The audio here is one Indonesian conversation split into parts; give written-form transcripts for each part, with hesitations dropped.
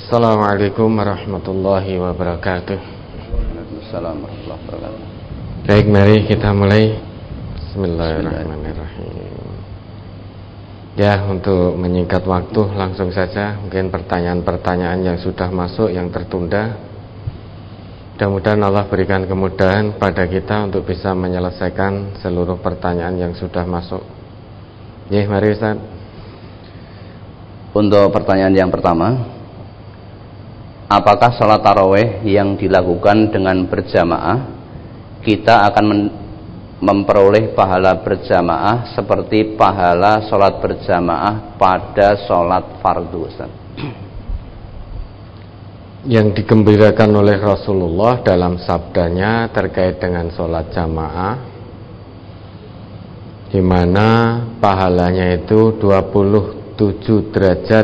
Assalamualaikum warahmatullahi wabarakatuh. Waalaikumsalam warahmatullahi wabarakatuh. Baik, mari kita mulai. Bismillahirrahmanirrahim. Ya, untuk menyingkat waktu langsung saja, mungkin pertanyaan-pertanyaan yang sudah masuk, yang tertunda, mudah-mudahan Allah berikan kemudahan pada kita untuk bisa menyelesaikan seluruh pertanyaan yang sudah masuk. Ya, mari Ustaz. Untuk pertanyaan yang pertama, apakah sholat tarawih yang dilakukan dengan berjamaah kita akan memperoleh pahala berjamaah seperti pahala sholat berjamaah pada sholat fardu, Ustaz? Yang digembirakan oleh Rasulullah dalam sabdanya terkait dengan sholat jamaah, di mana pahalanya itu 27 derajat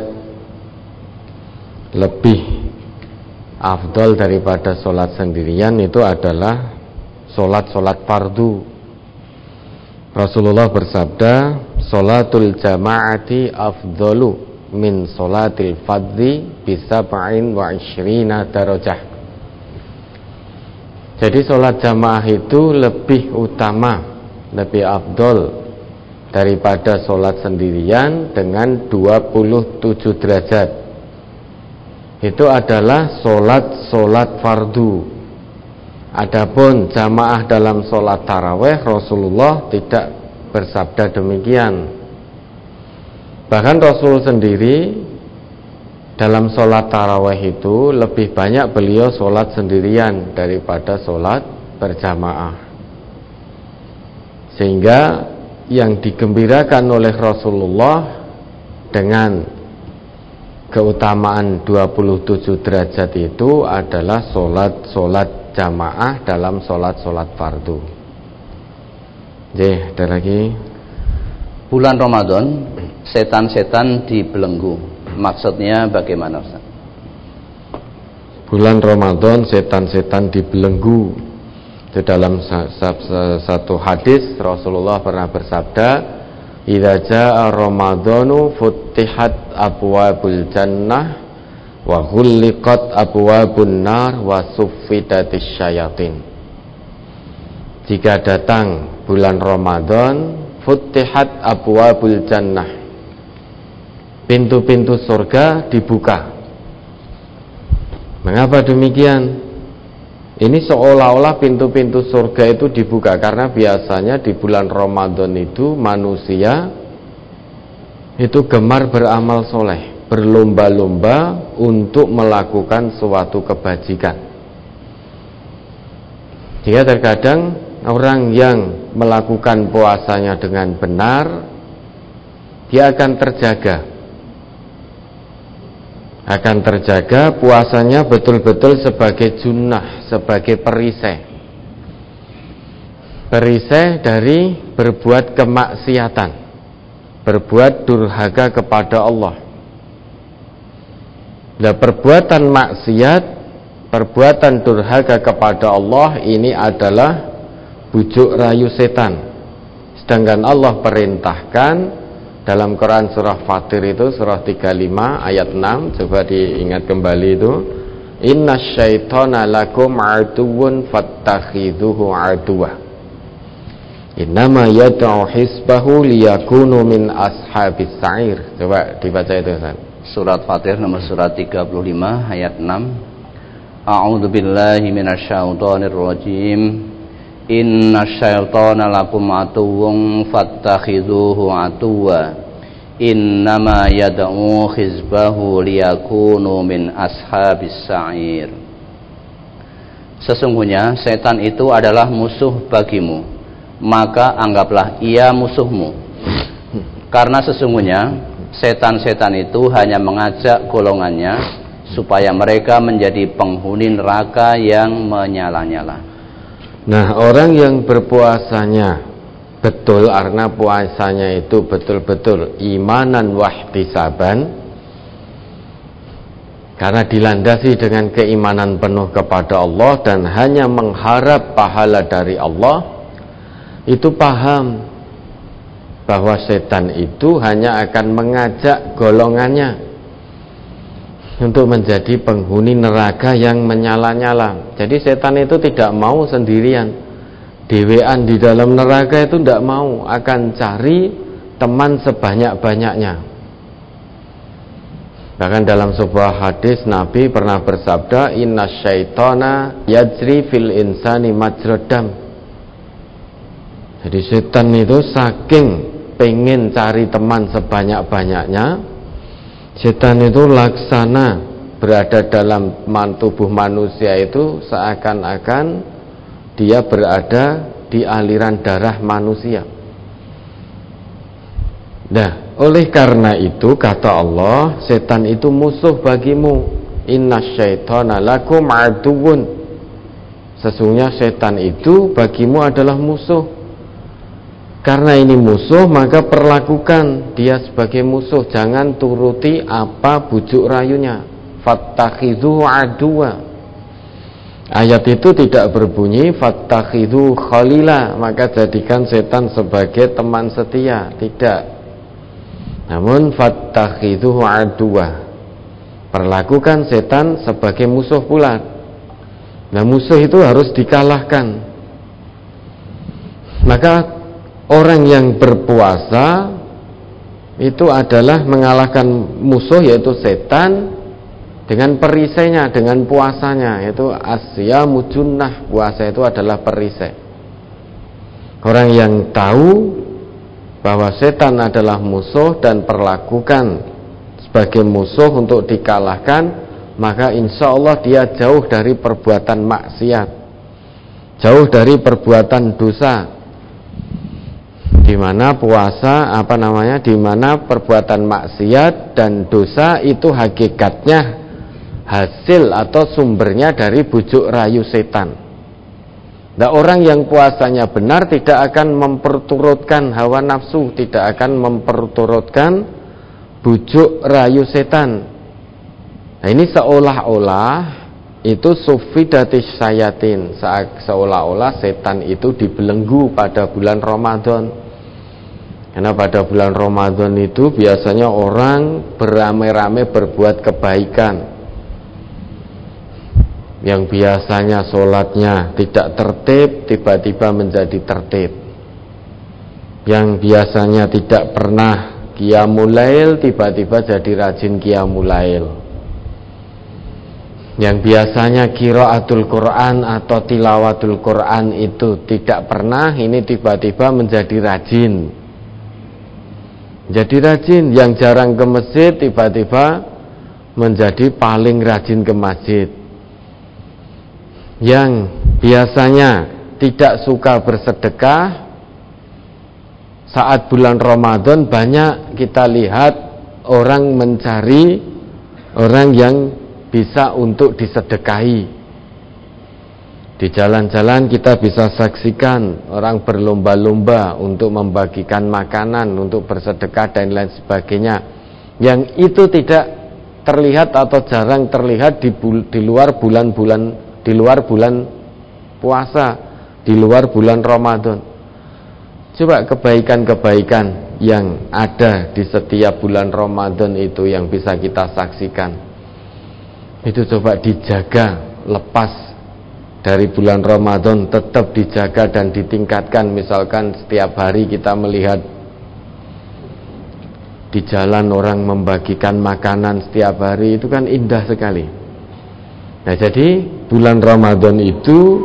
lebih afdal daripada sholat sendirian, itu adalah sholat fardu. Rasulullah bersabda, sholatul jama'ati afdalu min sholatil fadzi bisab'in wa ishrina darajah. Jadi sholat jamaah itu lebih utama, lebih afdal daripada sholat sendirian dengan 27 derajat. Itu adalah sholat fardu. Adapun jamaah dalam sholat tarawih, Rasulullah tidak bersabda demikian. Bahkan Rasul sendiri dalam sholat tarawih itu lebih banyak beliau sholat sendirian daripada sholat berjamaah. Sehingga yang digembirakan oleh Rasulullah dengan keutamaan 27 derajat itu adalah sholat jamaah dalam sholat fardu. Ada lagi. Bulan Ramadan, setan-setan dibelenggu. Maksudnya bagaimana, Ustaz? Bulan Ramadan, setan-setan dibelenggu. Itu dalam satu hadis Rasulullah pernah bersabda, idza jaa ramadhanu futtihat abwabul jannah wa ghulliqat abwabun nar wa suffidatis syayatin. Jika datang bulan Ramadan, futtihat abwabul jannah, pintu-pintu surga dibuka. Mengapa demikian? Ini seolah-olah pintu-pintu surga itu dibuka, karena biasanya di bulan Ramadan itu manusia itu gemar beramal soleh, berlomba-lomba untuk melakukan suatu kebajikan. Jika terkadang orang yang melakukan puasanya dengan benar, dia akan terjaga puasanya betul-betul sebagai junnah, sebagai perisai dari berbuat kemaksiatan, berbuat durhaka kepada Allah. Nah, perbuatan maksiat, perbuatan durhaka kepada Allah ini adalah bujuk rayu setan. Sedangkan Allah perintahkan dalam Quran surah Fatir itu, surah 35 ayat 6, coba diingat kembali itu, innasyaitana lakum aduwwun fattakhidhuhu aduwwa innama yad'u hisbahu liyakunu min ashabis sa'ir. Coba dibaca itu, Ustaz. Surat Fatir nomor surat 35 ayat 6. A'udzu billahi minasyaitonir rajim. Innasyaitana lakum aduwwun fattakhidhuhu aduwwa innama yad'u hizbahu liyakunu min ashabis sa'ir. Sesungguhnya setan itu adalah musuh bagimu, maka anggaplah ia musuhmu. Karena sesungguhnya setan-setan itu hanya mengajak golongannya supaya mereka menjadi penghuni neraka yang menyala-nyala. Nah, orang yang berpuasanya betul, karena puasanya itu betul-betul imanan wahtisaban, karena dilandasi dengan keimanan penuh kepada Allah dan hanya mengharap pahala dari Allah, itu paham bahwa setan itu hanya akan mengajak golongannya untuk menjadi penghuni neraka yang menyala-nyala. Jadi setan itu tidak mau sendirian, dewean di dalam neraka itu tidak mau, akan cari teman sebanyak-banyaknya. Bahkan dalam sebuah hadis Nabi pernah bersabda, inna syaitana yajri fil insani majradam. Jadi setan itu saking pengen cari teman sebanyak-banyaknya, setan itu laksana berada dalam tubuh manusia itu seakan-akan dia berada di aliran darah manusia. Nah, oleh karena itu kata Allah, setan itu musuh bagimu. Inna syaitana lakum aduwwun. Sesungguhnya setan itu bagimu adalah musuh. Karena ini musuh, maka perlakukan dia sebagai musuh. Jangan turuti apa bujuk rayunya. Fattakhidhu aduwa. Ayat itu tidak berbunyi fattakhidhu khalila, maka jadikan setan sebagai teman setia. Tidak. Namun fattakhidhu aduwa, perlakukan setan sebagai musuh pula. Nah, musuh itu harus dikalahkan. Maka orang yang berpuasa itu adalah mengalahkan musuh yaitu setan dengan perisainya, dengan puasanya, yaitu asyamu junnah. Puasa itu adalah perisai. Orang yang tahu bahwa setan adalah musuh dan perlakukan sebagai musuh untuk dikalahkan, maka insya Allah dia jauh dari perbuatan maksiat, jauh dari perbuatan dosa. Di mana puasa di mana perbuatan maksiat dan dosa itu hakikatnya hasil atau sumbernya dari bujuk rayu setan. Nah, orang yang puasanya benar tidak akan memperturutkan hawa nafsu, tidak akan memperturutkan bujuk rayu setan. Nah, ini seolah-olah itu sufidatis sayatin, seolah-olah setan itu dibelenggu pada bulan Ramadan. Karena pada bulan Ramadan itu biasanya orang beramai-ramai berbuat kebaikan. Yang biasanya sholatnya tidak tertib, tiba-tiba menjadi tertib. Yang biasanya tidak pernah qiyamul lail, tiba-tiba jadi rajin qiyamul lail. Yang biasanya qiraatul Quran atau tilawatul Quran itu tidak pernah, ini tiba-tiba menjadi rajin. Jadi rajin. Yang jarang ke masjid, tiba-tiba menjadi paling rajin ke masjid. Yang biasanya tidak suka bersedekah, saat bulan Ramadan banyak kita lihat orang mencari orang yang bisa untuk disedekahi. Di jalan-jalan kita bisa saksikan orang berlomba-lomba untuk membagikan makanan, untuk bersedekah dan lain sebagainya. Yang itu tidak terlihat atau jarang terlihat di luar bulan puasa, di luar bulan Ramadan. Coba kebaikan-kebaikan yang ada di setiap bulan Ramadan itu yang bisa kita saksikan. Itu coba dijaga, lepas dari bulan Ramadan tetap dijaga dan ditingkatkan. Misalkan setiap hari kita melihat di jalan orang membagikan makanan setiap hari, itu kan indah sekali. Nah, jadi bulan Ramadan itu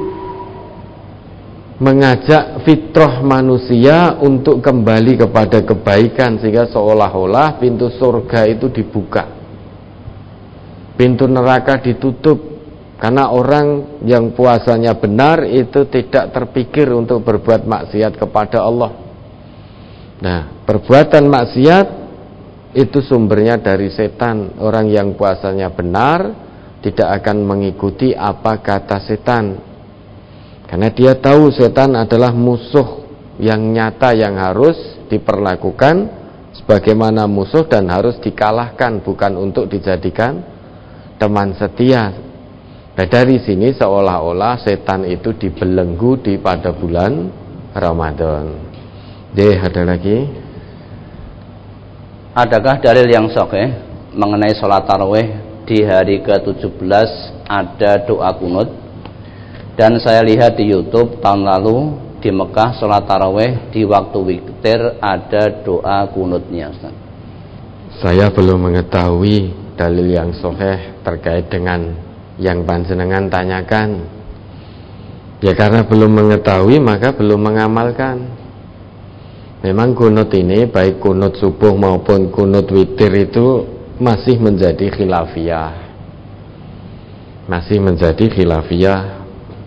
mengajak fitrah manusia untuk kembali kepada kebaikan, sehingga seolah-olah pintu surga itu dibuka, pintu neraka ditutup. Karena orang yang puasanya benar itu tidak terpikir untuk berbuat maksiat kepada Allah. Nah, perbuatan maksiat itu sumbernya dari setan. Orang yang puasanya benar tidak akan mengikuti apa kata setan, karena dia tahu setan adalah musuh yang nyata yang harus diperlakukan sebagaimana musuh dan harus dikalahkan, bukan untuk dijadikan teman setia. Nah, dari sini seolah-olah setan itu dibelenggu pada bulan Ramadan. Ada lagi? Adakah dalil yang sahih mengenai sholat tarawih di hari ke-17 ada doa kunut, dan saya lihat di YouTube tahun lalu di Mekah sholat taraweh di waktu witir ada doa kunutnya, Ustaz. Saya belum mengetahui dalil yang sahih terkait dengan yang panjenengan tanyakan. Ya karena belum mengetahui maka belum mengamalkan. Memang kunut ini baik kunut subuh maupun kunut witir itu masih menjadi khilafiyah. Masih menjadi khilafiyah.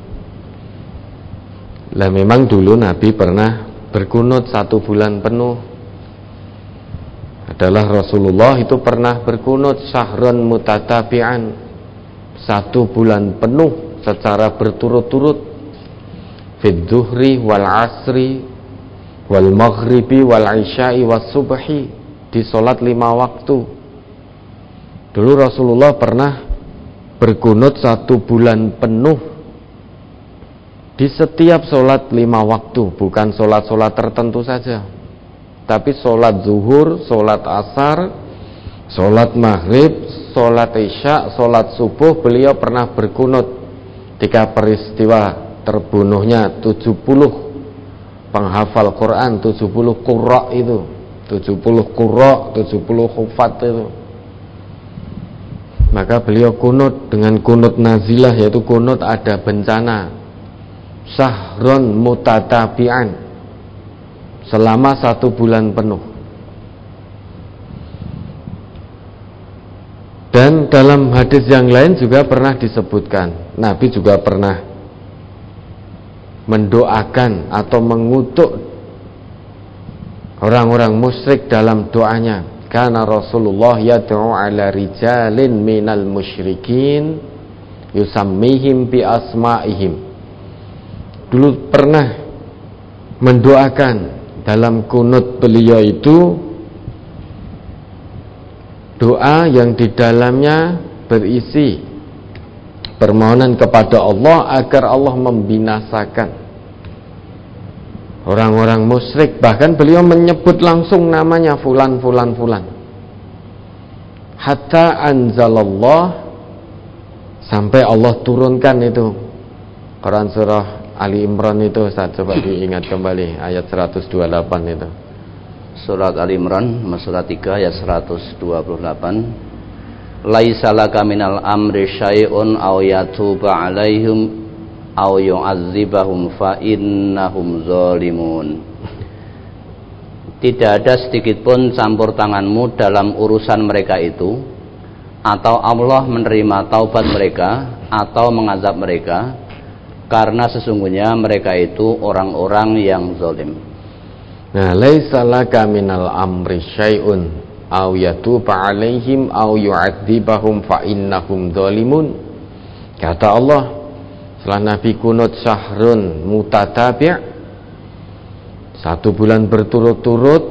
Lah memang dulu Nabi pernah berkunut 1 bulan penuh. Adalah Rasulullah itu pernah berkunut syahran mutatabi'an, 1 bulan penuh secara berturut-turut, fid dhuhri wal asri wal maghribi wal isya'i was subhi, di salat 5 waktu. Dulu Rasulullah pernah berkunut 1 bulan penuh di setiap salat 5 waktu, bukan salat-salat tertentu saja, tapi salat zuhur, salat asar, salat maghrib, salat isya, salat subuh beliau pernah berkunut. Ketika peristiwa terbunuhnya 70 penghafal Quran, 70 qurra itu, 70 qurra, 70 hufat itu, maka beliau kunut dengan kunut nazilah, yaitu kunut ada bencana, syahron mutatabi'an, selama 1 bulan penuh. Dan dalam hadis yang lain juga pernah disebutkan, Nabi juga pernah mendoakan atau mengutuk orang-orang musyrik dalam doanya. Karena Rasulullah yad'u ala rijalin minal musyrikin yusammihim bi asma'ihim. Dulu pernah mendoakan dalam kunut beliau itu doa yang di dalamnya berisi permohonan kepada Allah agar Allah membinasakan orang-orang musyrik. Bahkan beliau menyebut langsung namanya fulan fulan fulan, hatta anzalallah, sampai Allah turunkan itu Quran surah Ali Imran itu. Saya coba diingat kembali ayat 128 itu. Surat Ali Imran surat 3 ayat 128. Laisa laka minal amri syai'un aw yatuba 'alaihim aw yu'adzibahum fa innahum zalimun. Tidak ada sedikit pun campur tanganmu dalam urusan mereka itu, atau Allah menerima taubat mereka atau mengazab mereka, karena sesungguhnya mereka itu orang-orang yang zalim. Nah, laisa laka minal amri syai'un aw yatuba alaihim aw yu'adzibahum fa innahum zalimun. Kata Allah setelah Nabi kunut syahrun mutatabi', 1 bulan berturut-turut,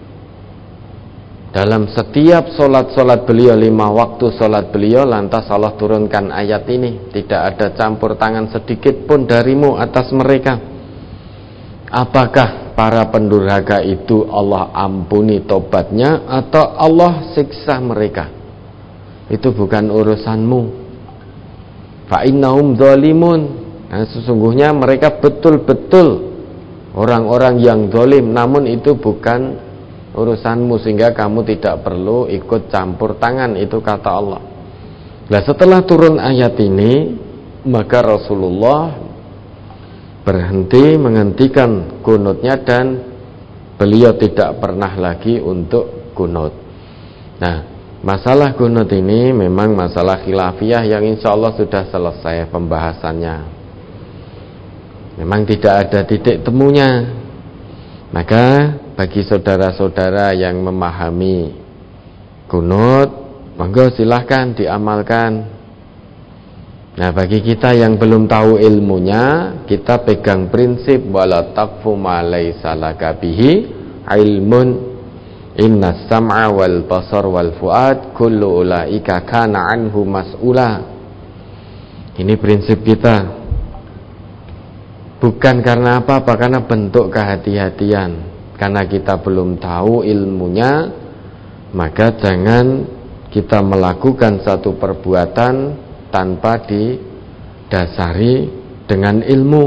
dalam setiap solat-solat beliau, 5 waktu solat beliau, lantas Allah turunkan ayat ini, tidak ada campur tangan sedikit pun darimu atas mereka. Apakah para pendurhaka itu Allah ampuni tobatnya atau Allah siksa mereka? Itu bukan urusanmu. Fa innahum zalimun. Nah, sesungguhnya mereka betul-betul orang-orang yang zalim, namun itu bukan urusanmu, sehingga kamu tidak perlu ikut campur tangan, itu kata Allah. Nah, setelah turun ayat ini, maka Rasulullah berhenti, menghentikan kunutnya, dan beliau tidak pernah lagi untuk kunut. Nah, masalah kunut ini memang masalah khilafiyah yang insya Allah sudah selesai pembahasannya. Memang tidak ada titik temunya. Maka bagi saudara-saudara yang memahami kunut, monggo silahkan diamalkan. Nah, bagi kita yang belum tahu ilmunya, kita pegang prinsip wala taqfu ma laysa laka bihi ilmun, innas sam'a wal basar wal fuad kullu ulaika kana anhu mas'ula. Ini prinsip kita. Bukan karena apa-apa, karena bentuk kehati-hatian. Karena kita belum tahu ilmunya, maka jangan kita melakukan satu perbuatan tanpa didasari dengan ilmu.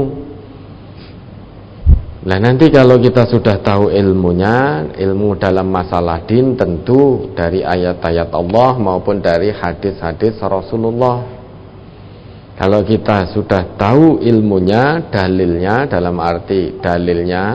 Nah, nanti kalau kita sudah tahu ilmunya, ilmu dalam masalah din tentu dari ayat-ayat Allah maupun dari hadis-hadis Rasulullah. Kalau kita sudah tahu ilmunya, dalilnya, dalam arti dalilnya,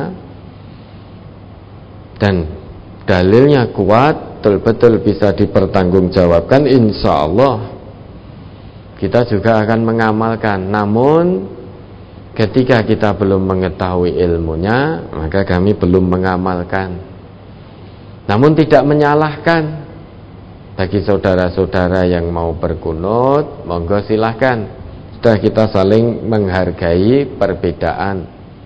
dan dalilnya kuat, betul-betul bisa dipertanggungjawabkan, insya Allah kita juga akan mengamalkan. Namun ketika kita belum mengetahui ilmunya, maka kami belum mengamalkan. Namun tidak menyalahkan. Bagi saudara-saudara yang mau berkunut, monggo silahkan. Sudah kita saling menghargai perbedaan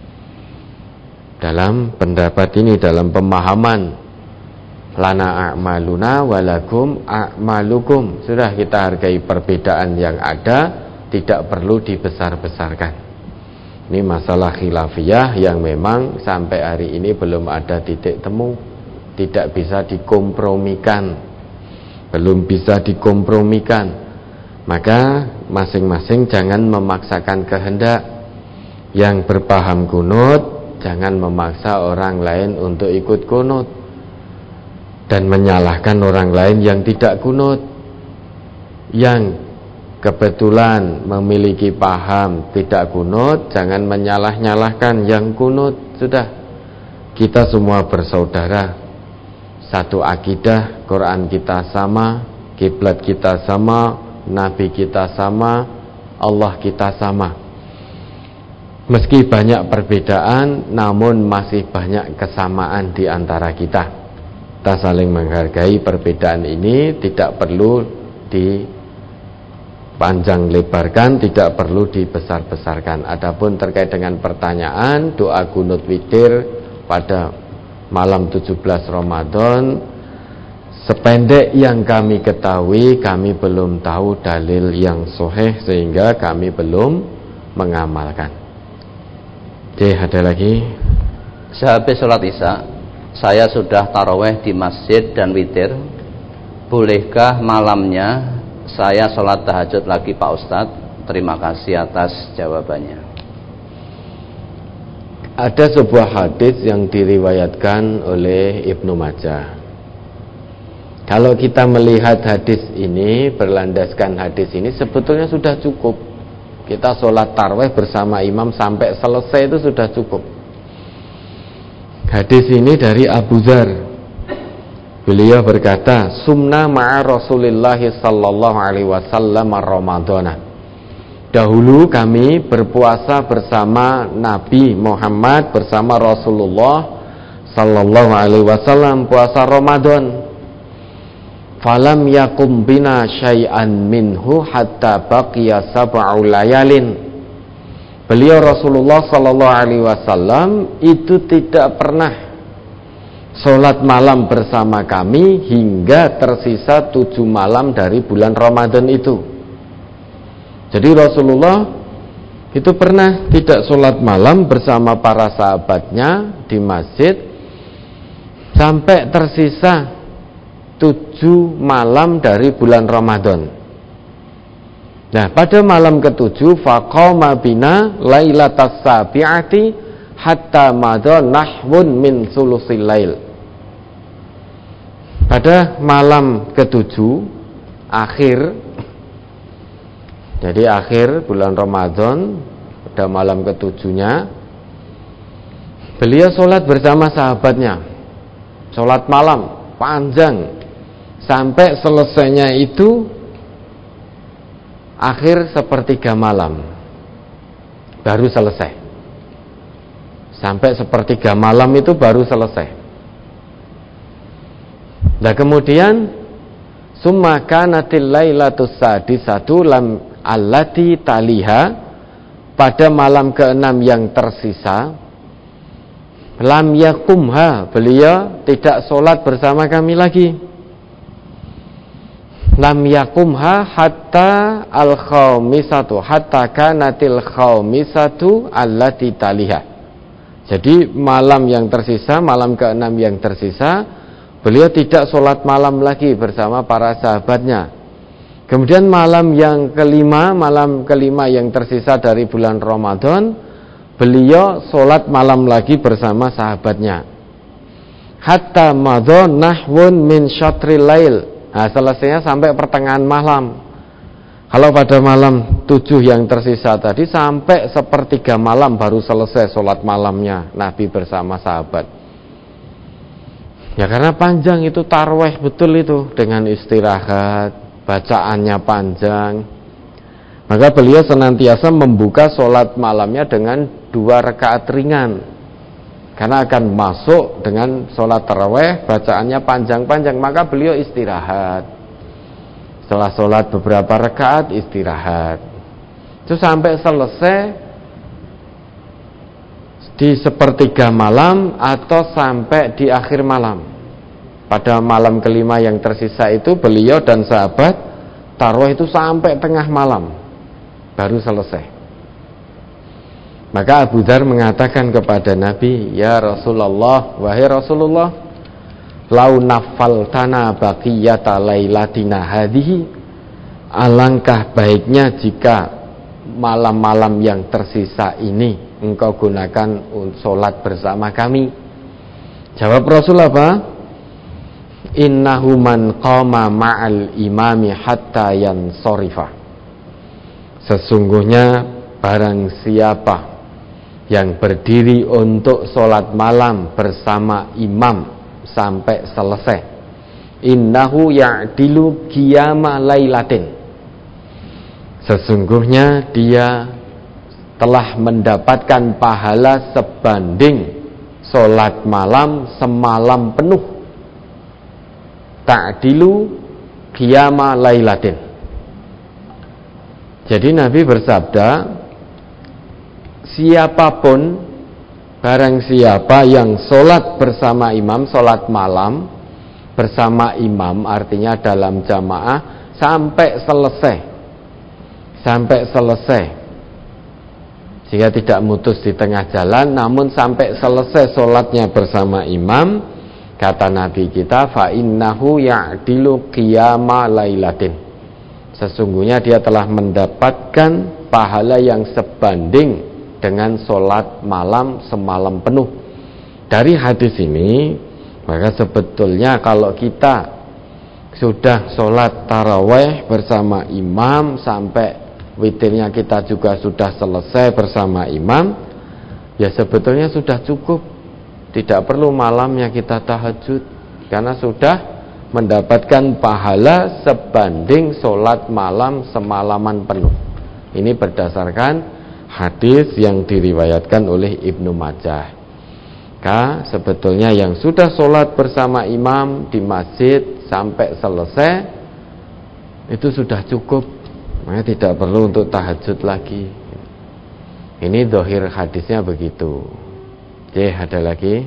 dalam pendapat ini, dalam pemahaman. Lana a'maluna walakum a'malukum. Sudah kita hargai perbedaan yang ada, tidak perlu dibesar-besarkan. Ini masalah khilafiyah yang memang sampai hari ini belum ada titik temu, tidak bisa dikompromikan, belum bisa dikompromikan. Maka masing-masing jangan memaksakan kehendak. Yang berpaham kunut jangan memaksa orang lain untuk ikut kunut dan menyalahkan orang lain yang tidak kunut. Yang kebetulan memiliki paham tidak kunut, jangan menyalah-nyalahkan yang kunut. Sudah, kita semua bersaudara, satu akidah, Quran kita sama, kiblat kita sama, Nabi kita sama, Allah kita sama. Meski banyak perbedaan, namun masih banyak kesamaan di antara kita. Kita saling menghargai perbedaan ini, tidak perlu dipanjang lebarkan, tidak perlu dibesar-besarkan. Adapun terkait dengan pertanyaan doa kunut witir pada malam 17 Ramadan, sependek yang kami ketahui, kami belum tahu dalil yang sahih sehingga kami belum mengamalkan. Oke, ada lagi? Sehabis sholat isya, saya sudah taraweh di masjid dan witir. Bolehkah malamnya saya sholat tahajud lagi Pak Ustadz? Terima kasih atas jawabannya. Ada sebuah hadis yang diriwayatkan oleh Ibnu Majah. Kalau kita melihat hadis ini, berlandaskan hadis ini, sebetulnya sudah cukup. Kita sholat tarawih bersama imam sampai selesai itu sudah cukup. Hadis ini dari Abu Dzar. Beliau berkata, "Sumna ma'a Rasulillah sallallahu alaihi wasallam Ramadana." Dahulu kami berpuasa bersama Nabi Muhammad, bersama Rasulullah sallallahu alaihi wasallam, puasa Ramadan. Falam yakum bina syai'an minhu hatta baqiya sab'u layalin. Beliau Rasulullah sallallahu alaihi wasallam itu tidak pernah sholat malam bersama kami hingga tersisa 7 malam dari bulan Ramadan itu. Jadi Rasulullah itu pernah tidak sholat malam bersama para sahabatnya di masjid sampai tersisa 7 malam dari bulan Ramadan. Nah, pada malam ke-7 faqama bina lailatas sabi'ati hatta madha nahwun min sulusil lail. Pada malam ke-7 akhir, jadi akhir bulan Ramadan, pada malam ke-7-nya beliau sholat bersama sahabatnya, sholat malam panjang sampai selesainya itu akhir sepertiga malam baru selesai. Sampai sepertiga malam itu baru selesai. Nah, kemudian summa kanatil lailatus sadisatu lam allati taliha, pada malam ke-6 yang tersisa, lam yakumha, beliau tidak sholat bersama kami lagi. Lam yakumha hatta al-khamisatu, hatta kanatil khamisatu allati taliha. Jadi malam yang tersisa, malam ke-6 yang tersisa, beliau tidak sholat malam lagi bersama para sahabatnya. Kemudian malam kelima yang tersisa dari bulan Ramadan, beliau sholat malam lagi bersama sahabatnya. Hatta madha nahwun min syatril lail. Nah, selesainya sampai pertengahan malam. Kalau pada malam 7 yang tersisa tadi, sampai sepertiga malam baru selesai sholat malamnya Nabi bersama sahabat. Ya karena panjang itu, tarawih betul itu, dengan istirahat, bacaannya panjang. Maka beliau senantiasa membuka sholat malamnya dengan 2 rakaat ringan, karena akan masuk dengan sholat tarawih, bacaannya panjang-panjang. Maka beliau istirahat. Setelah sholat beberapa rakaat, istirahat. Itu sampai selesai di sepertiga malam atau sampai di akhir malam. Pada malam kelima yang tersisa itu, beliau dan sahabat tarawih itu sampai tengah malam baru selesai. Maka Abu Dzar mengatakan kepada Nabi, "Ya Rasulullah, wahai Rasulullah, lau nafaltana baqiyata lailatina hadhihi, alangkah baiknya jika malam-malam yang tersisa ini engkau gunakan untuk sholat bersama kami." Jawab Rasul apa? Innahu man qama ma'al imami hatta yansorifa. Sesungguhnya barang siapa yang berdiri untuk sholat malam bersama imam sampai selesai, innahu ya'dilu qiyama lailatin, sesungguhnya dia telah mendapatkan pahala sebanding sholat malam semalam penuh. Ta'dilu qiyama lailatin. Jadi Nabi bersabda, siapapun, barang siapa yang sholat bersama imam, sholat malam bersama imam, artinya dalam jamaah sampai selesai, sehingga tidak mutus di tengah jalan, namun sampai selesai sholatnya bersama imam, kata Nabi kita, fa innahu ya'dilu qiyama lailatin, sesungguhnya dia telah mendapatkan pahala yang sebanding dengan sholat malam semalam penuh. Dari hadis ini, maka sebetulnya kalau kita sudah sholat tarawih bersama imam sampai witirnya kita juga sudah selesai bersama imam, ya sebetulnya sudah cukup. Tidak perlu malamnya kita tahajud, karena sudah mendapatkan pahala sebanding sholat malam semalaman penuh. Ini berdasarkan hadis yang diriwayatkan oleh Ibnu Majah. Sebetulnya yang sudah sholat bersama imam di masjid sampai selesai itu sudah cukup, makanya tidak perlu untuk tahajud lagi. Ini zahir hadisnya begitu. Oke, ada lagi.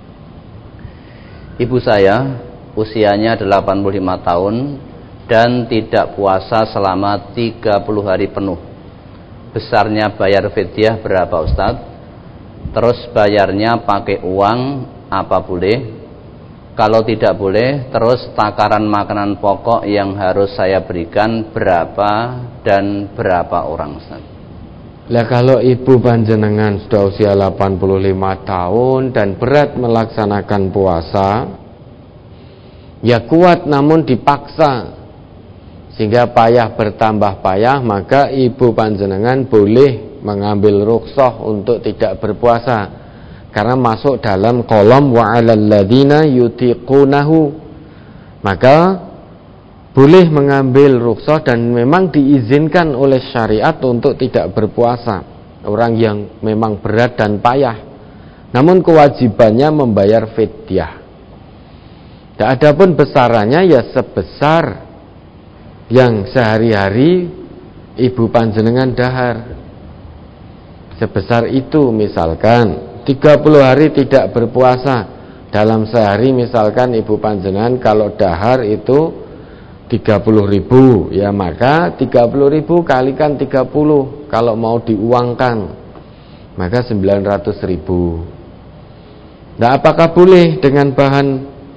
Ibu saya usianya 85 tahun dan tidak puasa selama 30 hari penuh. Besarnya bayar fidyah berapa Ustadz? Terus bayarnya pakai uang apa boleh? Kalau tidak boleh, terus takaran makanan pokok yang harus saya berikan berapa dan berapa orang Ustadz? Lah kalau ibu panjenengan sudah usia 85 tahun dan berat melaksanakan puasa, ya kuat namun dipaksa sehingga payah bertambah payah, maka ibu panjenengan boleh mengambil rukhsah untuk tidak berpuasa, karena masuk dalam kolom wa 'alal ladzina yutiqunahu, maka boleh mengambil rukhsah dan memang diizinkan oleh syariat untuk tidak berpuasa orang yang memang berat dan payah, namun kewajibannya membayar fidyah. Dan adapun besarannya ya sebesar yang sehari-hari ibu panjenengan dahar, sebesar itu. Misalkan 30 hari tidak berpuasa, dalam sehari misalkan ibu panjenengan kalau dahar itu 30.000, ya maka 30.000 kalikan 30, kalau mau diuangkan maka 900.000. Nah, apakah boleh dengan bahan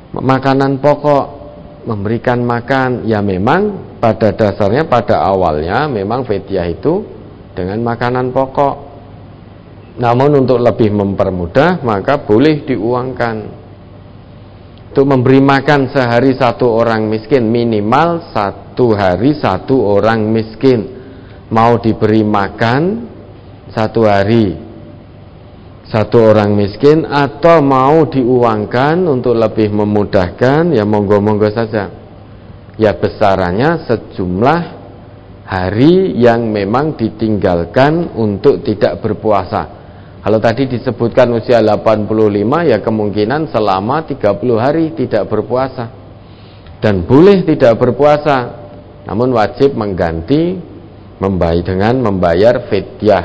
makanan pokok, memberikan makan, ya memang pada dasarnya, pada awalnya memang fidyah itu dengan makanan pokok. Namun untuk lebih mempermudah, maka boleh diuangkan. Untuk memberi makan sehari satu orang miskin, minimal 1 hari 1 orang miskin. Mau diberi makan 1 hari 1 orang miskin, atau mau diuangkan untuk lebih memudahkan, ya monggo-monggo saja. Ya besarannya sejumlah hari yang memang ditinggalkan untuk tidak berpuasa. Kalau tadi disebutkan usia 85, ya kemungkinan selama 30 hari tidak berpuasa. Dan boleh tidak berpuasa, namun wajib mengganti dengan membayar fidyah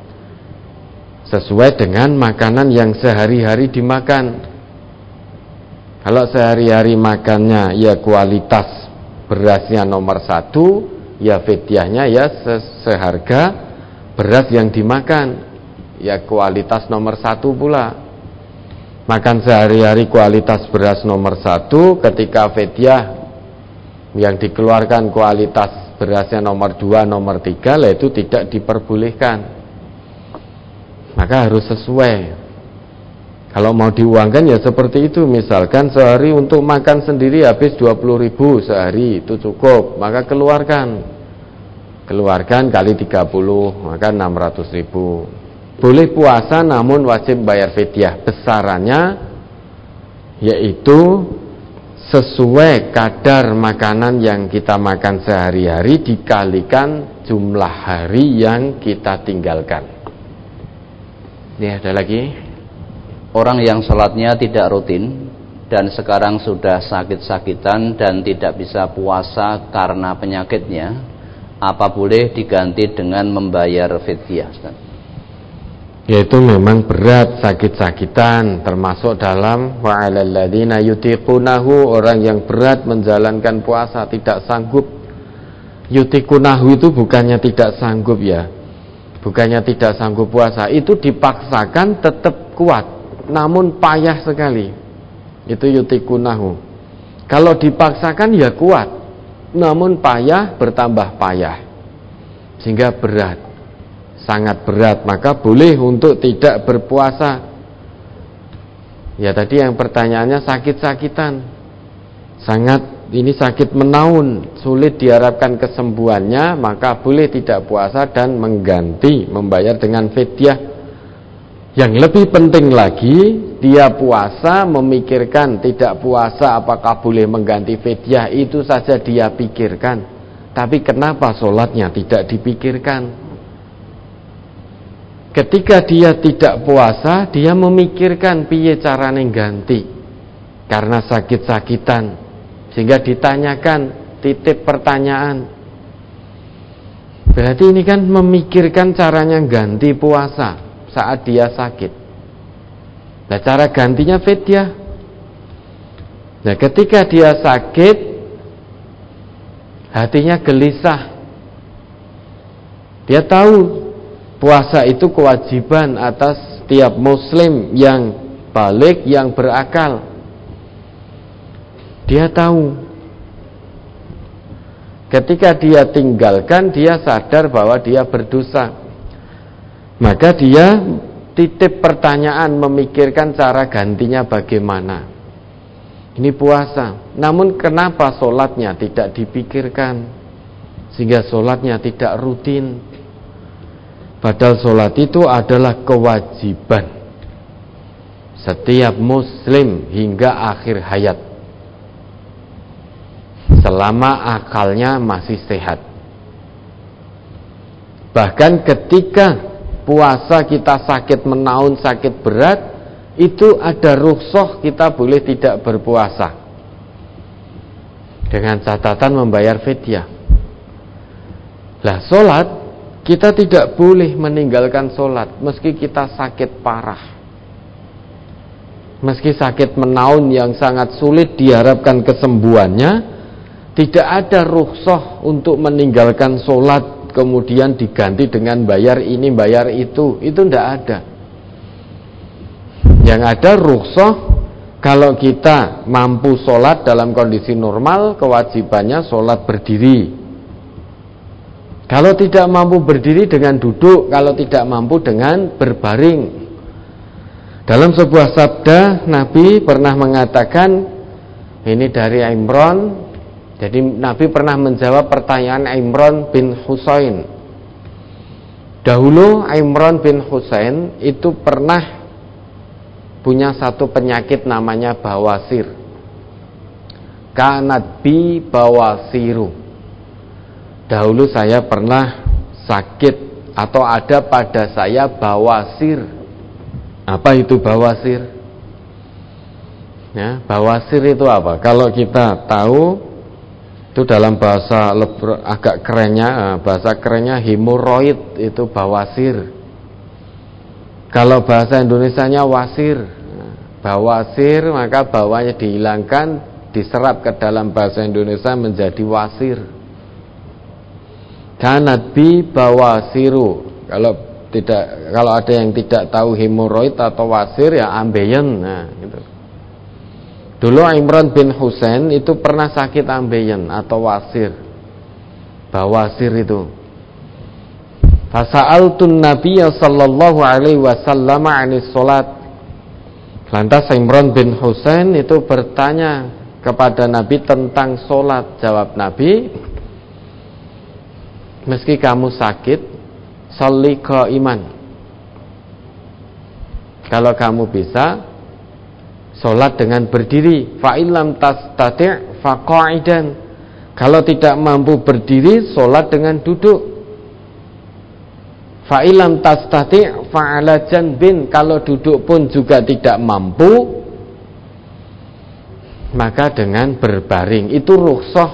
sesuai dengan makanan yang sehari-hari dimakan. Kalau sehari-hari makannya ya kualitas berasnya nomor 1, ya fidyahnya ya seharga beras yang dimakan, ya kualitas nomor 1 pula. Makan sehari-hari kualitas beras nomor 1, ketika fidyah yang dikeluarkan kualitas berasnya nomor 2, nomor 3, lah itu tidak diperbolehkan. Maka harus sesuai. Kalau mau diuangkan ya seperti itu. Misalkan sehari untuk makan sendiri habis 20.000 sehari, itu cukup. Maka keluarkan kali 30, maka 600.000. Boleh puasa namun wajib bayar fidyah. Besarannya yaitu sesuai kadar makanan yang kita makan sehari-hari dikalikan jumlah hari yang kita tinggalkan. Ini ada lagi. Orang yang sholatnya tidak rutin dan sekarang sudah sakit-sakitan dan tidak bisa puasa karena penyakitnya, apa boleh diganti dengan membayar fidyah? Yaitu memang berat, sakit-sakitan, termasuk dalam wa 'alal ladzina yutiqunahu, orang yang berat menjalankan puasa tidak sanggup. Yutiqunahu itu bukannya tidak sanggup ya, bukannya tidak sanggup puasa, itu dipaksakan tetap kuat, namun payah sekali. Itu yutiqunahu. Kalau dipaksakan ya kuat, namun payah bertambah payah, sehingga berat, sangat berat, maka boleh untuk tidak berpuasa. Ya tadi yang pertanyaannya sakit-sakitan, ini sakit menaun, sulit diharapkan kesembuhannya, maka boleh tidak puasa dan mengganti, membayar dengan fidyah. Yang lebih penting lagi, dia puasa memikirkan tidak puasa apakah boleh mengganti fidyah, itu saja dia pikirkan. Tapi kenapa sholatnya tidak dipikirkan? Ketika dia tidak puasa, dia memikirkan piye carane ganti karena sakit-sakitan, sehingga ditanyakan, titip pertanyaan. Berarti ini kan memikirkan caranya ganti puasa saat dia sakit. Nah, cara gantinya fidyah. Nah, ketika dia sakit, hatinya gelisah. Dia tahu puasa itu kewajiban atas setiap muslim yang balik, yang berakal. Dia tahu. Ketika dia tinggalkan, dia sadar bahwa dia berdosa. Maka dia titip pertanyaan, memikirkan cara gantinya bagaimana. Ini puasa. Namun kenapa sholatnya tidak dipikirkan, sehingga sholatnya tidak rutin? Padahal sholat itu adalah kewajiban setiap muslim hingga akhir hayat, selama akalnya masih sehat. Bahkan ketika puasa kita sakit menaun, sakit berat, itu ada rukhsah kita boleh tidak berpuasa, dengan catatan membayar fidyah. Lah sholat, kita tidak boleh meninggalkan sholat meski kita sakit parah, meski sakit menaun yang sangat sulit diharapkan kesembuhannya. Tidak ada rukhsah untuk meninggalkan sholat kemudian diganti dengan bayar ini bayar itu tidak ada. Yang ada rukhsah Kalau kita mampu sholat dalam kondisi normal, kewajibannya sholat berdiri. Kalau tidak mampu berdiri dengan duduk, kalau tidak mampu dengan berbaring. Dalam sebuah sabda, Nabi pernah mengatakan, ini dari Imran, jadi Nabi pernah menjawab pertanyaan Imran bin Husain. Dahulu Imran bin Husain itu pernah punya satu penyakit namanya bawasir. Kanat bi bawasiru. Dahulu saya pernah sakit atau ada pada saya bawasir. Apa itu bawasir? Ya, bawasir itu apa? Kalau kita tahu, itu dalam bahasa agak kerennya, bahasa kerennya hemoroid, itu bawasir. Kalau bahasa Indonesianya wasir, bawasir, maka bawahnya dihilangkan, diserap ke dalam bahasa Indonesia menjadi wasir. Kanat bi bawasiru. Kalau ada yang tidak tahu hemoroid atau wasir, ya ambeien. Nah, gitu. Dulu Imran bin Husain itu pernah sakit ambeien atau wasir, bawasir itu. Fasa'altun Nabiyya sallallahu alaihi wasallam 'anis salat. Lantas Imran bin Husain itu bertanya kepada Nabi tentang salat. Jawab Nabi, meski kamu sakit, sholli qa'iman. Kalau kamu bisa, sholat dengan berdiri. Fa illam tastati' fa qa'idan. Kalau tidak mampu berdiri, sholat dengan duduk. Fa illam tastati' fa 'ala janbin. Kalau duduk pun juga tidak mampu, maka dengan berbaring. Itu rukhsah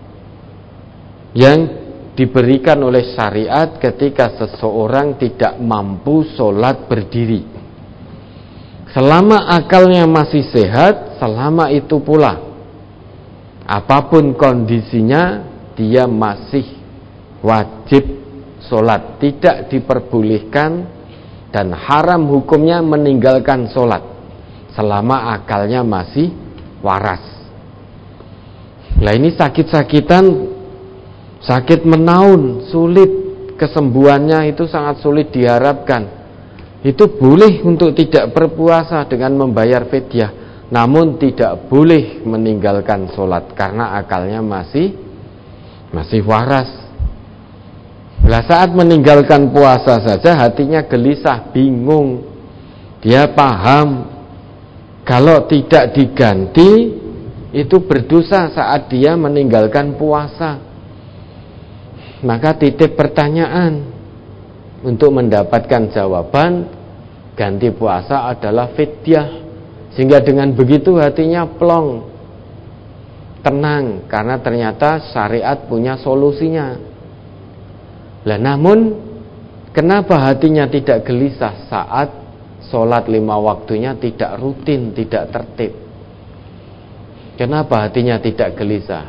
yang diberikan oleh syariat ketika seseorang tidak mampu sholat berdiri. Selama akalnya masih sehat, selama itu pula apapun kondisinya, dia masih wajib sholat. Tidak diperbolehkan dan haram hukumnya meninggalkan sholat selama akalnya masih waras. Nah, ini sakit-sakitan, sakit menaun, sulit, kesembuhannya itu sangat sulit diharapkan. Itu boleh untuk tidak berpuasa dengan membayar fidyah, namun tidak boleh meninggalkan sholat karena akalnya masih waras. Nah, saat meninggalkan puasa saja hatinya gelisah, bingung. Dia paham kalau tidak diganti itu berdosa saat dia meninggalkan puasa. Maka titip pertanyaan untuk mendapatkan jawaban, ganti puasa adalah fidyah. Sehingga dengan begitu hatinya plong, tenang, karena ternyata syariat punya solusinya. Lah namun kenapa hatinya tidak gelisah saat sholat 5 waktunya tidak rutin, tidak tertib? Kenapa hatinya tidak gelisah?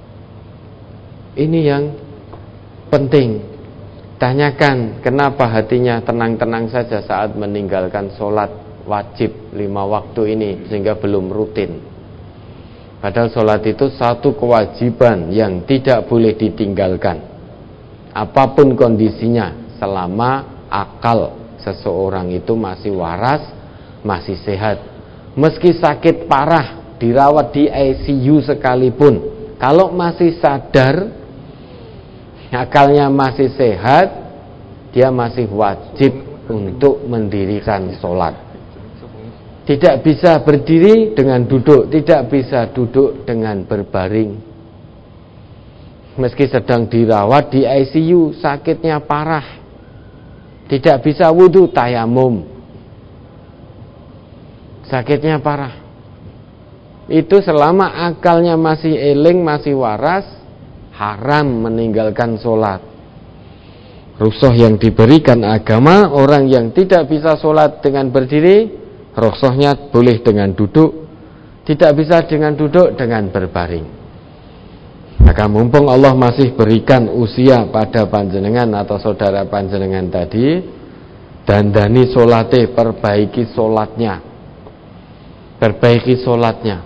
Ini yang penting. Tanyakan kenapa hatinya tenang-tenang saja saat meninggalkan sholat wajib 5 waktu ini sehingga belum rutin. Padahal sholat itu satu kewajiban yang tidak boleh ditinggalkan apapun kondisinya, selama akal seseorang itu masih waras, masih sehat. Meski sakit parah, dirawat di ICU sekalipun, kalau masih sadar, akalnya masih sehat, dia masih wajib untuk mendirikan sholat. Tidak bisa berdiri dengan duduk, tidak bisa duduk dengan berbaring. Meski sedang dirawat di ICU, sakitnya parah, tidak bisa wudu, tayamum, sakitnya parah. Itu selama akalnya masih eling, masih waras, haram meninggalkan sholat. Rukhsah yang diberikan agama, orang yang tidak bisa sholat dengan berdiri, rukhsahnya boleh dengan duduk, tidak bisa dengan duduk, dengan berbaring. Maka mumpung Allah masih berikan usia pada panjenengan atau saudara panjenengan tadi, dandani sholate, perbaiki sholatnya. perbaiki sholatnya.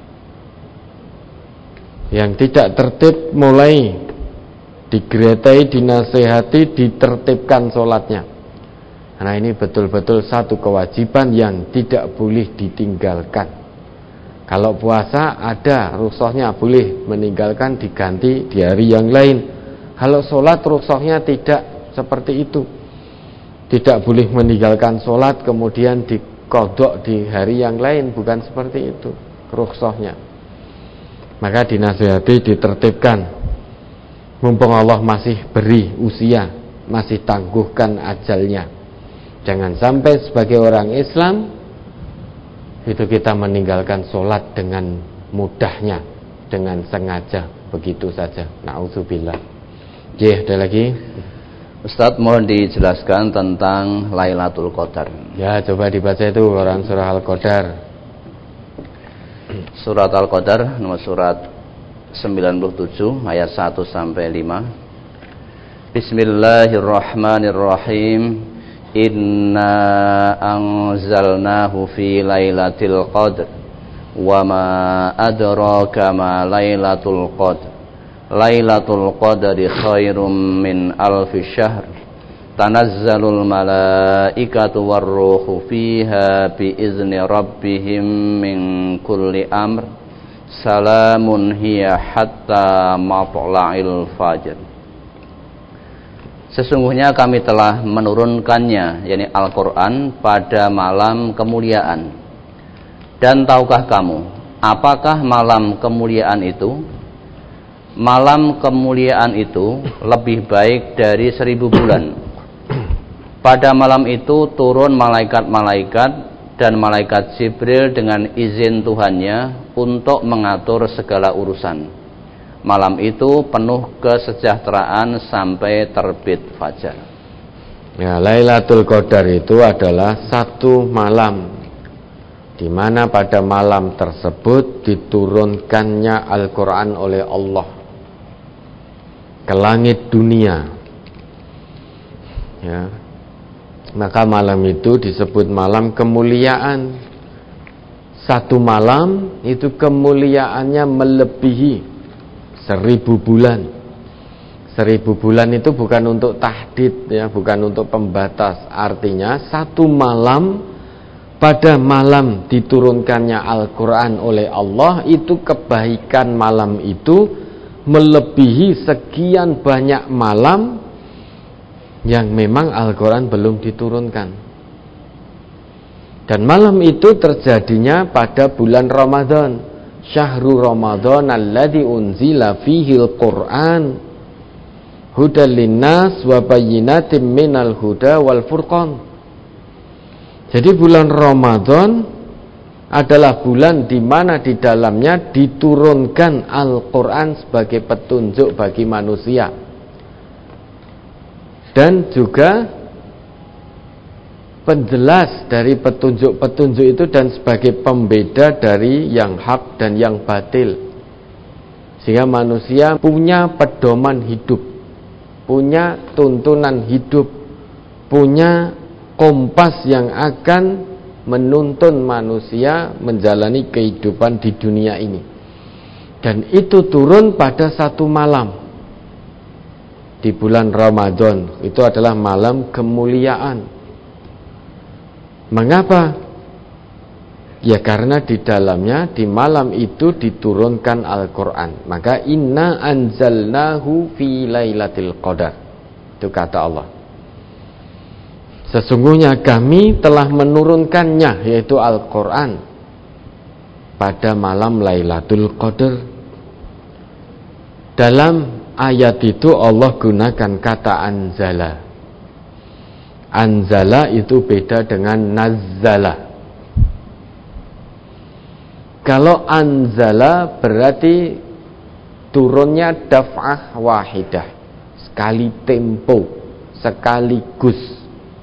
Yang tidak tertib mulai digretai, dinasehati, ditertibkan sholatnya. Nah, ini betul-betul satu kewajiban yang tidak boleh ditinggalkan. Kalau puasa ada rukhsahnya, boleh meninggalkan, diganti di hari yang lain. Kalau sholat rukhsahnya tidak seperti itu. Tidak boleh meninggalkan sholat kemudian diqadha di hari yang lain, bukan seperti itu rukhsahnya. Maka dinasihati, ditertibkan. Mumpung Allah masih beri usia, masih tangguhkan ajalnya. Jangan sampai sebagai orang Islam itu kita meninggalkan sholat dengan mudahnya, dengan sengaja, begitu saja. Na'udzubillah. Ada lagi? Ustadz, mohon dijelaskan tentang Lailatul Qadar. Ya, coba dibaca itu Quran surah Al-Qadar. Surat Al-Qadar nomor surat 97 ayat 1 sampai 5. Bismillahirrahmanirrahim. Inna anzalnahu fi lailatul qadr wa ma adraka ma lailatul qadr. Lailatul qadri khairum min alfi syahr. Tanazzalul malaikatu warruhu fiha biizni rabbihim min kulli amr. Salamun hiya hatta matla'il fajr. Sesungguhnya kami telah menurunkannya, yakni Al-Quran, pada malam kemuliaan. Dan tahukah kamu, apakah malam kemuliaan itu? Malam kemuliaan itu lebih baik dari 1000 bulan. Pada malam itu turun malaikat-malaikat dan malaikat Jibril dengan izin Tuhannya untuk mengatur segala urusan. Malam itu penuh kesejahteraan sampai terbit fajar. Ya, Lailatul Qadar itu adalah satu malam di mana pada malam tersebut diturunkannya Al-Quran oleh Allah ke langit dunia. Ya. Maka malam itu disebut malam kemuliaan. Satu malam itu kemuliaannya melebihi 1000 bulan. 1000 bulan itu bukan untuk tahdid, ya, bukan untuk pembatas. Artinya satu malam, pada malam diturunkannya Al-Quran oleh Allah, itu kebaikan malam itu melebihi sekian banyak malam yang memang Al-Quran belum diturunkan. Dan malam itu terjadinya pada bulan Ramadan. Syahrul Ramadan alladzi unzila fihil Qur'an hudal linnas wa bayyinatin minal huda wal furqan. Jadi bulan Ramadan adalah bulan di mana di dalamnya diturunkan Al-Qur'an sebagai petunjuk bagi manusia. Dan juga penjelas dari petunjuk-petunjuk itu dan sebagai pembeda dari yang hak dan yang batil, sehingga manusia punya pedoman hidup, punya tuntunan hidup, punya kompas yang akan menuntun manusia menjalani kehidupan di dunia ini. Dan itu turun pada satu malam di bulan Ramadan. Itu adalah malam kemuliaan. Mengapa? Ya karena di dalamnya, di malam itu diturunkan Al-Quran. Maka inna anzalnahu fi lailatul qadar. Itu kata Allah. Sesungguhnya kami telah menurunkannya, yaitu Al-Quran, pada malam Lailatul Qadar. Dalam ayat itu Allah gunakan kata anzala. Anzala itu beda dengan nazzala. Kalau anzala berarti turunnya daf'ah wahidah, sekali tempo, sekaligus.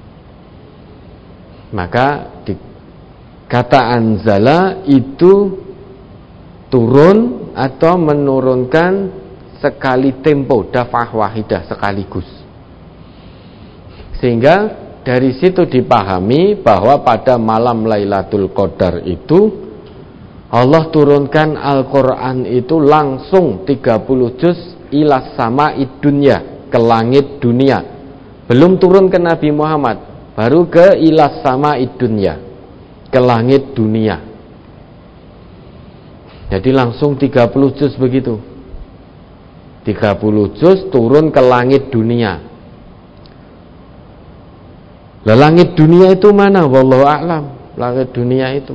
Maka kata anzala itu turun atau menurunkan sekali tempo, daf'ah wahidah, sekaligus. Sehingga dari situ dipahami bahwa pada malam Lailatul Qadar itu Allah turunkan Al-Quran itu langsung 30 juz ilas sama dunya, ke langit dunia. Belum turun ke Nabi Muhammad, baru ke ilas sama dunya, ke langit dunia. Jadi langsung 30 juz begitu. 30 juz turun ke langit dunia. Lah langit dunia itu mana? Wallahu a'lam. Langit dunia itu.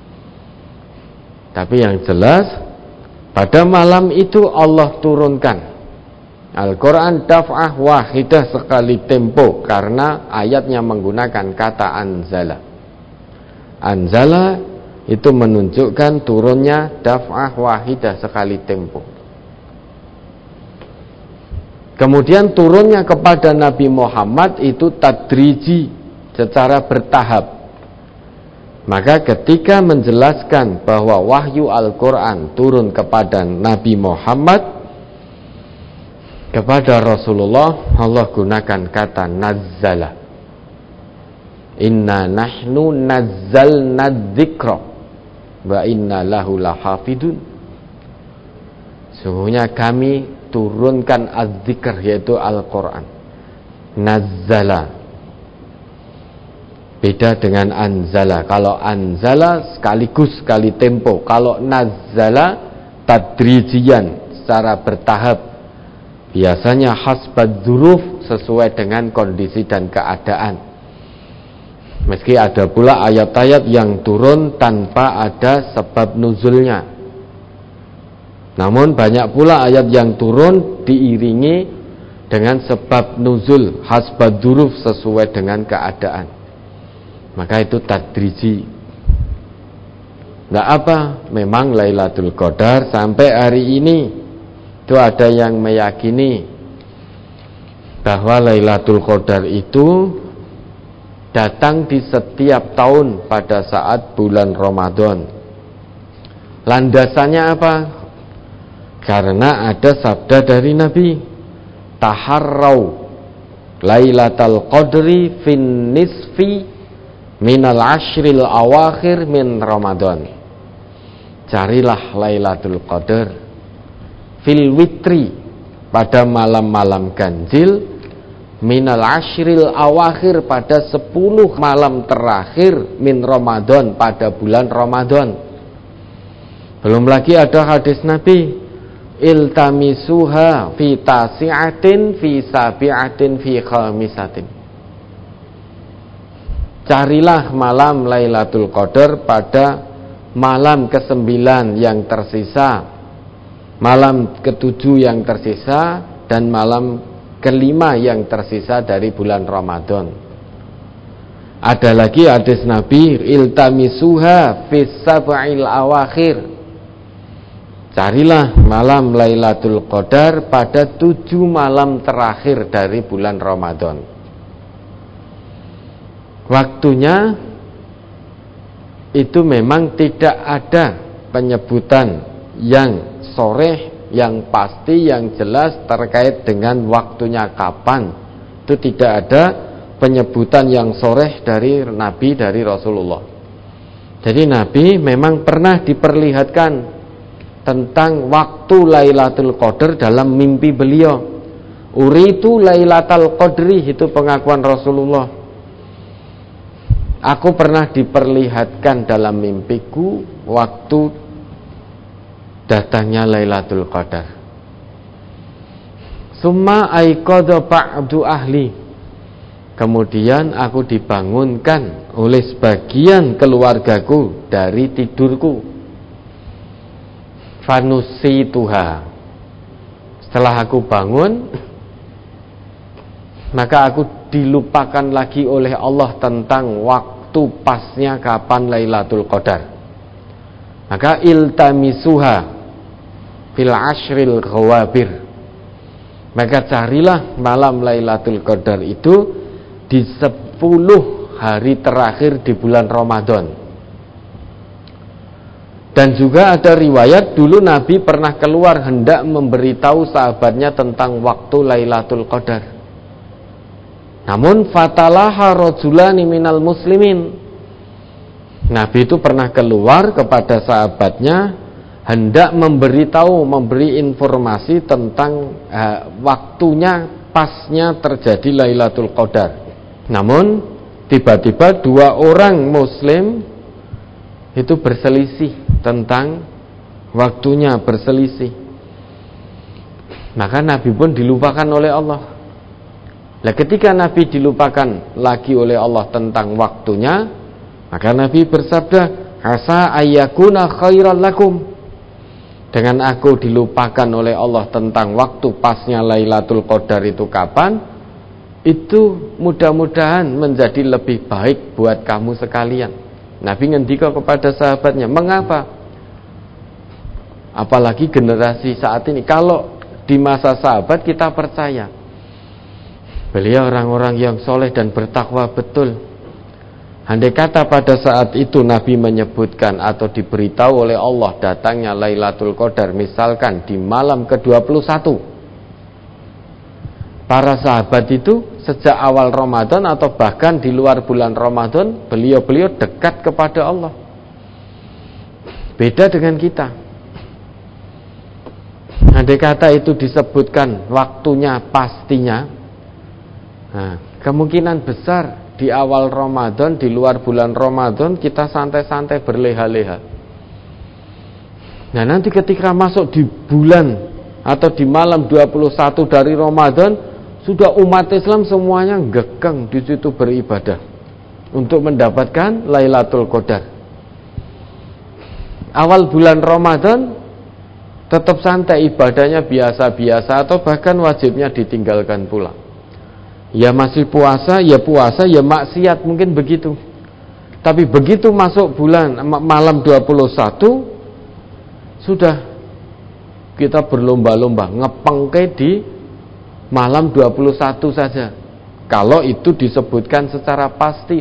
Tapi yang jelas pada malam itu Allah turunkan Al-Quran daf'ah wahidah sekali tempo, karena ayatnya menggunakan kata anzala. Anzala itu menunjukkan turunnya daf'ah wahidah sekali tempo. Kemudian turunnya kepada Nabi Muhammad itu tadriji, secara bertahap. Maka ketika menjelaskan bahwa wahyu Al-Quran turun kepada Nabi Muhammad, kepada Rasulullah, Allah gunakan kata nazzala. Inna nahnu nazzalna dzikra wa inna lahu lahafidun. Sungguhnya kami turunkan az-zikr, yaitu Al-Quran. Nazzala beda dengan anzala. Kalau anzala sekaligus sekali tempo, kalau nazzala tadrijian, secara bertahap. Biasanya hasbad dzuruf, sesuai dengan kondisi dan keadaan. Meski ada pula ayat-ayat yang turun tanpa ada sebab nuzulnya, namun banyak pula ayat yang turun diiringi dengan sebab nuzul, hasbad dzuruf, sesuai dengan keadaan. Maka itu tadriji. Nah apa? Memang Lailatul Qadar sampai hari ini itu ada yang meyakini bahwa Lailatul Qadar itu datang di setiap tahun pada saat bulan Ramadan. Landasannya apa? Karena ada sabda dari Nabi, taharrau Lailatul Qadri fin nisfi minal ashril awakhir min Ramadan. Carilah Lailatul Qadar fil witri, pada malam-malam ganjil, minal ashril awakhir, pada 10 malam terakhir, min Ramadan, pada bulan Ramadan. Belum lagi ada hadis Nabi, iltamisuha fi tasi'atin fi sabi'atin fi khamisatin. Carilah malam Lailatul Qadar pada malam ke-9 yang tersisa, malam ke-7 yang tersisa, dan malam ke-5 yang tersisa dari bulan Ramadan. Ada lagi hadis Nabi, iltamisuha fis sab'il awakhir. Carilah malam Lailatul Qadar pada 7 malam terakhir dari bulan Ramadan. Waktunya itu memang tidak ada penyebutan yang sharih, yang pasti, yang jelas terkait dengan waktunya kapan. Itu tidak ada penyebutan yang sharih dari Nabi, dari Rasulullah. Jadi Nabi memang pernah diperlihatkan tentang waktu Lailatul Qadar dalam mimpi beliau. Uritu Lailatul Qadri, itu pengakuan Rasulullah. Aku pernah diperlihatkan dalam mimpiku waktu datangnya Lailatul Qadar. Summa aiqadha ba'du ahli. Kemudian aku dibangunkan oleh sebagian keluargaku dari tidurku. Fanusituha. Setelah aku bangun, maka aku dilupakan lagi oleh Allah tentang waktu pasnya kapan Lailatul Qadar. Maka iltamisuha fil ashril khawabir. Maka carilah malam Lailatul Qadar itu di 10 hari terakhir di bulan Ramadan. Dan juga ada riwayat dulu Nabi pernah keluar hendak memberitahu sahabatnya tentang waktu Lailatul Qadar. Namun fatalaha rajulani minal muslimin. Nabi itu pernah keluar kepada sahabatnya hendak memberi informasi tentang waktunya pasnya terjadi Lailatul Qadar. Namun tiba-tiba dua orang muslim itu berselisih tentang waktunya, berselisih. Maka Nabi pun dilupakan oleh Allah. Nah, ketika Nabi dilupakan lagi oleh Allah tentang waktunya, maka Nabi bersabda, "Asa ayyakuna khairan lakum." Dengan aku dilupakan oleh Allah tentang waktu pasnya Lailatul Qadar itu kapan, itu mudah-mudahan menjadi lebih baik buat kamu sekalian. Nabi ngendika kepada sahabatnya, mengapa? Apalagi generasi saat ini. Kalau di masa sahabat kita percaya beliau orang-orang yang soleh dan bertakwa betul. Andai kata pada saat itu Nabi menyebutkan atau diberitahu oleh Allah datangnya Lailatul Qadar, misalkan di malam ke-21, para sahabat itu sejak awal Ramadan atau bahkan di luar bulan Ramadan, beliau-beliau dekat kepada Allah. Beda dengan kita. Andai kata itu disebutkan waktunya pastinya, nah, kemungkinan besar di awal Ramadan, di luar bulan Ramadan kita santai-santai berleha-leha. Nah, nanti ketika masuk di bulan atau di malam 21 dari Ramadan, sudah umat Islam semuanya gekeng di situ beribadah untuk mendapatkan Lailatul Qadar. Awal bulan Ramadan tetap santai, ibadahnya biasa-biasa atau bahkan wajibnya ditinggalkan pula. Ya masih puasa, ya maksiat, mungkin begitu. Tapi begitu masuk bulan malam 21, sudah kita berlomba-lomba ngepengke di malam 21 saja. Kalau itu disebutkan secara pasti.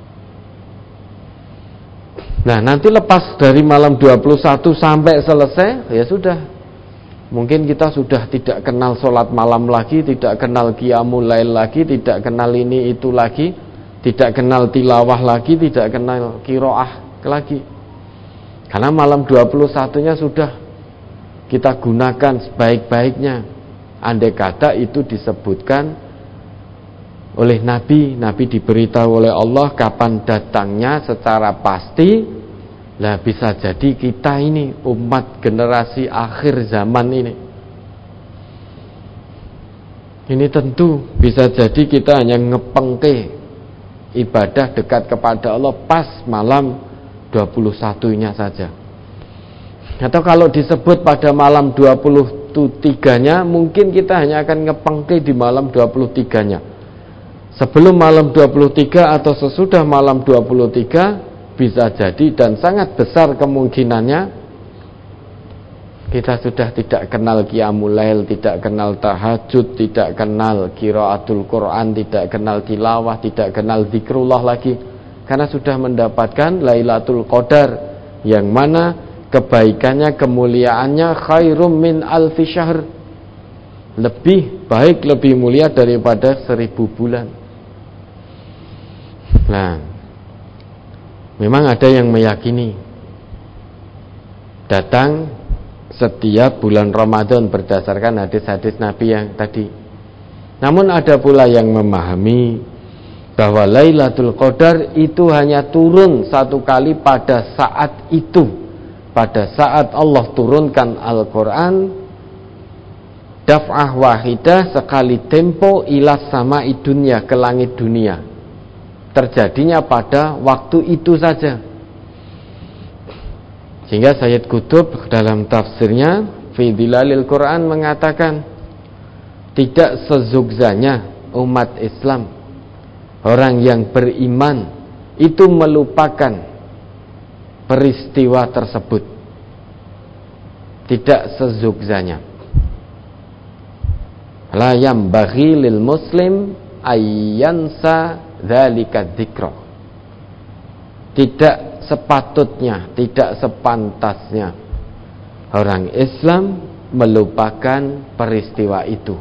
Nah, nanti lepas dari malam 21 sampai selesai, ya sudah. Mungkin kita sudah tidak kenal sholat malam lagi, tidak kenal qiyamul lail lagi, tidak kenal ini itu lagi, tidak kenal tilawah lagi, tidak kenal qiraah lagi. Karena malam 21-nya sudah kita gunakan sebaik-baiknya. Andai kata itu disebutkan oleh Nabi diberitahu oleh Allah kapan datangnya secara pasti. Lah bisa jadi kita ini umat generasi akhir zaman ini tentu bisa jadi kita hanya ngepengke ibadah dekat kepada Allah pas malam 21-nya saja. Atau kalau disebut pada malam 23-nya, mungkin kita hanya akan ngepengke di malam 23-nya. Sebelum malam 23 atau sesudah malam 23 bisa jadi dan sangat besar kemungkinannya kita sudah tidak kenal qiyamul lail, tidak kenal tahajud, tidak kenal qiraatul Quran, tidak kenal tilawah, tidak kenal zikrullah lagi, karena sudah mendapatkan Lailatul Qadar yang mana kebaikannya, kemuliaannya khairum min alfi syahr, lebih baik, lebih mulia daripada 1000 bulan. Nah, memang ada yang meyakini datang setiap bulan Ramadan berdasarkan hadis-hadis Nabi yang tadi. Namun ada pula yang memahami bahwa Lailatul Qadar itu hanya turun satu kali pada saat itu, pada saat Allah turunkan Al-Quran, daf'ah wahidah, sekali tempo ilas sama'i dunya, ke langit dunia. Terjadinya pada waktu itu saja. Sehingga Sayyid Qutb dalam tafsirnya Fi Dhilalil Quran mengatakan, tidak sezugzanya umat Islam, orang yang beriman itu melupakan peristiwa tersebut. Tidak sezugzanya. La yambaghi lil muslim ayyansa dzalika dzikra. Tidak sepatutnya, tidak sepantasnya orang Islam melupakan peristiwa itu.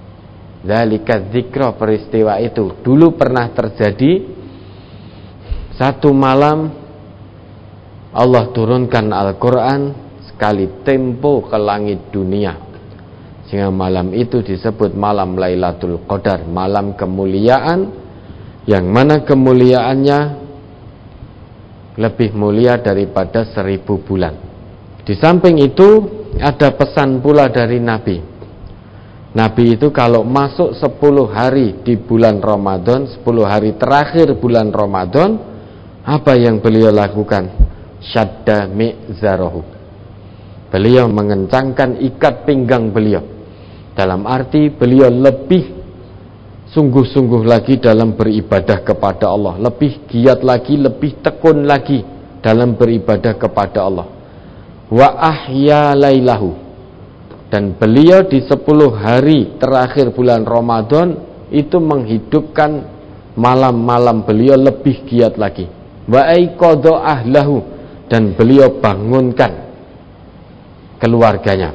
Dzalika dzikra, peristiwa itu dulu pernah terjadi Satu malam Allah turunkan Al-Quran sekali tempo ke langit dunia, sehingga malam itu disebut malam Lailatul Qadar, malam kemuliaan, yang mana kemuliaannya lebih mulia daripada 1000 bulan. Di samping itu ada pesan pula dari Nabi. Nabi itu kalau masuk 10 hari di bulan Ramadan, 10 hari terakhir bulan Ramadan, apa yang beliau lakukan? Syadda mi'zarahu. Beliau mengencangkan ikat pinggang beliau. Dalam arti beliau lebih sungguh-sungguh lagi dalam beribadah kepada Allah, lebih giat lagi, lebih tekun lagi dalam beribadah kepada Allah. Wa ahya lailahu. Dan beliau di 10 hari terakhir bulan Ramadan itu menghidupkan malam-malam beliau lebih giat lagi. Wa aiqadha ahlahu. Dan beliau bangunkan keluarganya.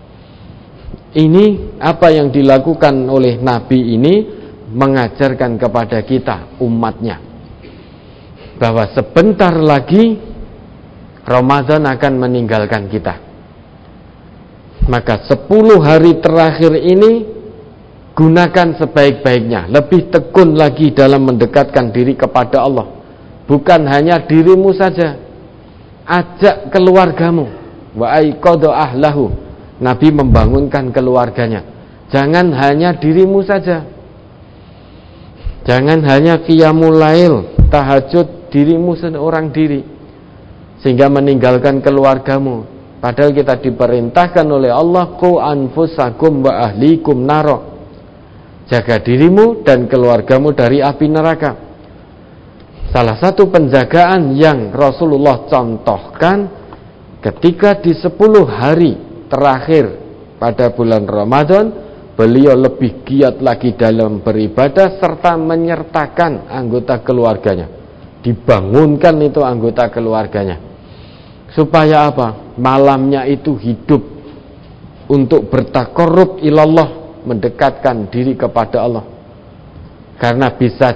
Ini apa yang dilakukan oleh Nabi ini, mengajarkan kepada kita umatnya bahwa sebentar lagi Ramadan akan meninggalkan kita. Maka 10 hari terakhir ini gunakan sebaik-baiknya, lebih tekun lagi dalam mendekatkan diri kepada Allah. Bukan hanya dirimu saja, ajak keluargamu. Wa aiqadha ahlahu. Nabi membangunkan keluarganya. Jangan hanya dirimu saja. Jangan hanya qiyamul lail, tahajud dirimu seorang diri, sehingga meninggalkan keluargamu. Padahal kita diperintahkan oleh Allah, qu anfusakum wa ahlikum naro. Jaga dirimu dan keluargamu dari api neraka. Salah satu penjagaan yang Rasulullah contohkan ketika di 10 hari terakhir pada bulan Ramadan, beliau lebih giat lagi dalam beribadah serta menyertakan anggota keluarganya. Dibangunkan itu anggota keluarganya. Supaya apa? Malamnya itu hidup untuk bertaqarrub ilallah, mendekatkan diri kepada Allah. Karena bisa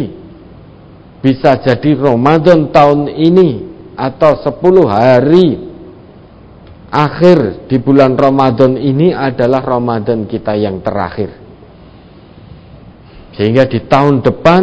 jadi Ramadan tahun ini atau 10 hari akhir di bulan Ramadan ini adalah Ramadan kita yang terakhir. Sehingga di tahun depan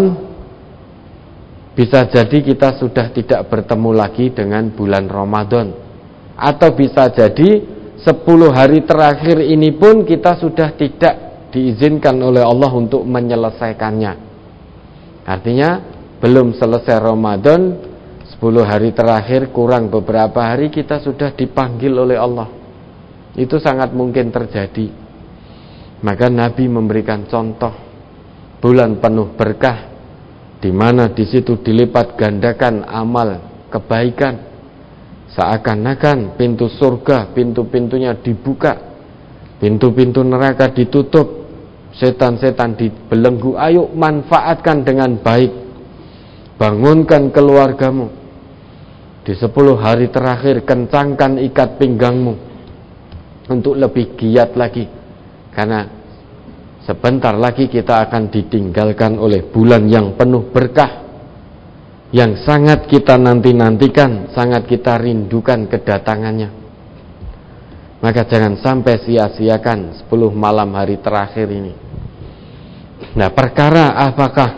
bisa jadi kita sudah tidak bertemu lagi dengan bulan Ramadan. Atau bisa jadi 10 hari terakhir ini pun kita sudah tidak diizinkan oleh Allah untuk menyelesaikannya. Artinya belum selesai Ramadan, 10 hari terakhir kurang beberapa hari kita sudah dipanggil oleh Allah. Itu sangat mungkin terjadi. Maka Nabi memberikan contoh bulan penuh berkah, di mana di situ dilipat gandakan amal kebaikan, seakan-akan pintu surga, pintu-pintunya dibuka, pintu-pintu neraka ditutup, setan-setan dibelenggu. Ayo manfaatkan dengan baik. Bangunkan keluargamu. Di 10 hari terakhir kencangkan ikat pinggangmu untuk lebih giat lagi. Karena sebentar lagi kita akan ditinggalkan oleh bulan yang penuh berkah, yang sangat kita nanti-nantikan, sangat kita rindukan kedatangannya. Maka jangan sampai sia-siakan 10 malam hari terakhir ini. Nah, perkara apakah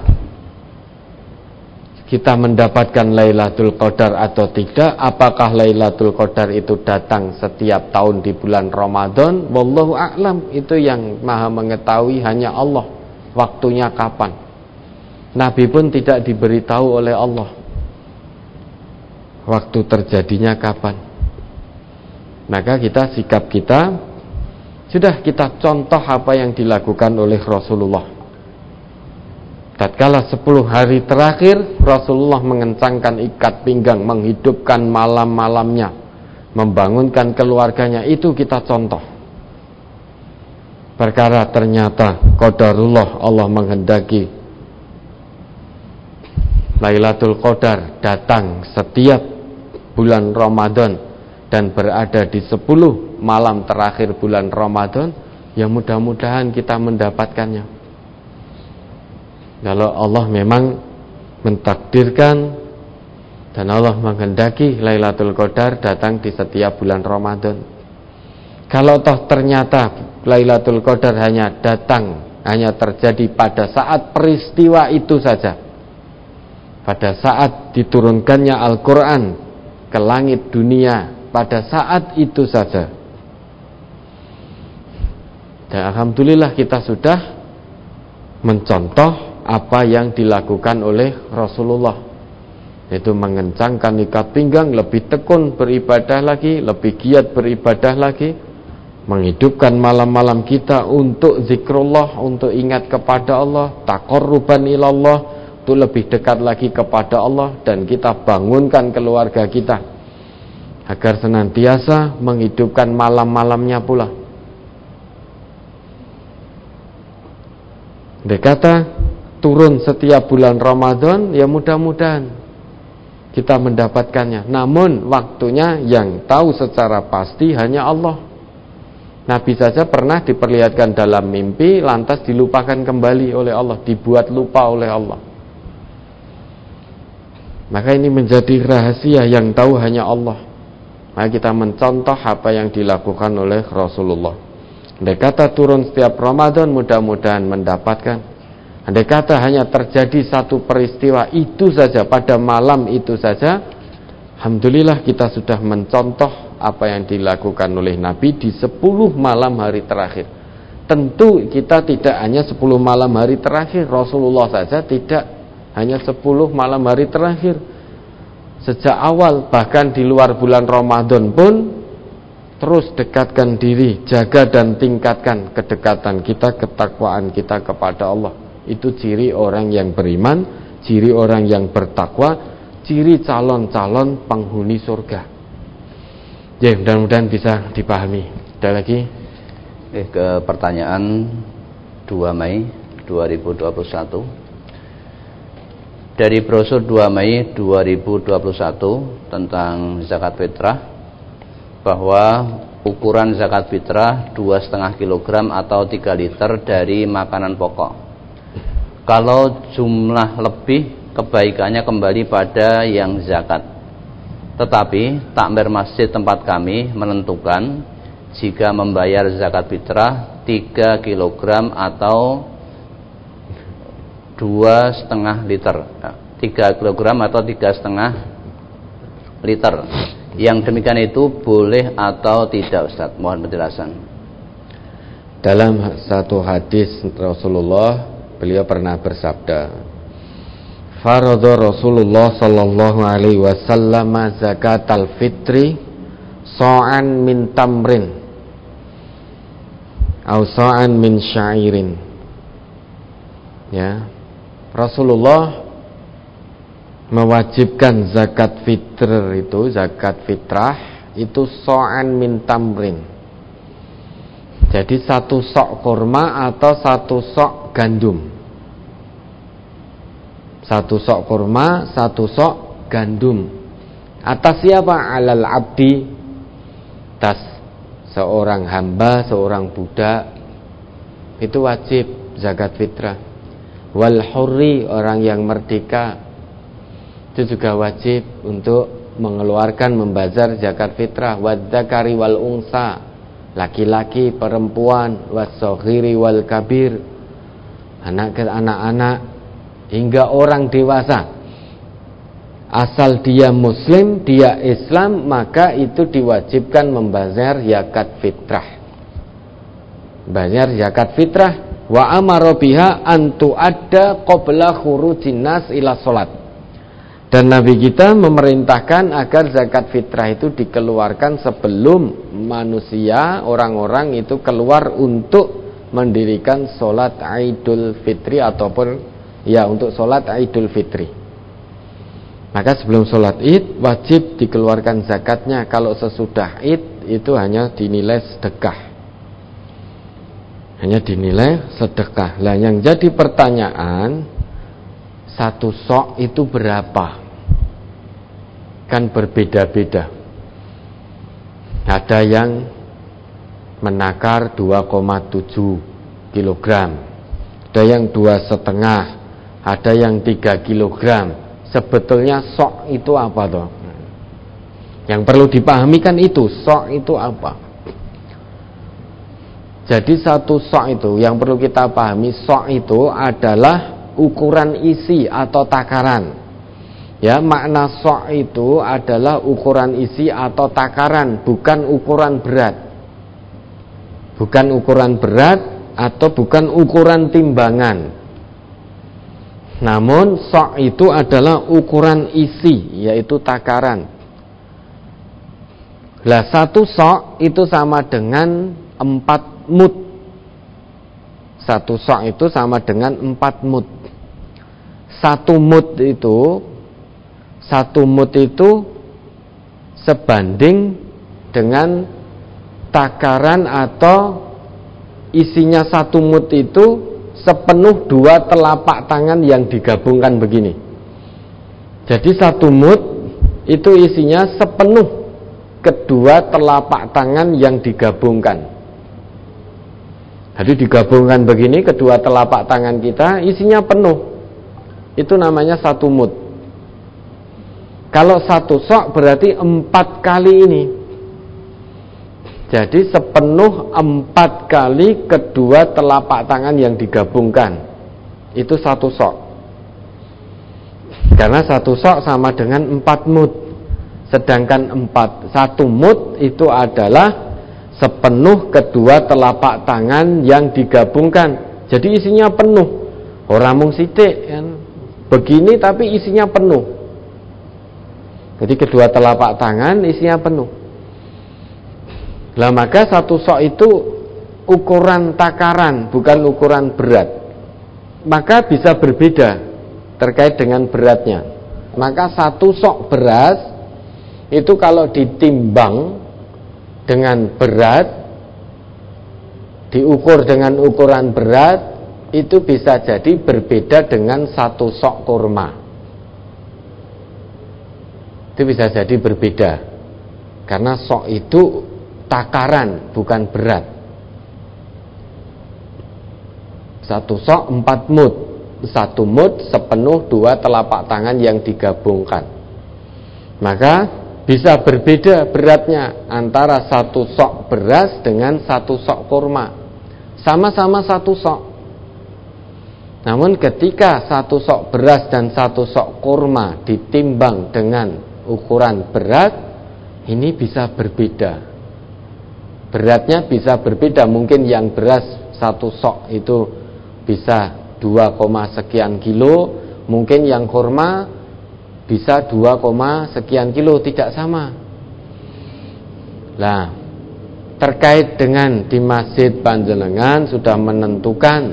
kita mendapatkan Lailatul Qadar atau tidak, apakah Lailatul Qadar itu datang setiap tahun di bulan Ramadan, wallahu a'lam, itu yang maha mengetahui hanya Allah, waktunya kapan. Nabi pun tidak diberitahu oleh Allah waktu terjadinya kapan. Maka sikap kita sudah kita contoh apa yang dilakukan oleh Rasulullah. Tatkala 10 hari terakhir Rasulullah mengencangkan ikat pinggang, menghidupkan malam-malamnya, membangunkan keluarganya, itu kita contoh. Perkara ternyata qadarullah, Allah menghendaki Lailatul Qadar datang setiap bulan Ramadan dan berada di 10 malam terakhir bulan Ramadan, ya mudah-mudahan kita mendapatkannya. Kalau Allah memang mentakdirkan Dan Allah menghendaki Lailatul Qadar datang di setiap bulan Ramadan. Kalau toh ternyata Lailatul Qadar hanya terjadi pada saat peristiwa itu saja, pada saat diturunkannya Al-Quran ke langit dunia, pada saat itu saja, dan alhamdulillah kita sudah mencontoh apa yang dilakukan oleh Rasulullah, yaitu mengencangkan ikat pinggang, lebih tekun beribadah lagi, lebih giat beribadah lagi, menghidupkan malam-malam kita untuk zikrullah, untuk ingat kepada Allah, taqarruban ilallah, untuk lebih dekat lagi kepada Allah. Dan kita bangunkan keluarga kita agar senantiasa menghidupkan malam-malamnya pula. Dia kata turun setiap bulan Ramadan, ya mudah-mudahan kita mendapatkannya. Namun waktunya yang tahu secara pasti hanya Allah. Nabi saja pernah diperlihatkan dalam mimpi, lantas dilupakan kembali oleh Allah, dibuat lupa oleh Allah. Maka ini menjadi rahasia yang tahu hanya Allah. Maka kita mencontoh apa yang dilakukan oleh Rasulullah. Andai kata turun setiap Ramadan, mudah-mudahan mendapatkan. Andai kata hanya terjadi satu peristiwa itu saja, pada malam itu saja, alhamdulillah kita sudah mencontoh apa yang dilakukan oleh Nabi di 10 malam hari terakhir. Tentu kita tidak hanya 10 malam hari terakhir, Rasulullah saja tidak hanya 10 malam hari terakhir. Sejak awal, bahkan di luar bulan Ramadan pun terus dekatkan diri, jaga dan tingkatkan kedekatan kita, ketakwaan kita kepada Allah. Itu ciri orang yang beriman, ciri orang yang bertakwa, ciri calon-calon penghuni surga. Ya, mudah-mudahan bisa dipahami. Ada lagi? Ke pertanyaan 2 Mei 2021. Dari brosur 2 Mei 2021 tentang zakat fitrah, bahwa ukuran zakat fitrah 2,5 kg atau 3 liter dari makanan pokok. Kalau jumlah lebih, kebaikannya kembali pada yang zakat. Tetapi takmir masjid tempat kami menentukan jika membayar zakat fitrah 3 kg atau 2,5 liter, 3 kg atau 3,5 liter. Yang demikian itu boleh atau tidak, Ustaz? Mohon penjelasan. Dalam satu hadis Rasulullah, beliau pernah bersabda, faradha Rasulullah sallallahu alaihi wasallam zakatal fitri sa'an min tamrin atau sa'an min syairin. Ya, Rasulullah mewajibkan zakat fitrah itu so'an min tamrin. Jadi 1 sok kurma atau 1 sok gandum. 1 sok kurma, 1 sok gandum. Atas siapa? Alal abdi, atas seorang hamba, seorang budak. Itu wajib zakat fitrah. Wal hurri, orang yang merdeka, itu juga wajib untuk mengeluarkan, membazar zakat fitrah. Wadzakari wal unsa, laki-laki, perempuan, wassoghiri wal kabir, anak-anak hingga orang dewasa. Asal dia muslim, dia Islam, maka itu diwajibkan membazar zakat fitrah. Bayar zakat fitrah. Wa amara biha an tu'adda qabla khurujin nas ila salat. Dan Nabi kita memerintahkan agar zakat fitrah itu dikeluarkan sebelum manusia, orang-orang itu keluar untuk mendirikan sholat Idul Fitri ataupun ya untuk sholat Idul Fitri. Maka sebelum sholat Id wajib dikeluarkan zakatnya. Kalau sesudah Id itu hanya dinilai sedekah. Hanya dinilai sedekah. Lah yang jadi pertanyaan, 1 sok itu berapa? Kan berbeda-beda. Ada yang menakar 2,7 kg, ada yang 2,5, ada yang 3 kg. sebetulnya sok itu apa toh? Yang perlu dipahami kan itu, sok itu apa? Jadi satu sok itu yang perlu kita pahami, sok itu adalah ukuran isi atau takaran. Ya, makna sok itu adalah ukuran isi atau takaran, bukan ukuran berat. Bukan ukuran berat atau bukan ukuran timbangan. Namun sok itu adalah ukuran isi, yaitu takaran. Lah satu sok itu sama dengan 4 mud. Satu sok itu sama dengan 4 mud. Satu mud itu sebanding dengan takaran atau isinya satu mud itu sepenuh 2 telapak tangan yang digabungkan begini. Jadi satu mud itu isinya sepenuh kedua telapak tangan yang digabungkan. Jadi digabungkan begini, kedua telapak tangan kita isinya penuh. Itu namanya satu mud. Kalau satu sok berarti 4 kali ini. Jadi sepenuh 4 kali kedua telapak tangan yang digabungkan. Itu satu sok. Karena satu sok sama dengan 4 mud. Sedangkan 1 mud itu adalah sepenuh kedua telapak tangan yang digabungkan. Jadi isinya penuh. Ora mung sithik kan. Begini tapi isinya penuh. Jadi kedua telapak tangan isinya penuh. Lah maka satu sok itu ukuran takaran, bukan ukuran berat. Maka bisa berbeda terkait dengan beratnya. Maka satu sok beras itu kalau ditimbang dengan berat, diukur dengan ukuran berat, itu bisa jadi berbeda dengan satu sok kurma. Itu bisa jadi berbeda, karena sok itu takaran, bukan berat. Satu sok 4 mud. Satu mud sepenuh 2 telapak tangan yang digabungkan. Maka bisa berbeda beratnya antara satu sok beras dengan satu sok kurma. Sama-sama satu sok. Namun ketika satu sok beras dan satu sok kurma ditimbang dengan ukuran berat, ini bisa berbeda. Beratnya bisa berbeda. Mungkin yang beras satu sok itu bisa 2, sekian kilo. Mungkin yang kurma bisa 2, sekian kilo, tidak sama. Nah, terkait dengan di masjid panjenengan sudah menentukan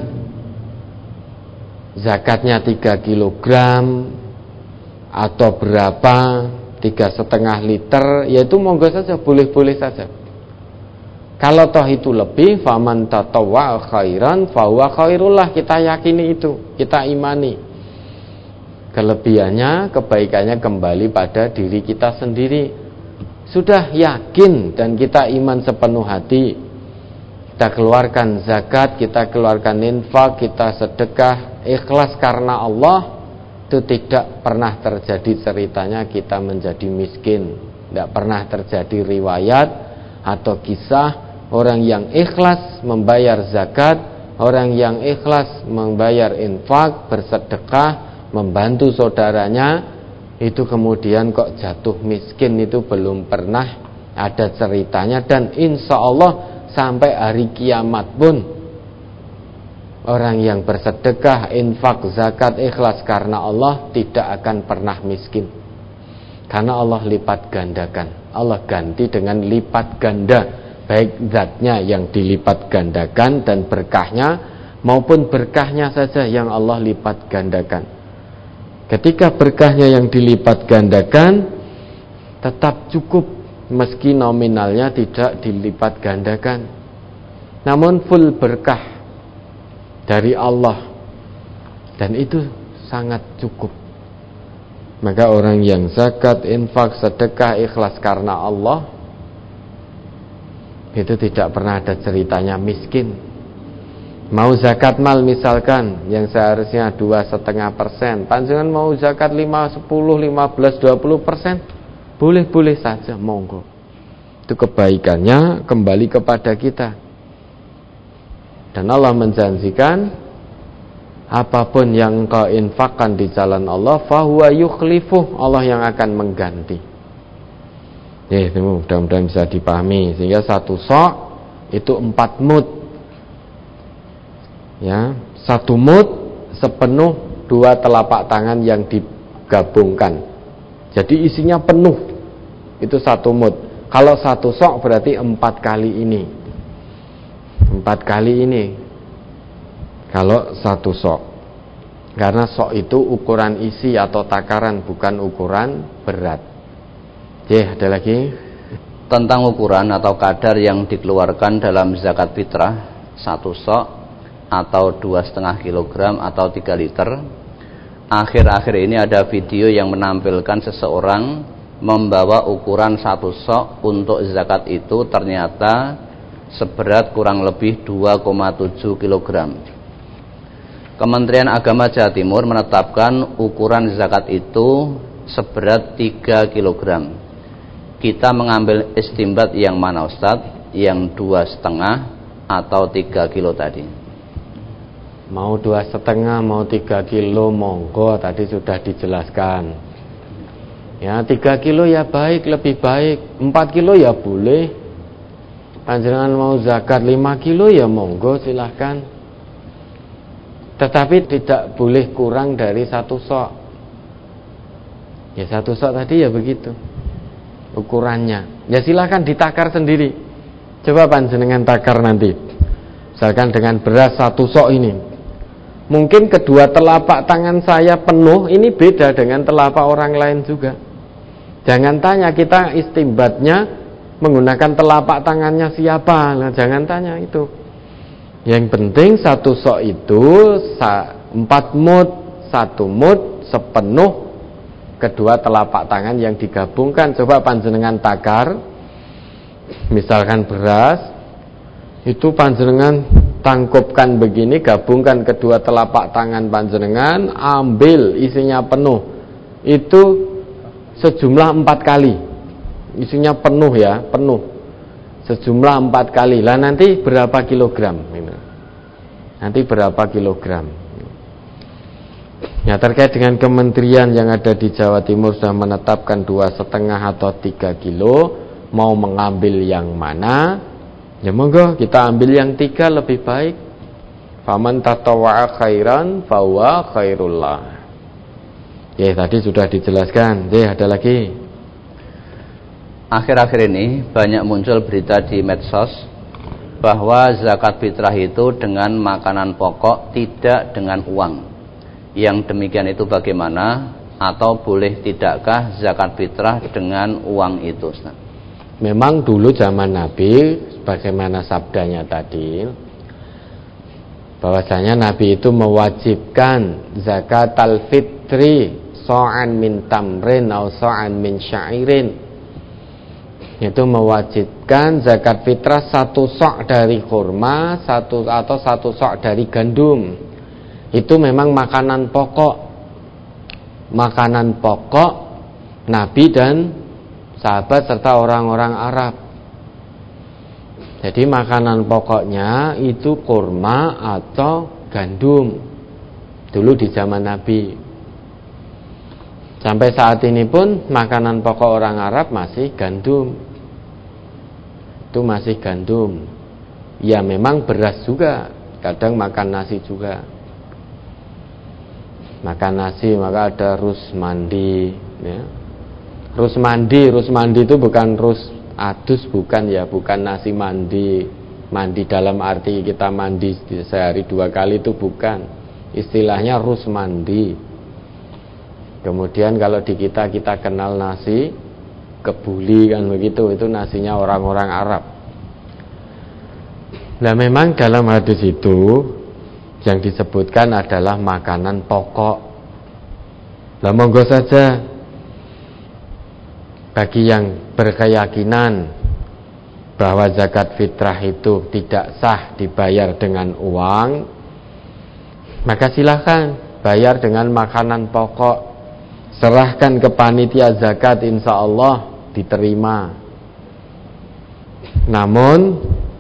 zakatnya 3 kilogram atau berapa, 3,5 liter, yaitu monggo saja, boleh-boleh saja. Kalau toh itu lebih, faman tatawwa khairan fahuwa khairullah, kita yakini itu, kita imani. Kelebihannya, kebaikannya kembali pada diri kita sendiri. Sudah yakin dan kita iman sepenuh hati, kita keluarkan zakat, kita keluarkan infak, kita sedekah, ikhlas karena Allah, itu tidak pernah terjadi ceritanya kita menjadi miskin. Tidak pernah terjadi riwayat atau kisah orang yang ikhlas membayar zakat, orang yang ikhlas membayar infak, bersedekah, membantu saudaranya, itu kemudian kok jatuh miskin, itu belum pernah ada ceritanya. Dan insya Allah sampai hari kiamat pun orang yang bersedekah, infak, zakat, ikhlas karena Allah tidak akan pernah miskin. Karena Allah lipat gandakan, Allah ganti dengan lipat ganda, baik zatnya yang dilipat gandakan dan berkahnya, maupun berkahnya saja yang Allah lipat gandakan. Ketika berkahnya yang dilipat gandakan, tetap cukup meski nominalnya tidak dilipat gandakan, namun full berkah dari Allah, dan itu sangat cukup. Maka orang yang zakat, infak, sedekah, ikhlas karena Allah, itu tidak pernah ada ceritanya miskin. Mau zakat mal misalkan yang seharusnya 2,5%, panjenengan mau zakat 5, 10, 15, 20%, boleh-boleh saja, monggo. Itu kebaikannya kembali kepada kita. Dan Allah menjanjikan apapun yang engkau infakkan di jalan Allah, fahuwa yukhlifuh, Allah yang akan mengganti. Ya, itu mudah-mudahan bisa dipahami. Sehingga 1 sok itu 4 mud. Ya, 1 mud sepenuh 2 telapak tangan yang digabungkan. Jadi isinya penuh. Itu 1 mud. Kalau 1 sok berarti 4 kali ini. 4 kali ini. Kalau 1 sok. Karena sok itu ukuran isi atau takaran, bukan ukuran berat. Oke, ada lagi? Tentang ukuran atau kadar yang dikeluarkan dalam zakat fitrah, 1 sok atau 2,5 kilogram atau 3 liter. Akhir-akhir ini ada video yang menampilkan seseorang membawa ukuran 1 sok untuk zakat itu ternyata seberat kurang lebih 2,7 kilogram. Kementerian Agama Jawa Timur menetapkan ukuran zakat itu seberat 3 kilogram. Kita mengambil istimbat yang mana Ustadz? Yang 2,5 atau 3 kilo tadi? Mau 2,5, mau 3 kilo, monggo, tadi sudah dijelaskan. Ya, 3 kilo ya baik, lebih baik. 4 kilo ya boleh. Panjenengan mau zakat 5 kilo ya monggo, silahkan. Tetapi tidak boleh kurang dari 1 sok. Ya 1 sok tadi ya begitu ukurannya. Ya silahkan ditakar sendiri. Coba panjenengan takar nanti. Misalkan dengan beras 1 sok ini, mungkin kedua telapak tangan saya penuh, ini beda dengan telapak orang lain juga. Jangan tanya kita istimbatnya menggunakan telapak tangannya siapa. Nah, jangan tanya itu. Yang penting 1 sok itu 4 mud, 1 mud sepenuh kedua telapak tangan yang digabungkan. Coba panjenengan takar. Misalkan beras itu panjenengan tangkupkan begini, gabungkan kedua telapak tangan panjenengan, ambil isinya penuh. Itu sejumlah 4 kali. Isinya penuh ya, penuh. Sejumlah 4 kali. Lah nanti berapa kilogram? Nanti berapa kilogram? Ya, terkait dengan kementerian yang ada di Jawa Timur sudah menetapkan 2,5 atau 3 kilo, mau mengambil yang mana? Ya monggo kita ambil yang 3 lebih baik. Faman tatawwa'a khairan fahuwa khairullah. Ya, tadi sudah dijelaskan. Ya, ada lagi. Akhir-akhir ini banyak muncul berita di medsos bahwa zakat fitrah itu dengan makanan pokok, tidak dengan uang. Yang demikian itu bagaimana? Atau boleh tidakkah zakat fitrah dengan uang itu? Memang dulu zaman Nabi, bagaimana sabdanya tadi, bahwasanya Nabi itu mewajibkan zakat al-fitri so'an min tamrin atau so'an min syairin. Itu mewajibkan zakat fitrah 1 sok dari kurma, 1 atau 1 sok dari gandum. Itu memang makanan pokok. Makanan pokok Nabi dan sahabat serta orang-orang Arab. Jadi makanan pokoknya itu kurma atau gandum. Dulu di zaman Nabi. Sampai saat ini pun makanan pokok orang Arab masih gandum. Itu masih gandum. Ya memang beras juga, kadang makan nasi juga. Makan nasi maka ada rusmandi ya. Rusmandi itu bukan rus adus, bukan ya, bukan nasi mandi. Mandi dalam arti kita mandi sehari 2 kali itu bukan. Istilahnya rusmandi. Kemudian kalau di kita kenal nasi kebuli kan begitu, itu nasinya orang-orang Arab. Nah memang dalam hadis itu yang disebutkan adalah makanan pokok. Nah monggo saja bagi yang berkeyakinan bahwa zakat fitrah itu tidak sah dibayar dengan uang, maka silahkan bayar dengan makanan pokok, serahkan ke panitia zakat, insya Allah diterima. Namun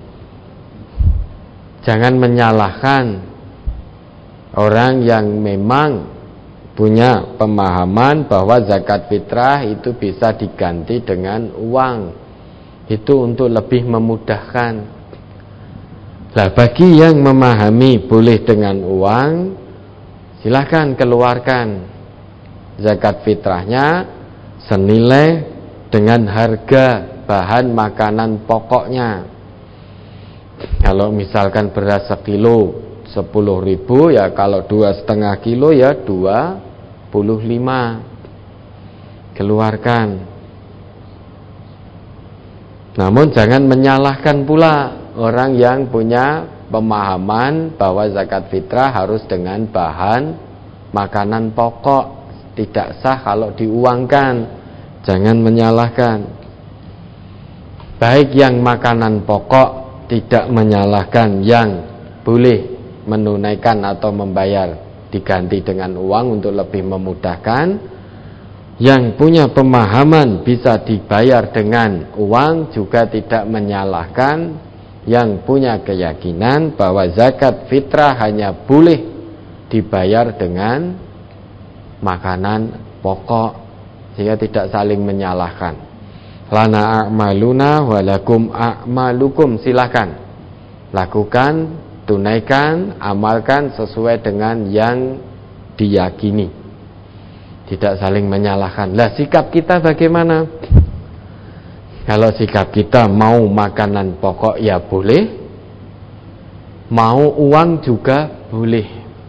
jangan menyalahkan orang yang memang punya pemahaman bahwa zakat fitrah itu bisa diganti dengan uang. Itu untuk lebih memudahkan. Nah, bagi yang memahami boleh dengan uang, silakan keluarkan zakat fitrahnya senilai dengan harga bahan makanan pokoknya. Kalau misalkan beras sekilo 10.000, ya kalau 2,5 kilo ya 25, keluarkan. Namun jangan menyalahkan pula orang yang punya pemahaman bahwa zakat fitrah harus dengan bahan makanan pokok, tidak sah kalau diuangkan. Jangan menyalahkan. Baik yang makanan pokok tidak menyalahkan yang boleh menunaikan atau membayar diganti dengan uang untuk lebih memudahkan. Yang punya pemahaman bisa dibayar dengan uang juga tidak menyalahkan yang punya keyakinan bahwa zakat fitrah hanya boleh dibayar dengan makanan pokok, sehingga tidak saling menyalahkan. Lana a'maluna walakum a'malukum, silakan lakukan, tunaikan, amalkan sesuai dengan yang diyakini. Tidak saling menyalahkan. Lah, sikap kita bagaimana? Kalau sikap kita mau makanan pokok ya boleh, mau uang juga boleh,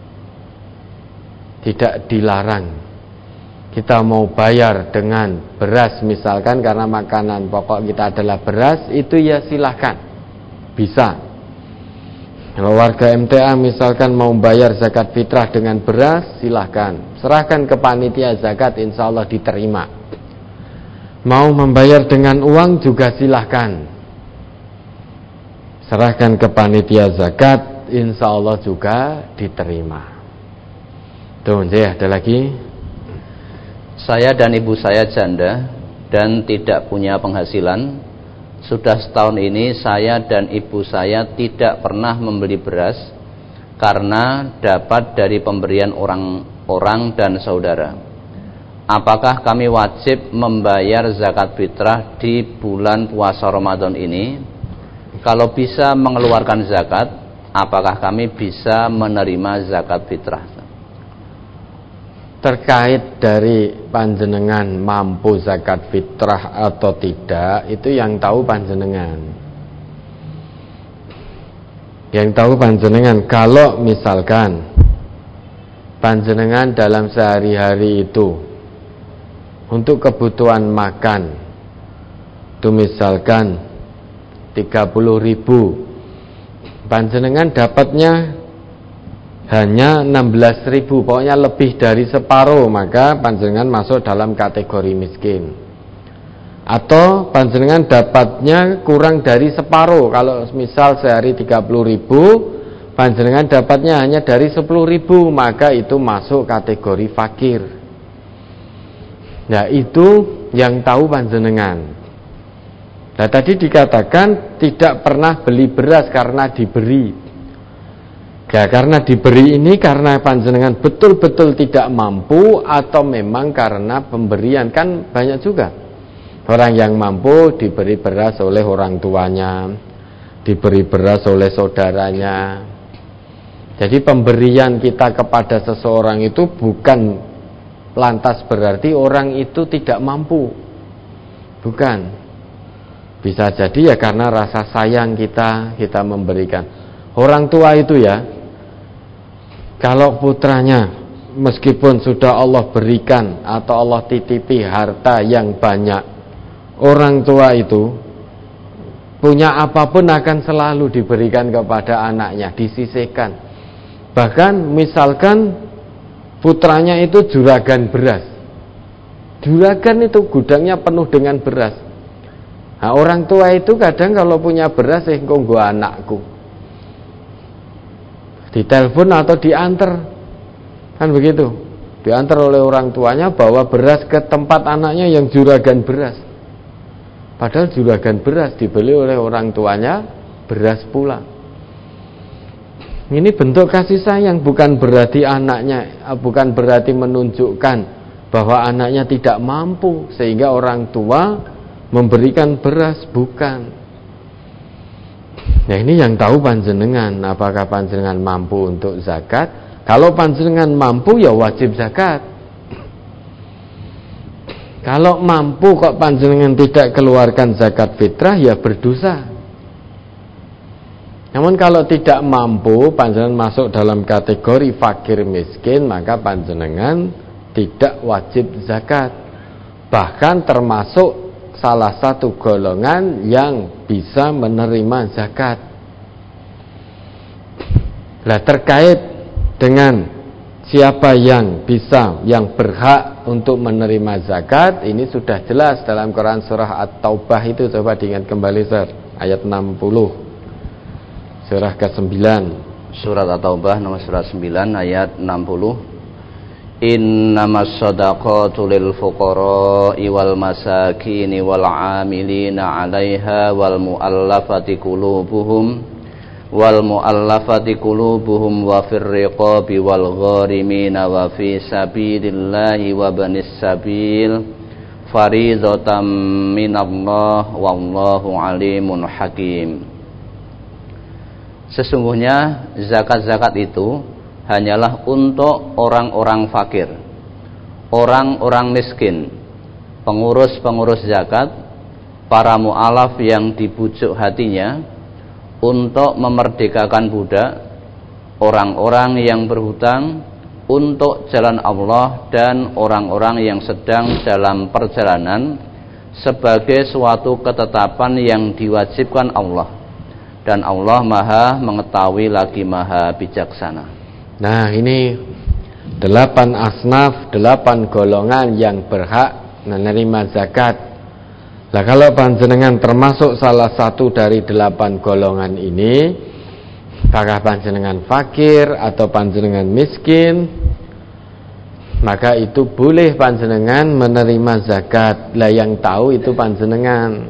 tidak dilarang. Kita mau bayar dengan beras misalkan, karena makanan pokok kita adalah beras, itu ya silahkan, bisa. Kalau warga MTA misalkan mau bayar zakat fitrah dengan beras, silahkan, serahkan ke panitia zakat, insya Allah diterima. Mau membayar dengan uang juga silahkan, serahkan ke panitia zakat, insya Allah juga diterima. Tuh, ada lagi. Saya dan ibu saya janda dan tidak punya penghasilan. Sudah setahun ini saya dan ibu saya tidak pernah membeli beras karena dapat dari pemberian orang dan saudara. Apakah kami wajib membayar zakat fitrah di bulan puasa Ramadan ini? Kalau bisa mengeluarkan zakat, apakah kami bisa menerima zakat fitrah? Terkait dari panjenengan mampu zakat fitrah atau tidak, itu yang tahu panjenengan. Yang tahu panjenengan. Kalau misalkan panjenengan dalam sehari-hari itu untuk kebutuhan makan itu misalkan 30.000, panjenengan dapatnya hanya 16.000, pokoknya lebih dari separuh, maka panjenengan masuk dalam kategori miskin. Atau panjenengan dapatnya kurang dari separuh, kalau misal sehari 30.000, panjenengan dapatnya hanya dari 10.000, maka itu masuk kategori fakir. Nah, itu yang tahu panjenengan. Nah, tadi dikatakan tidak pernah beli beras karena diberi. Ya, karena diberi ini karena panjenengan betul-betul tidak mampu, atau memang karena pemberian. Kan banyak juga orang yang mampu diberi beras oleh orang tuanya, diberi beras oleh saudaranya. Jadi pemberian kita kepada seseorang itu bukan lantas berarti orang itu tidak mampu. Bukan. Bisa jadi ya karena rasa sayang kita memberikan. Orang tua itu ya, kalau putranya meskipun sudah Allah berikan atau Allah titipi harta yang banyak, orang tua itu punya apapun akan selalu diberikan kepada anaknya, disisihkan. Bahkan misalkan putranya itu juragan beras, juragan itu gudangnya penuh dengan beras, Nah, orang tua itu kadang kalau punya beras nggo anakku, ditelepon atau diantar, kan begitu, diantar oleh orang tuanya bawa beras ke tempat anaknya yang juragan beras, padahal juragan beras dibeli oleh orang tuanya beras pula. Ini bentuk kasih sayang, bukan berarti menunjukkan bahwa anaknya tidak mampu sehingga orang tua memberikan beras, bukan. Nah, ini yang tahu panjenengan, apakah panjenengan mampu untuk zakat. Kalau panjenengan mampu ya wajib zakat. Kalau mampu kok panjenengan tidak keluarkan zakat fitrah ya berdosa. Namun kalau tidak mampu, panjenengan masuk dalam kategori fakir miskin, maka panjenengan tidak wajib zakat. Bahkan termasuk salah satu golongan yang bisa menerima zakat. Nah, terkait dengan siapa yang bisa, yang berhak untuk menerima zakat, ini sudah jelas dalam Quran surah At-Taubah itu. Coba diingat kembali, ayat 60. Surah ke-9, Surat At-Taubah nomor surat 9 ayat 60. Innamas shadaqatu lil fuqara'i wal masakini wal 'amilina 'alaiha wal mu'allafati qulubuhum wa fir riqabi wal gharimina wa fi sabilillahi wa banis sabil faridatan minallah wallahu alimun hakim. Sesungguhnya zakat-zakat itu hanyalah untuk orang-orang fakir, orang-orang miskin, pengurus-pengurus zakat, para mu'alaf yang dibujuk hatinya untuk memerdekakan budak, orang-orang yang berhutang untuk jalan Allah, dan orang-orang yang sedang dalam perjalanan sebagai suatu ketetapan yang diwajibkan Allah. Dan Allah maha mengetahui lagi maha bijaksana. Nah, ini 8 asnaf, 8 golongan yang berhak menerima zakat. Nah, kalau panjenengan termasuk salah satu dari 8 golongan ini, apakah panjenengan fakir atau panjenengan miskin, maka itu boleh panjenengan menerima zakat. Lah, yang tahu itu panjenengan.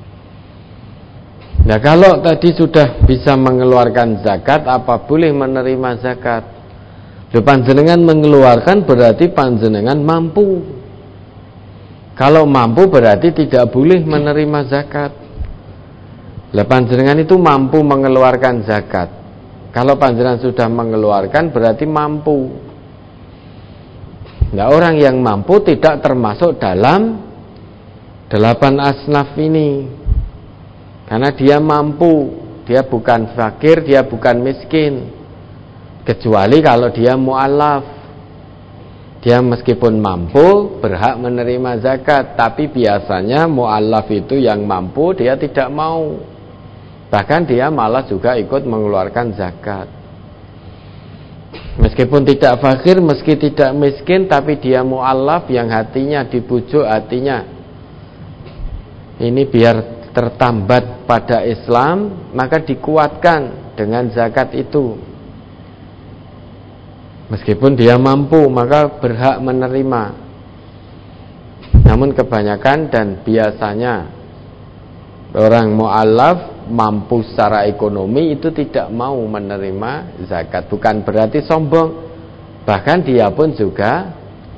Nah, kalau tadi sudah bisa mengeluarkan zakat, apa boleh menerima zakat? Panjenengan mengeluarkan berarti panjenengan mampu. Kalau mampu berarti tidak boleh menerima zakat. Panjenengan itu mampu mengeluarkan zakat. Kalau panjenengan sudah mengeluarkan berarti mampu. Nah, orang yang mampu tidak termasuk dalam 8 asnaf ini. Karena dia mampu, dia bukan fakir, dia bukan miskin. Kecuali kalau dia mu'alaf, dia meskipun mampu berhak menerima zakat, tapi biasanya mu'alaf itu yang mampu dia tidak mau. Bahkan dia malah juga ikut mengeluarkan zakat. Meskipun tidak fakir, meski tidak miskin, tapi dia mu'alaf yang hatinya dibujuk hatinya. Ini biar tertambat pada Islam, maka dikuatkan dengan zakat itu. Meskipun dia mampu, maka berhak menerima. Namun kebanyakan dan biasanya orang mu'alaf mampu secara ekonomi itu tidak mau menerima zakat. Bukan berarti sombong, bahkan dia pun juga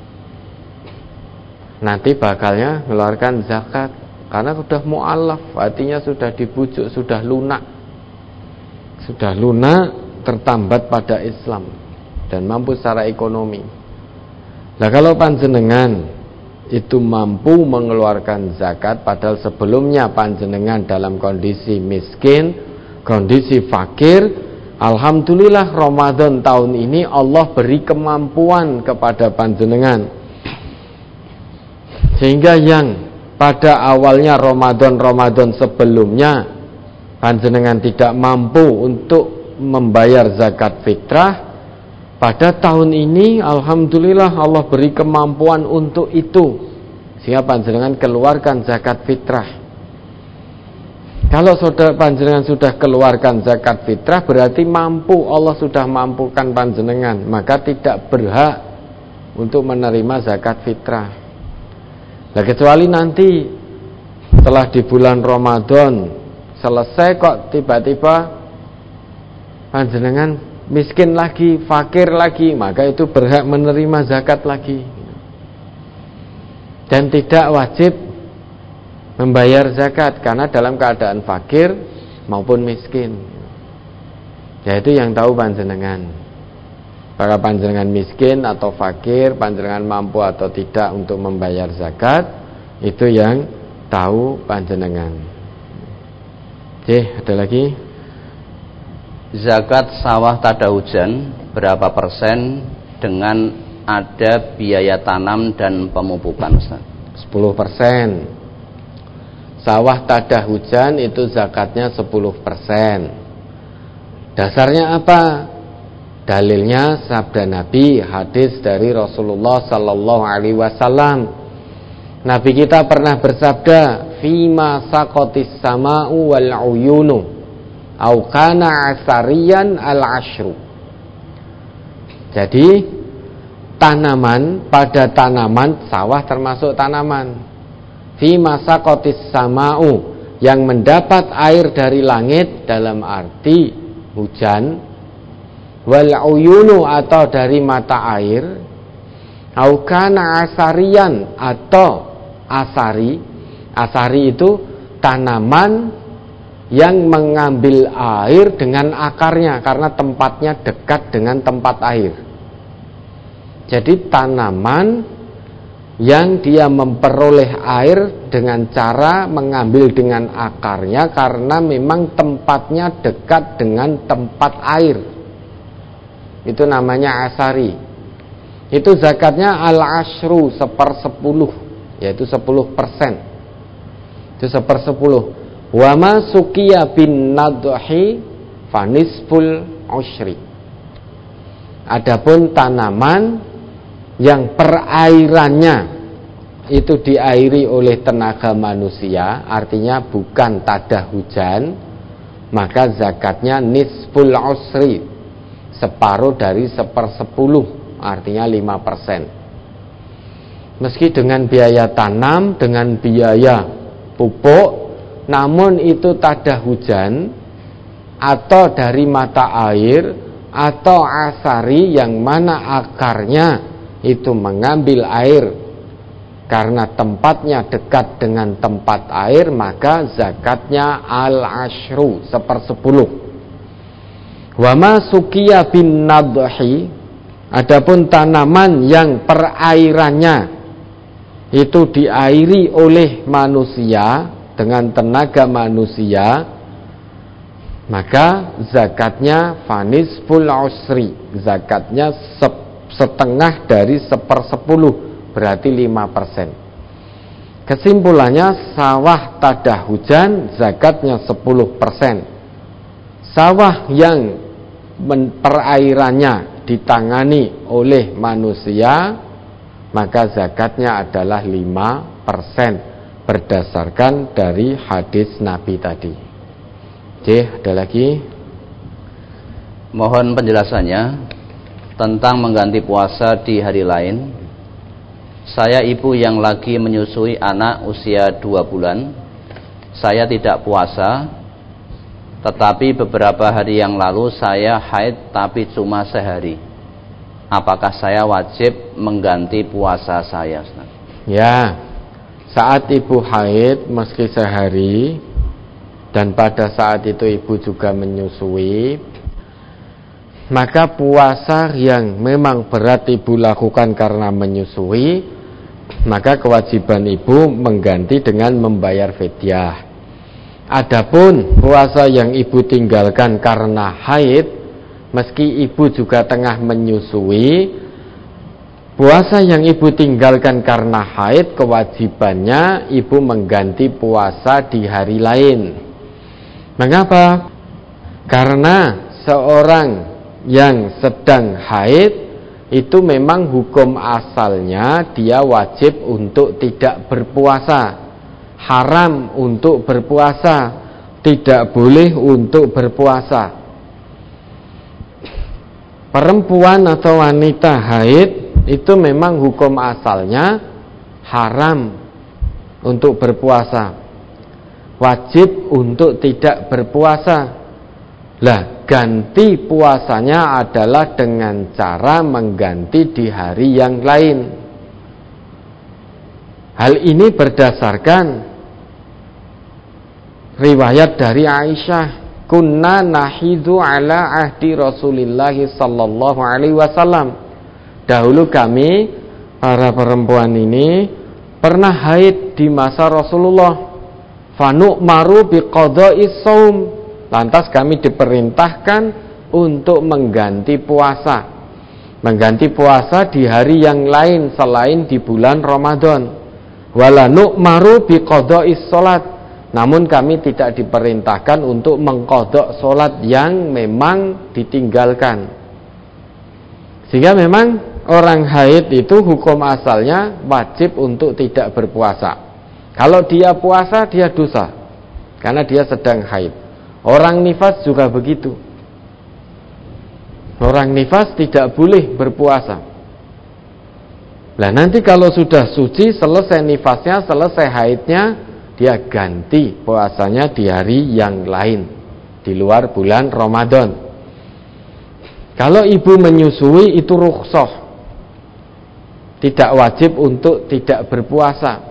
nanti bakalnya mengeluarkan zakat. Karena sudah mu'alaf, artinya sudah dibujuk, sudah lunak, tertambat pada Islam dan mampu secara ekonomi. Nah, kalau panjenengan itu mampu mengeluarkan zakat, padahal sebelumnya panjenengan dalam kondisi miskin, kondisi fakir, alhamdulillah Ramadan tahun ini Allah beri kemampuan kepada panjenengan, sehingga yang pada awalnya Ramadan sebelumnya panjenengan tidak mampu untuk membayar zakat fitrah, pada tahun ini alhamdulillah Allah beri kemampuan untuk itu, sehingga panjenengan keluarkan zakat fitrah. Kalau saudara panjenengan sudah keluarkan zakat fitrah, berarti mampu, Allah sudah mampukan panjenengan, maka tidak berhak untuk menerima zakat fitrah. Nah, kecuali nanti setelah di bulan Ramadan selesai kok tiba-tiba panjenengan miskin lagi, fakir lagi, maka itu berhak menerima zakat lagi. Dan tidak wajib membayar zakat karena dalam keadaan fakir maupun miskin. Yaitu yang tahu panjenengan. Apakah panjenengan miskin atau fakir, panjenengan mampu atau tidak untuk membayar zakat, itu yang tahu panjenengan. Oke, ada lagi? Zakat sawah tada hujan berapa persen dengan ada biaya tanam dan pemupukan, Ustaz? 10%. Sawah tada hujan itu zakatnya 10%. Dasarnya apa? Dalilnya sabda Nabi, hadis dari Rasulullah sallallahu alaihi wasallam. Nabi kita pernah bersabda, "Fima saqatis sama'u wal uyunu, au kana asariyan al-ashru." Jadi tanaman, pada tanaman, sawah termasuk tanaman. Fi masaqatis sama'u, yang mendapat air dari langit dalam arti hujan, wal uyunu, atau dari mata air, au kana asarian, atau asari. Asari itu tanaman yang mengambil air dengan akarnya karena tempatnya dekat dengan tempat air. Jadi tanaman yang dia memperoleh air dengan cara mengambil dengan akarnya karena memang tempatnya dekat dengan tempat air. Itu namanya asari. Itu zakatnya al-ashru, 1/10, yaitu 10%. Itu 1/10. Wa ma suqiya bin nadhi fanisful ushri. Adapun tanaman yang perairannya itu diairi oleh tenaga manusia, artinya bukan tada hujan, maka zakatnya nisful usri, separuh dari 1/10, artinya 5%. Meski dengan biaya tanam, dengan biaya pupuk, namun itu tada hujan atau dari mata air atau asari yang mana akarnya itu mengambil air karena tempatnya dekat dengan tempat air, maka zakatnya al-ashru, 1/10. Wa ma suqiya bin nadhi, adapun tanaman yang perairannya itu diairi oleh manusia dengan tenaga manusia, maka zakatnya fanisful usri, zakatnya setengah dari 1/10, berarti 5%. Kesimpulannya, sawah tada hujan zakatnya 10%. Sawah yang perairannya ditangani oleh manusia, maka zakatnya adalah 5%, berdasarkan dari hadis Nabi tadi. Oke, ada lagi? Mohon penjelasannya tentang mengganti puasa di hari lain. Saya ibu yang lagi menyusui anak usia 2 bulan. Saya tidak puasa, tetapi beberapa hari yang lalu saya haid tapi cuma sehari. Apakah saya wajib mengganti puasa saya, Ustaz? Ya, saat ibu haid meski sehari, dan pada saat itu ibu juga menyusui, maka puasa yang memang berat ibu lakukan karena menyusui, maka kewajiban ibu mengganti dengan membayar fidyah. Adapun puasa yang ibu tinggalkan karena haid, meski ibu juga tengah menyusui, puasa yang ibu tinggalkan karena haid, kewajibannya ibu mengganti puasa di hari lain. Mengapa? Karena seorang yang sedang haid itu memang hukum asalnya dia wajib untuk tidak berpuasa, haram untuk berpuasa. tidak boleh untuk berpuasa. Perempuan atau wanita haid itu memang hukum asalnya haram untuk berpuasa, wajib untuk tidak berpuasa. Lah, ganti puasanya adalah dengan cara mengganti di hari yang lain. Hal ini berdasarkan riwayat dari Aisyah, kunna nahidu ala ahdi Rasulillah sallallahu alaihi wasallam. Dahulu kami para perempuan ini pernah haid di masa Rasulullah. Fanu'maru biqada'is shaum. Lantas kami diperintahkan untuk mengganti puasa. Mengganti puasa di hari yang lain selain di bulan Ramadan. Wala nu'maru biqada'is shalat. Namun kami tidak diperintahkan untuk mengqadha salat yang memang ditinggalkan. Sehingga memang orang haid itu hukum asalnya wajib untuk tidak berpuasa. Kalau dia puasa, dia dosa, karena dia sedang haid. Orang nifas juga begitu. Orang nifas tidak boleh berpuasa. Nah, nanti kalau sudah suci, selesai nifasnya, selesai haidnya, dia ganti puasanya di hari yang lain, di luar bulan Ramadan. Kalau ibu menyusui itu rukhsah, tidak wajib untuk tidak berpuasa.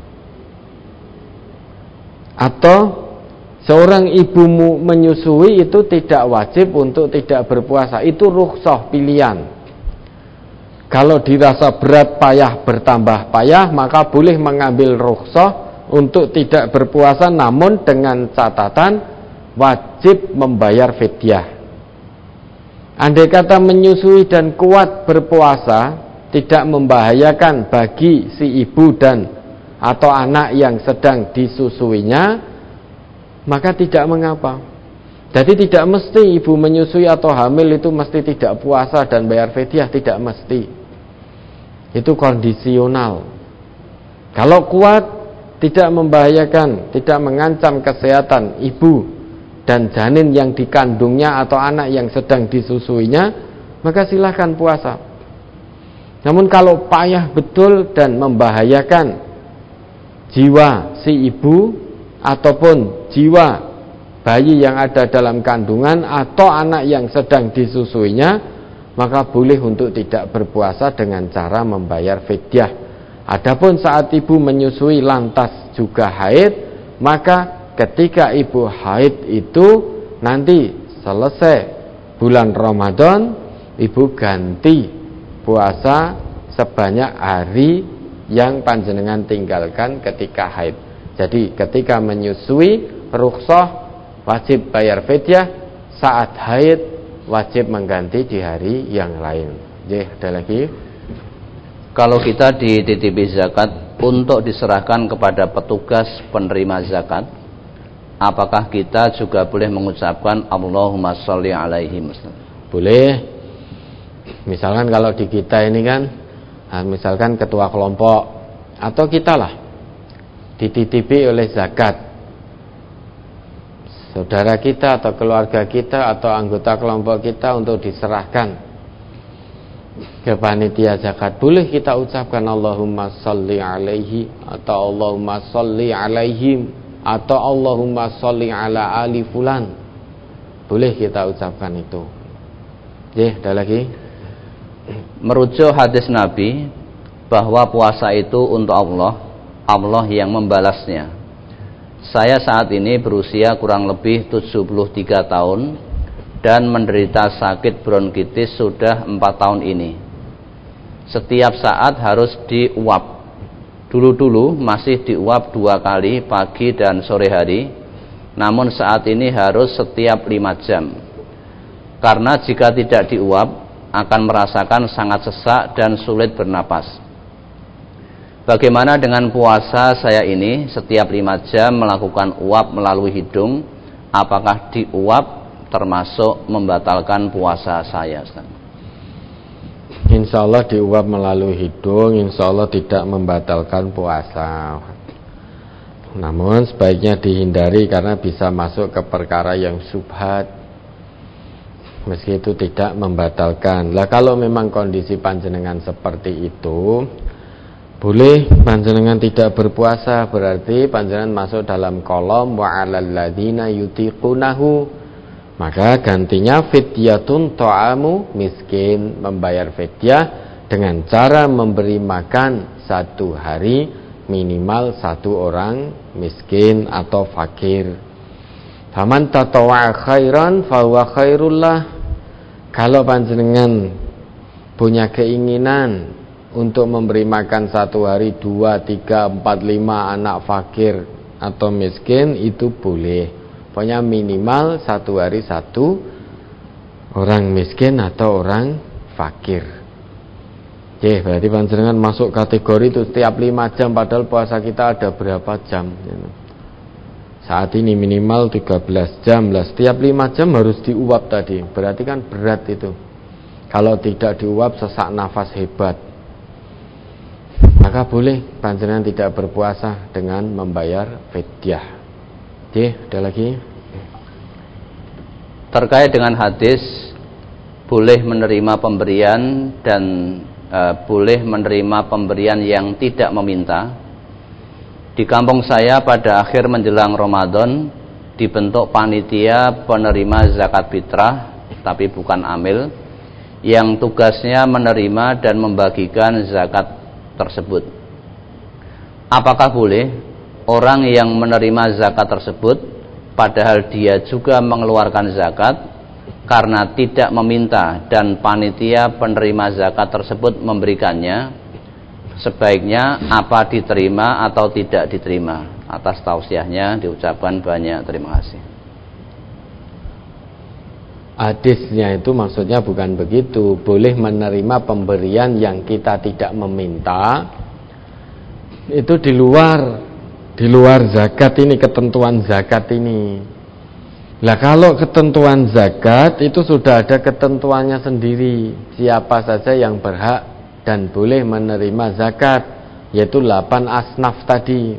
Atau seorang ibu menyusui itu tidak wajib untuk tidak berpuasa, itu rukhsah pilihan. Kalau dirasa berat payah bertambah payah, maka boleh mengambil rukhsah untuk tidak berpuasa, namun dengan catatan wajib membayar fidyah. Andai kata menyusui dan kuat berpuasa tidak membahayakan bagi si ibu dan atau anak yang sedang disusuinya, maka tidak mengapa. Jadi tidak mesti ibu menyusui atau hamil itu mesti tidak puasa dan bayar fidyah, tidak mesti. Itu kondisional. Kalau kuat, tidak membahayakan, tidak mengancam kesehatan ibu dan janin yang dikandungnya atau anak yang sedang disusuinya, maka silahkan puasa. Namun kalau payah betul dan membahayakan jiwa si ibu ataupun jiwa bayi yang ada dalam kandungan atau anak yang sedang disusuinya, maka boleh untuk tidak berpuasa dengan cara membayar fidyah. Adapun saat ibu menyusui lantas juga haid, maka ketika ibu haid itu nanti selesai bulan Ramadan, ibu ganti puasa sebanyak hari yang panjenengan tinggalkan ketika haid. Jadi ketika menyusui rukhsah wajib bayar fidyah, saat haid wajib mengganti di hari yang lain. Ada lagi? Kalau kita dititipi zakat untuk diserahkan kepada petugas penerima zakat, apakah kita juga boleh mengucapkan Allahumma sholli alaihi? Boleh. Misalkan kalau di kita ini kan, misalkan ketua kelompok atau kita lah dititipi oleh zakat, saudara kita atau keluarga kita atau anggota kelompok kita untuk diserahkan ke panitia zakat, boleh kita ucapkan Allahumma sholli alaihi atau Allahumma sholli alaihim atau Allahumma sholli ala ali fulan. Boleh kita ucapkan itu. Ada lagi? Merujuk hadis Nabi bahwa puasa itu untuk Allah, Allah yang membalasnya. Saya saat ini berusia kurang lebih 73 tahun dan menderita sakit bronkitis sudah 4 tahun ini. Setiap saat harus diuap. Dulu-dulu masih diuap 2 kali, pagi dan sore hari. Namun saat ini harus setiap 5 jam. Karena jika tidak diuap, akan merasakan sangat sesak dan sulit bernapas. Bagaimana dengan puasa saya ini? Setiap 5 jam melakukan uap melalui hidung. Apakah diuap termasuk membatalkan puasa saya, Ustaz? Insya Allah diuap melalui hidung, insya Allah tidak membatalkan puasa. Namun sebaiknya dihindari karena bisa masuk ke perkara yang syubhat, meski itu tidak membatalkan. Lah kalau memang kondisi panjenengan seperti itu, boleh panjenengan tidak berpuasa, berarti panjenengan masuk dalam kolom wa 'alal ladzina yutiqunahu, maka gantinya fidyatun ta'amu miskin, membayar fidyah dengan cara memberi makan satu hari minimal satu orang miskin atau fakir. Faman tatawwa'a khairan fahuwa khairullah. Kalau panjenengan punya keinginan untuk memberi makan satu hari 2, 3, 4, 5 anak fakir atau miskin, itu boleh. Pokoknya minimal satu hari satu orang miskin atau orang fakir. Oke, berarti panjenengan masuk kategori itu setiap 5 jam, padahal puasa kita ada berapa jam. Saat ini minimal 13 jam lah. Setiap 5 jam harus diuap tadi. Berarti kan berat itu. Kalau tidak diuap sesak nafas hebat. Maka boleh panjenengan tidak berpuasa dengan membayar fidyah. Oke, ada lagi? Terkait dengan hadis boleh menerima pemberian dan boleh menerima pemberian yang tidak meminta. Di kampung saya pada akhir menjelang Ramadan dibentuk panitia penerima zakat fitrah, tapi bukan amil, yang tugasnya menerima dan membagikan zakat tersebut. Apakah boleh orang yang menerima zakat tersebut padahal dia juga mengeluarkan zakat karena tidak meminta dan panitia penerima zakat tersebut memberikannya, sebaiknya apa diterima atau tidak diterima? Atas tausiahnya diucapkan banyak terima kasih. Hadisnya itu maksudnya bukan begitu. Boleh menerima pemberian yang kita tidak meminta, itu di luar zakat ini, ketentuan zakat ini. Lah kalau ketentuan zakat itu sudah ada ketentuannya sendiri, siapa saja yang berhak dan boleh menerima zakat, yaitu 8 asnaf tadi.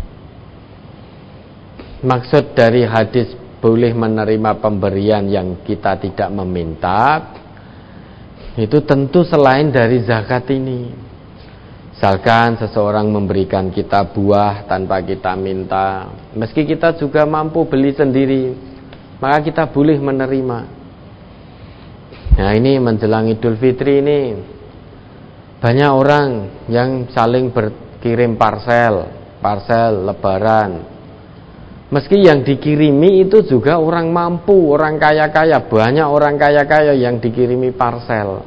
Maksud dari hadis boleh menerima pemberian yang kita tidak meminta, itu tentu selain dari zakat ini. Misalkan seseorang memberikan kita buah tanpa kita minta, meski kita juga mampu beli sendiri, maka kita boleh menerima. Nah, ini menjelang Idul Fitri ini banyak orang yang saling berkirim parcel lebaran. Meski yang dikirimi itu juga orang mampu, orang kaya-kaya, banyak orang kaya-kaya yang dikirimi parcel.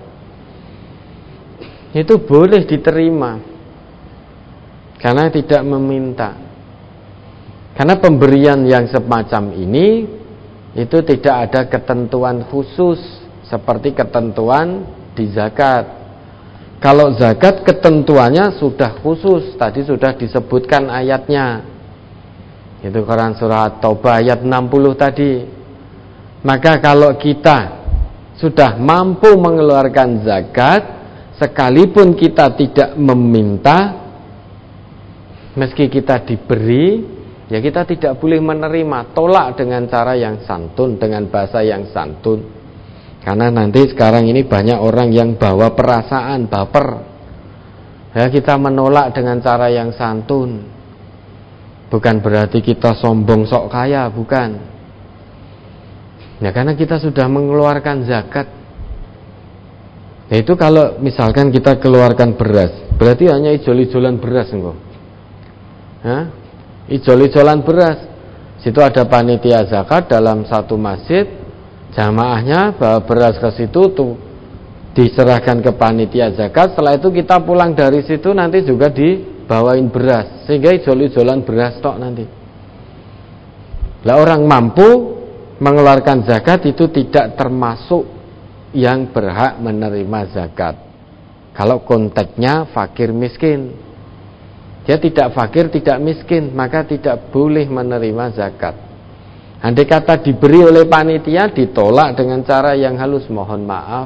Itu boleh diterima karena tidak meminta. Karena pemberian yang semacam ini itu tidak ada ketentuan khusus seperti ketentuan di zakat. Kalau zakat ketentuannya sudah khusus, tadi sudah disebutkan ayatnya. Itu Quran surah Taubah ayat 60 tadi. Maka kalau kita sudah mampu mengeluarkan zakat, sekalipun kita tidak meminta, meski kita diberi, ya kita tidak boleh menerima, tolak dengan cara yang santun, dengan bahasa yang santun. Karena nanti sekarang ini banyak orang yang bawa perasaan, baper. Ya, kita menolak dengan cara yang santun. Bukan berarti kita sombong sok kaya, bukan. Ya karena kita sudah mengeluarkan zakat. Ya itu kalau misalkan kita keluarkan beras, berarti hanya ijol-ijolan beras enggak? Hah? Ijol-ijolan beras. Situ ada panitia zakat dalam satu masjid, jamaahnya bawa beras ke situ tuh diserahkan ke panitia zakat. Setelah itu kita pulang dari situ nanti juga dibawain beras, sehingga ijol-ijolan beras tok nanti. Lah orang mampu mengeluarkan zakat itu tidak termasuk yang berhak menerima zakat. Kalau konteksnya fakir miskin, dia tidak fakir, tidak miskin, maka tidak boleh menerima zakat. Andai kata diberi oleh panitia, ditolak dengan cara yang halus, mohon maaf,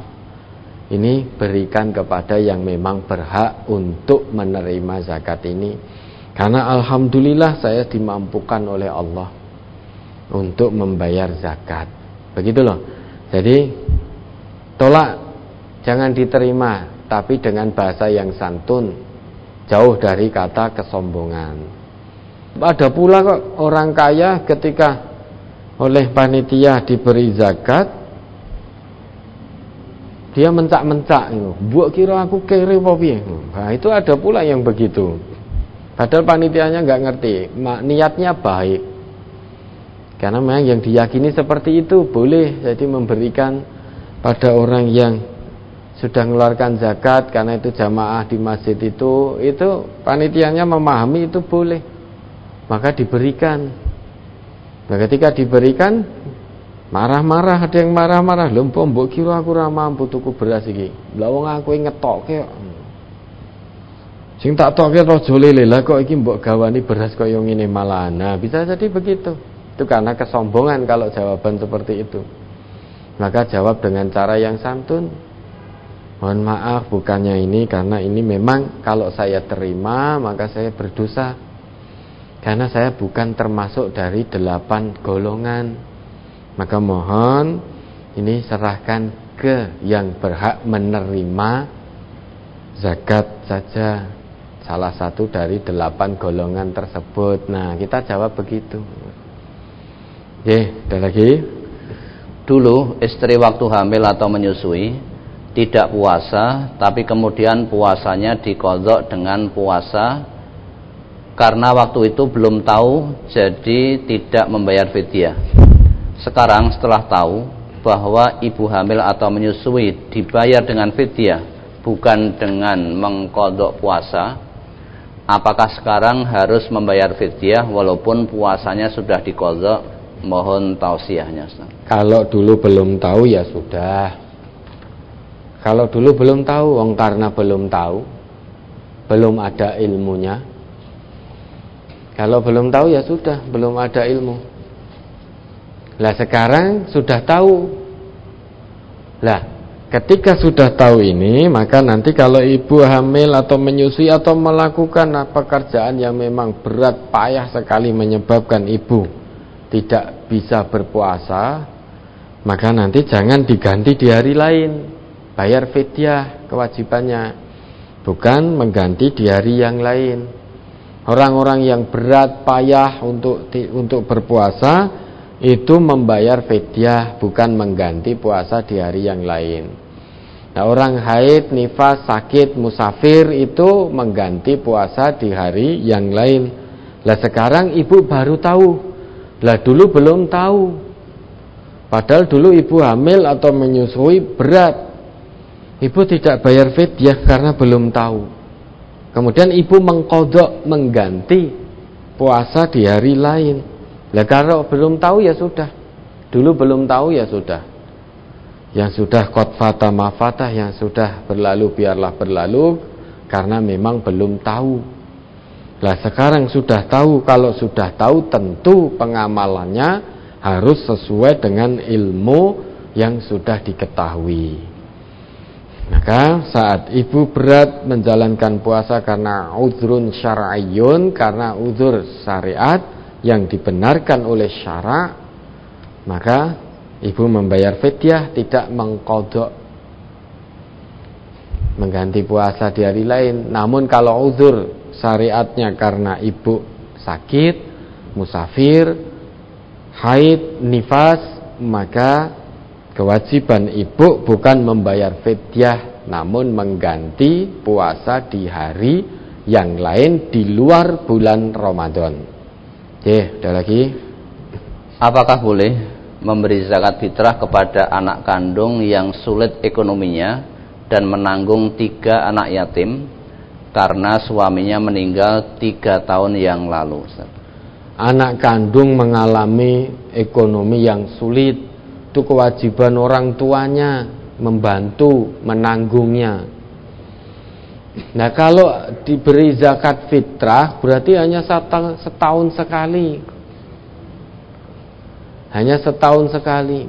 ini berikan kepada yang memang berhak untuk menerima zakat ini. Karena alhamdulillah saya dimampukan oleh Allah untuk membayar zakat. Begitu loh. Jadi tolak, jangan diterima, tapi dengan bahasa yang santun, jauh dari kata kesombongan. Ada pula kok orang kaya ketika oleh panitia diberi zakat, dia mencak-mencak, "Mbok kira aku kere apa piye?" Nah, itu ada pula yang begitu. Padahal panitianya nggak ngerti, niatnya baik. Karena memang yang diyakini seperti itu boleh, jadi memberikan pada orang yang sudah mengeluarkan zakat karena itu jamaah di masjid itu panitianya memahami itu boleh, maka diberikan. Nah, ketika diberikan marah-marah, ada yang marah-marah, "Lho mbok kira aku ora mampu tuku beras iki. Lah wong aku ngetokke kok. Sing tak tokke raja lele, lah kok iki mbok gawani beras kaya ngene malahan." Nah, bisa jadi begitu. Itu karena kesombongan kalau jawaban seperti itu. Maka jawab dengan cara yang santun. "Mohon maaf, bukannya ini, karena ini memang kalau saya terima maka saya berdosa. Karena saya bukan termasuk dari 8 golongan. Maka mohon ini serahkan ke yang berhak menerima zakat saja, salah satu dari 8 golongan tersebut." Nah, kita jawab begitu. Ada lagi? Dulu istri waktu hamil atau menyusui tidak puasa, tapi kemudian puasanya diqadha dengan puasa karena waktu itu belum tahu, jadi tidak membayar fidyah. Sekarang setelah tahu bahwa ibu hamil atau menyusui dibayar dengan fidyah, bukan dengan mengqadha puasa, apakah sekarang harus membayar fidyah walaupun puasanya sudah diqadha? Mohon tausiahnya, Ustaz. Kalau dulu belum tahu ya sudah. Kalau dulu belum tahu, karena belum tahu, belum ada ilmunya. Kalau belum tahu ya sudah, belum ada ilmu. Lah sekarang sudah tahu. Lah, ketika sudah tahu ini, maka nanti kalau ibu hamil atau menyusui atau melakukan pekerjaan yang memang berat, payah sekali menyebabkan ibu tidak bisa berpuasa, maka nanti jangan diganti di hari lain. Bayar fidyah kewajibannya, bukan mengganti di hari yang lain. Orang-orang yang berat payah untuk berpuasa itu membayar fidyah, bukan mengganti puasa di hari yang lain. Nah, orang haid, nifas, sakit, musafir itu mengganti puasa di hari yang lain. Lah sekarang ibu baru tahu. Lah dulu belum tahu. Padahal dulu ibu hamil atau menyusui berat, ibu tidak bayar fidyah karena belum tahu. Kemudian ibu mengqadha, mengganti puasa di hari lain. Lah kalau belum tahu ya sudah. Dulu belum tahu ya sudah. Yang sudah qad fata ma fatah, yang sudah berlalu biarlah berlalu, karena memang belum tahu. Lah sekarang sudah tahu. Kalau sudah tahu tentu pengamalannya harus sesuai dengan ilmu yang sudah diketahui. Maka saat ibu berat menjalankan puasa karena uzrun syar'iyyun, karena uzur syariat yang dibenarkan oleh syara', maka ibu membayar fidyah, tidak mengqadha, mengganti puasa di hari lain. Namun kalau uzur syariatnya karena ibu sakit, musafir, haid, nifas, maka kewajiban ibu bukan membayar fidyah, namun mengganti puasa di hari yang lain di luar bulan Ramadan. Ada lagi? Apakah boleh memberi zakat fitrah kepada anak kandung yang sulit ekonominya dan menanggung 3 anak yatim karena suaminya meninggal 3 tahun yang lalu, Ustaz? Anak kandung mengalami ekonomi yang sulit, itu kewajiban orang tuanya membantu menanggungnya. Nah, kalau diberi zakat fitrah berarti hanya setahun sekali. Hanya setahun sekali.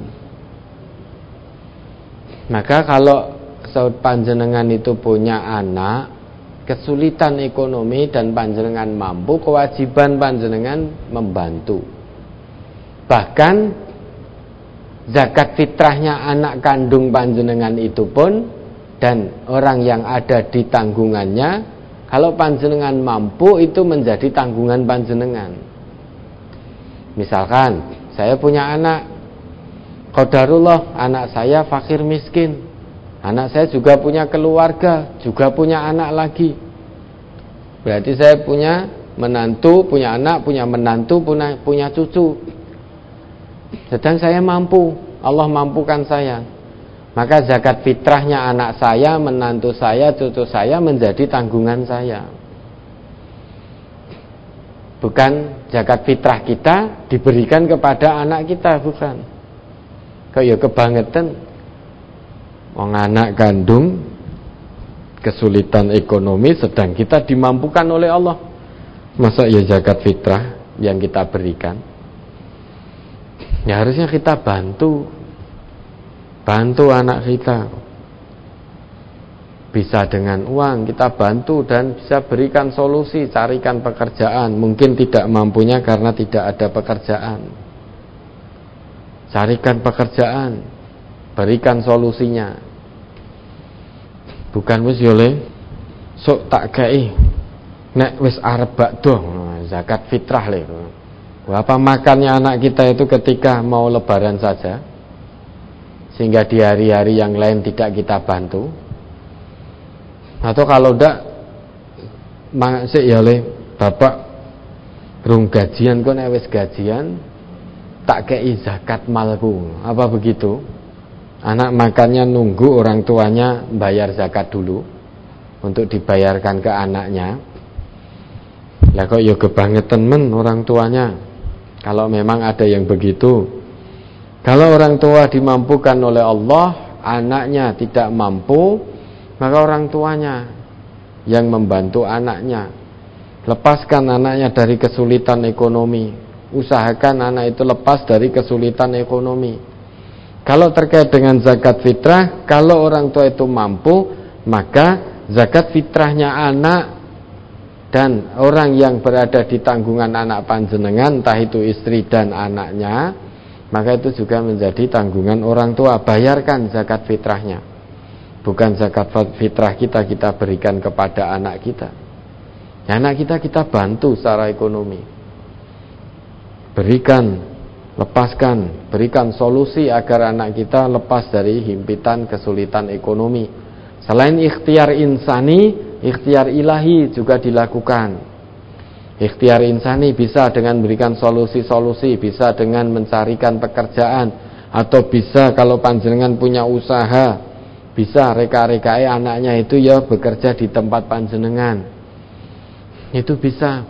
Maka kalau panjenengan itu punya anak kesulitan ekonomi dan panjenengan mampu, kewajiban panjenengan membantu. Bahkan zakat fitrahnya anak kandung panjenengan itu pun dan orang yang ada di tanggungannya, kalau panjenengan mampu itu menjadi tanggungan panjenengan. Misalkan saya punya anak, qadarullah anak saya fakir miskin, anak saya juga punya keluarga, juga punya anak lagi. Berarti saya punya menantu, punya anak, punya menantu, punya cucu. Sedang saya mampu, Allah mampukan saya, maka zakat fitrahnya anak saya, menantu saya, cucu saya menjadi tanggungan saya. Bukan zakat fitrah kita diberikan kepada anak kita, bukan. Kaya kebangetan wong anak kandung kesulitan ekonomi sedang kita dimampukan oleh Allah. Masa ya zakat fitrah yang kita berikan? Ya harusnya kita bantu anak kita. Bisa dengan uang kita bantu dan bisa berikan solusi, carikan pekerjaan. Mungkin tidak mampunya karena tidak ada pekerjaan. Carikan pekerjaan, berikan solusinya. Bukan wis yo le sok tak kei nek wis arep bakdo zakat fitrah le. Apa makannya anak kita itu ketika mau lebaran saja, sehingga di hari-hari yang lain tidak kita bantu. Atau kalau ndak masih ya le bapak rung gajian kok nek wis gajian tak kei zakat malku. Apa begitu? Anak makannya nunggu orang tuanya bayar zakat dulu untuk dibayarkan ke anaknya. Lah kok ya kebangetan men orang tuanya. Kalau memang ada yang begitu. Kalau orang tua dimampukan oleh Allah, anaknya tidak mampu, maka orang tuanya yang membantu anaknya. Lepaskan anaknya dari kesulitan ekonomi. Usahakan anak itu lepas dari kesulitan ekonomi. Kalau terkait dengan zakat fitrah, kalau orang tua itu mampu, maka zakat fitrahnya anak dan orang yang berada di tanggungan anak panjenengan, entah itu istri dan anaknya, maka itu juga menjadi tanggungan orang tua. Bayarkan zakat fitrahnya. Bukan zakat fitrah kita berikan kepada anak kita. Anak kita bantu secara ekonomi. Lepaskan, berikan solusi agar anak kita lepas dari himpitan kesulitan ekonomi. Selain ikhtiar insani, ikhtiar ilahi juga dilakukan. Ikhtiar insani bisa dengan memberikan solusi-solusi, bisa dengan mencarikan pekerjaan, atau bisa kalau panjenengan punya usaha, bisa reka-rekai anaknya itu ya bekerja di tempat panjenengan. Itu bisa.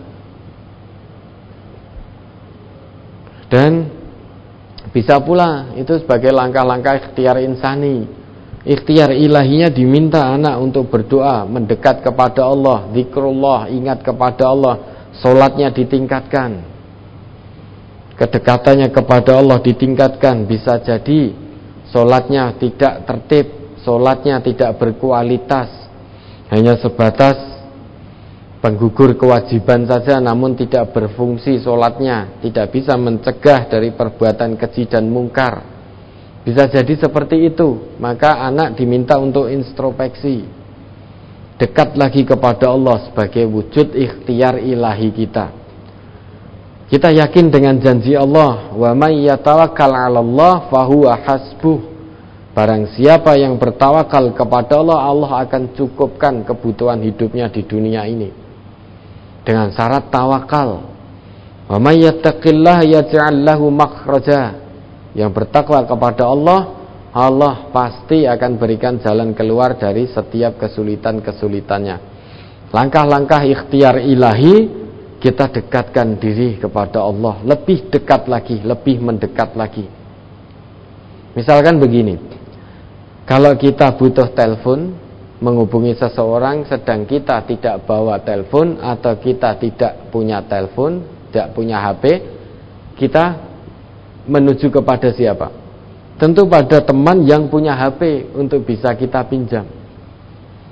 Dan bisa pula itu sebagai langkah-langkah ikhtiar insani. Ikhtiar ilahinya diminta anak untuk berdoa, mendekat kepada Allah, zikrullah, ingat kepada Allah, salatnya ditingkatkan, kedekatannya kepada Allah ditingkatkan. Bisa jadi salatnya tidak tertib, salatnya tidak berkualitas, hanya sebatas penggugur kewajiban saja, namun tidak berfungsi salatnya, tidak bisa mencegah dari perbuatan keji dan mungkar. Bisa jadi seperti itu. Maka anak diminta untuk introspeksi, dekat lagi kepada Allah sebagai wujud ikhtiar ilahi kita. Kita yakin dengan janji Allah, wa may yatawakkal 'alallah fahuwa hasbuh. Barang siapa yang bertawakal kepada Allah, Allah akan cukupkan kebutuhan hidupnya di dunia ini. Dengan syarat tawakal. Wa may yattaqillaha yaj'al lahu makhraja. Yang bertakwa kepada Allah, Allah pasti akan berikan jalan keluar dari setiap kesulitan-kesulitannya. Langkah-langkah ikhtiar ilahi, kita dekatkan diri kepada Allah, lebih dekat lagi, lebih mendekat lagi. Misalkan begini, kalau kita butuh telepon, menghubungi seseorang, sedang kita tidak bawa telepon atau kita tidak punya telepon, tidak punya HP, kita menuju kepada siapa? Tentu pada teman yang punya HP untuk bisa kita pinjam.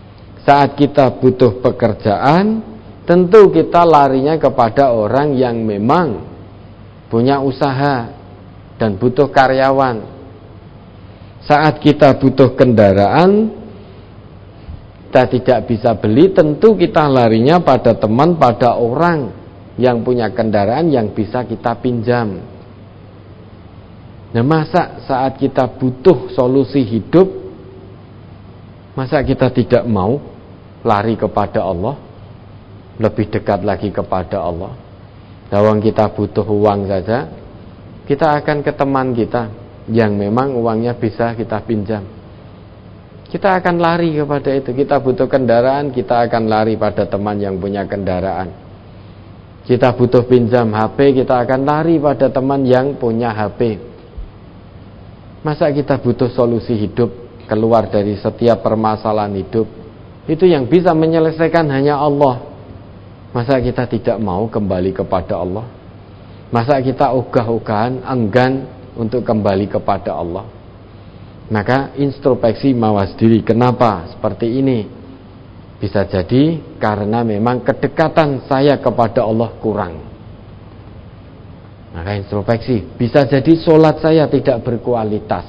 Saat kita butuh pekerjaan, tentu kita larinya kepada orang yang memang punya usaha dan butuh karyawan. Saat kita butuh kendaraan, kita tidak bisa beli, tentu kita larinya pada teman, pada orang yang punya kendaraan yang bisa kita pinjam. Nah, masa saat kita butuh solusi hidup, masa kita tidak mau lari kepada Allah, lebih dekat lagi kepada Allah? Kalau kita butuh uang saja, kita akan ke teman kita yang memang uangnya bisa kita pinjam. Kita akan lari kepada itu. Kita butuh kendaraan, kita akan lari pada teman yang punya kendaraan. Kita butuh pinjam HP, kita akan lari pada teman yang punya HP. Masa kita butuh solusi hidup, keluar dari setiap permasalahan hidup, itu yang bisa menyelesaikan hanya Allah. Masa kita tidak mau kembali kepada Allah? Masa kita ogah-ogahan, enggan untuk kembali kepada Allah? Maka introspeksi mawas diri. Kenapa seperti ini? Bisa jadi karena memang kedekatan saya kepada Allah kurang. Maka introspeksi. Bisa jadi sholat saya tidak berkualitas.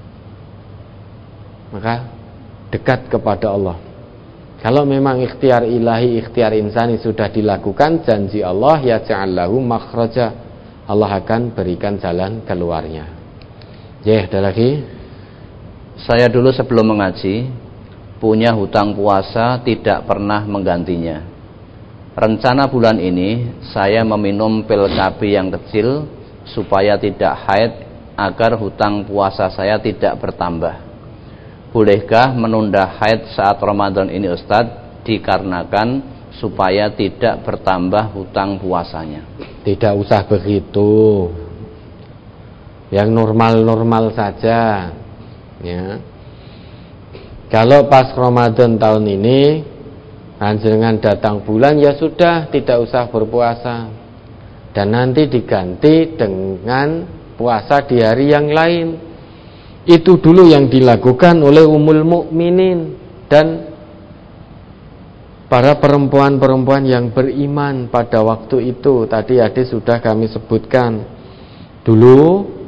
Maka dekat kepada Allah. Kalau memang ikhtiar ilahi, ikhtiar insani sudah dilakukan, janji Allah, yaj'al lahu makhraja, Allah akan berikan jalan keluarnya. Ya, ada lagi. Saya dulu sebelum mengaji punya hutang puasa, tidak pernah menggantinya. Rencana bulan ini saya meminum pil KB yang kecil supaya tidak haid, agar hutang puasa saya tidak bertambah. Bolehkah menunda haid saat Ramadan ini Ustadz, dikarenakan supaya tidak bertambah hutang puasanya? Tidak usah begitu, yang normal-normal saja ya. Kalau pas Ramadan tahun ini panjenengan datang bulan, ya sudah, tidak usah berpuasa, dan nanti diganti dengan puasa di hari yang lain. Itu dulu yang dilakukan oleh Ummul Mukminin dan para perempuan-perempuan yang beriman pada waktu itu. Tadi hadis sudah kami sebutkan. Dulu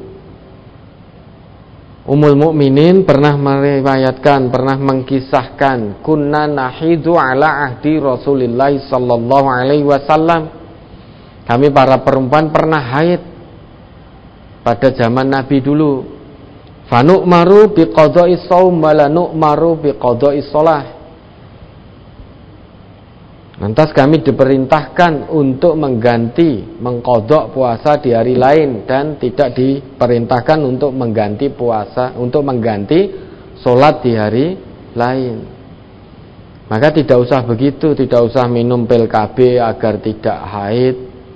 Ummul Mukminin pernah meriwayatkan, pernah mengkisahkan, kunna nahidu ala ahdi Rasulillah sallallahu alaihi wasallam. Kami para perempuan pernah haid pada zaman Nabi dulu. Fanu'maru biqadha'i shaum wa la nu'maru biqadha'i shalah. Lantas kami diperintahkan untuk mengqadha puasa di hari lain, dan tidak diperintahkan untuk mengganti puasa, untuk mengganti sholat di hari lain. Maka tidak usah begitu, tidak usah minum pil KB agar tidak haid,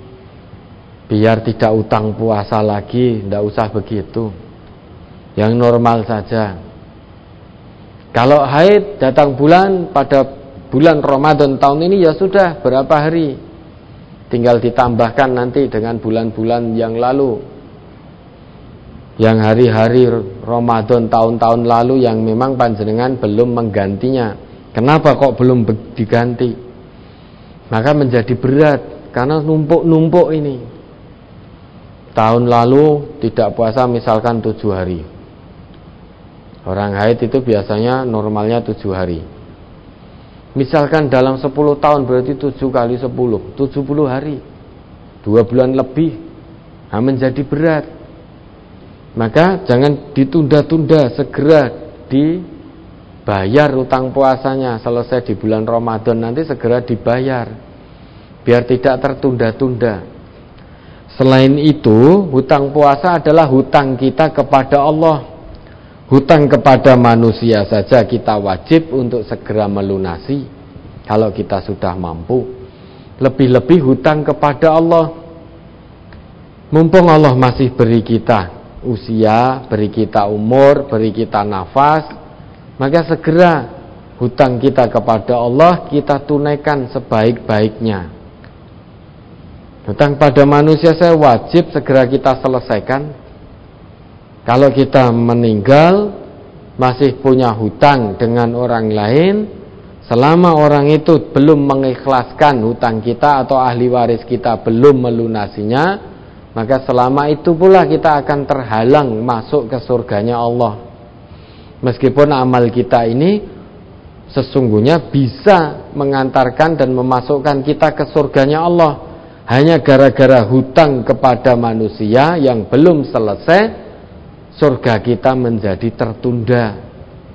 biar tidak utang puasa lagi, tidak usah begitu. Yang normal saja. Kalau haid datang bulan pada bulan Ramadan tahun ini, ya sudah, berapa hari, tinggal ditambahkan nanti dengan bulan-bulan yang lalu, yang hari-hari Ramadan tahun-tahun lalu yang memang panjenengan belum menggantinya. Kenapa kok belum diganti? Maka menjadi berat karena numpuk-numpuk ini. Tahun lalu tidak puasa misalkan 7 hari. Orang haid itu biasanya normalnya 7 hari. Misalkan dalam 10 tahun berarti 7 kali 10, 70 hari, 2 bulan lebih. Menjadi berat. Maka jangan ditunda-tunda, segera dibayar utang puasanya. Selesai di bulan Ramadan nanti segera dibayar, biar tidak tertunda-tunda. Selain itu, hutang puasa adalah hutang kita kepada Allah. Hutang kepada manusia saja kita wajib untuk segera melunasi kalau kita sudah mampu. Lebih-lebih hutang kepada Allah. Mumpung Allah masih beri kita usia, beri kita umur, beri kita nafas, maka segera hutang kita kepada Allah kita tunaikan sebaik-baiknya. Hutang pada manusia saya wajib segera kita selesaikan. Kalau kita meninggal masih punya hutang dengan orang lain, Selama orang itu belum mengikhlaskan hutang kita atau ahli waris kita belum melunasinya, maka selama itu pula kita akan terhalang masuk ke surganya Allah. Meskipun amal kita ini sesungguhnya bisa mengantarkan dan memasukkan kita ke surganya Allah, hanya gara-gara hutang kepada manusia yang belum selesai, surga kita menjadi tertunda.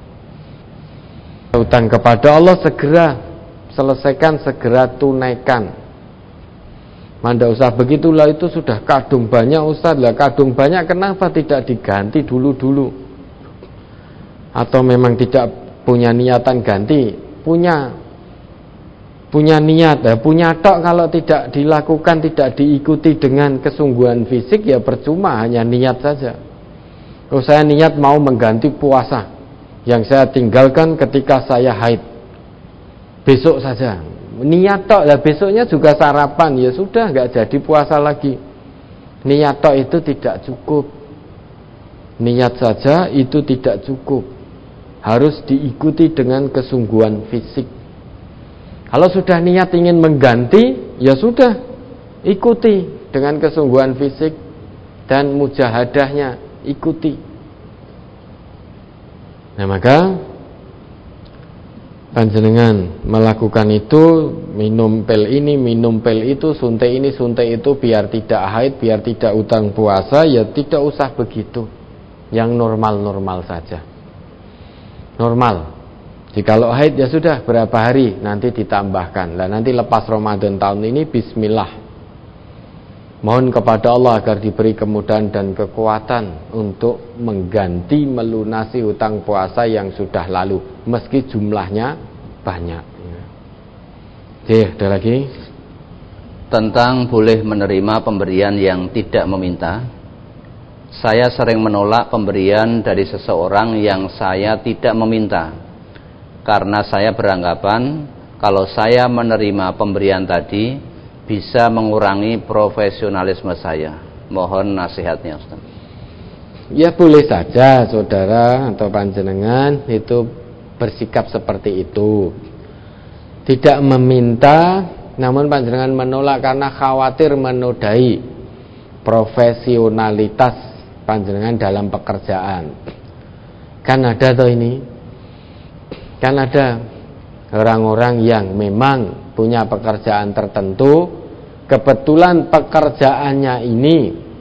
Hutang kepada Allah segera selesaikan, segera tunaikan. Manda usah begitulah, itu sudah kadung banyak Ustaz. Lah kadung banyak kenapa tidak diganti dulu-dulu? Atau memang tidak punya niatan ganti? Punya niat, punya tok, kalau tidak dilakukan, tidak diikuti dengan kesungguhan fisik, ya percuma, hanya niat saja. Kalau saya niat mau mengganti puasa yang saya tinggalkan ketika saya haid, besok saja niat tok, lah besoknya juga sarapan, ya sudah, nggak jadi puasa lagi. Niat tok itu tidak cukup, niat saja itu tidak cukup, harus diikuti dengan kesungguhan fisik. Kalau sudah niat ingin mengganti, ya sudah, ikuti dengan kesungguhan fisik dan mujahadahnya, ikuti. Nah, maka panjenengan melakukan itu, minum pil ini, minum pil itu, suntik ini, suntik itu, biar tidak haid, biar tidak utang puasa, ya tidak usah begitu. Yang normal-normal saja. Normal. Jikalau haid, ya sudah, berapa hari nanti ditambahkan. Lah nanti lepas Ramadan tahun ini, bismillah. Mohon kepada Allah agar diberi kemudahan dan kekuatan untuk mengganti, melunasi hutang puasa yang sudah lalu, meski jumlahnya banyak. Oke, ada lagi? Tentang boleh menerima pemberian yang tidak meminta. Saya sering menolak pemberian dari seseorang yang saya tidak meminta, karena saya beranggapan kalau saya menerima pemberian tadi bisa mengurangi profesionalisme saya. Mohon nasihatnya, Ustaz. Ya boleh saja saudara atau panjenengan itu bersikap seperti itu, tidak meminta, namun panjenengan menolak karena khawatir menodai profesionalitas panjenengan dalam pekerjaan. Kan ada toh ini, kan ada orang-orang yang memang punya pekerjaan tertentu, kebetulan pekerjaannya ini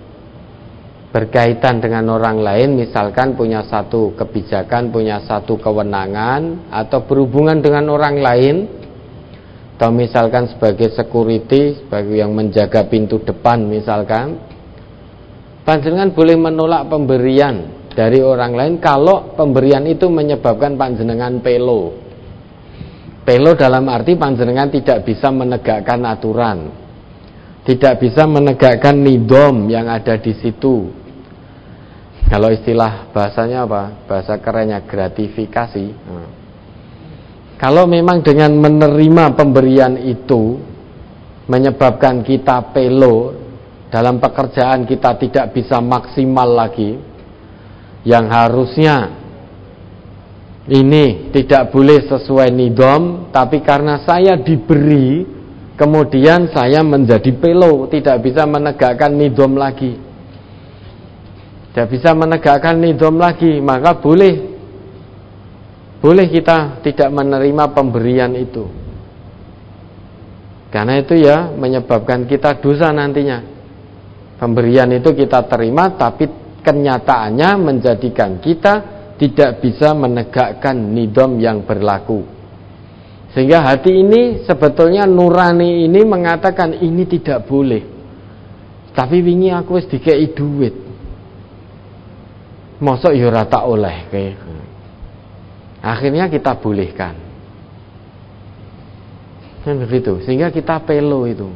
berkaitan dengan orang lain, misalkan punya satu kebijakan, punya satu kewenangan, atau berhubungan dengan orang lain, atau misalkan sebagai security, sebagai yang menjaga pintu depan misalkan, panjenengan boleh menolak pemberian dari orang lain kalau pemberian itu menyebabkan panjenengan pelo. Pelo dalam arti panjenengan tidak bisa menegakkan aturan, tidak bisa menegakkan nidom yang ada di situ. Kalau istilah bahasanya apa? Bahasa kerennya gratifikasi. Kalau memang dengan menerima pemberian itu menyebabkan kita pelo, dalam pekerjaan kita tidak bisa maksimal lagi, yang harusnya ini tidak boleh sesuai nidom, tapi karena saya diberi, kemudian saya menjadi pelo, tidak bisa menegakkan nidom lagi, tidak bisa menegakkan nidom lagi, maka boleh kita tidak menerima pemberian itu, karena itu ya menyebabkan kita dosa nantinya. Pemberian itu kita terima, tapi kenyataannya menjadikan kita tidak bisa menegakkan nidom yang berlaku, sehingga hati ini sebetulnya nurani ini mengatakan ini tidak boleh, tapi wingi aku wis dikei duit, mosok ya ora tak oleh kayak. Akhirnya kita bolehkan, kan begitu, sehingga kita pelo itu.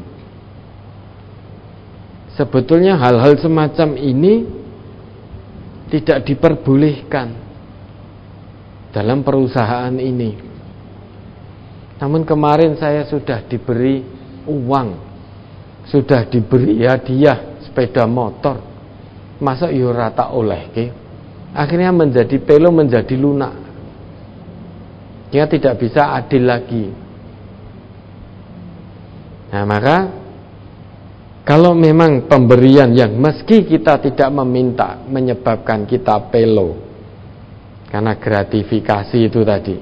Sebetulnya hal-hal semacam ini tidak diperbolehkan dalam perusahaan ini. Namun kemarin saya sudah diberi uang, sudah diberi hadiah sepeda motor, masa yo rata oleh ke? Akhirnya menjadi pelo, menjadi lunak. Dia tidak bisa adil lagi. Nah, maka kalau memang pemberian yang meski kita tidak meminta menyebabkan kita pelo karena gratifikasi itu tadi,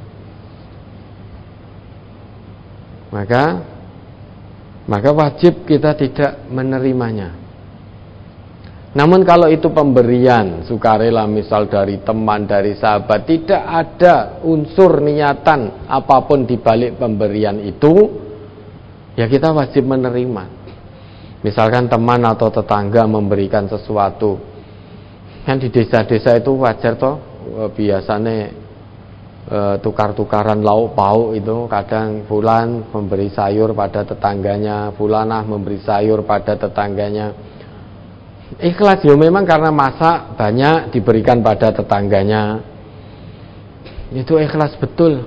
maka wajib kita tidak menerimanya. Namun kalau itu pemberian sukarela, misal dari teman, dari sahabat, tidak ada unsur niatan apapun di balik pemberian itu, ya kita wajib menerima. Misalkan teman atau tetangga memberikan sesuatu, kan di desa-desa itu wajar toh, biasanya tukar-tukaran lauk pauk itu, kadang fulan memberi sayur pada tetangganya, fulanah memberi sayur pada tetangganya. Ikhlas ya memang karena masak banyak diberikan pada tetangganya, itu ikhlas betul,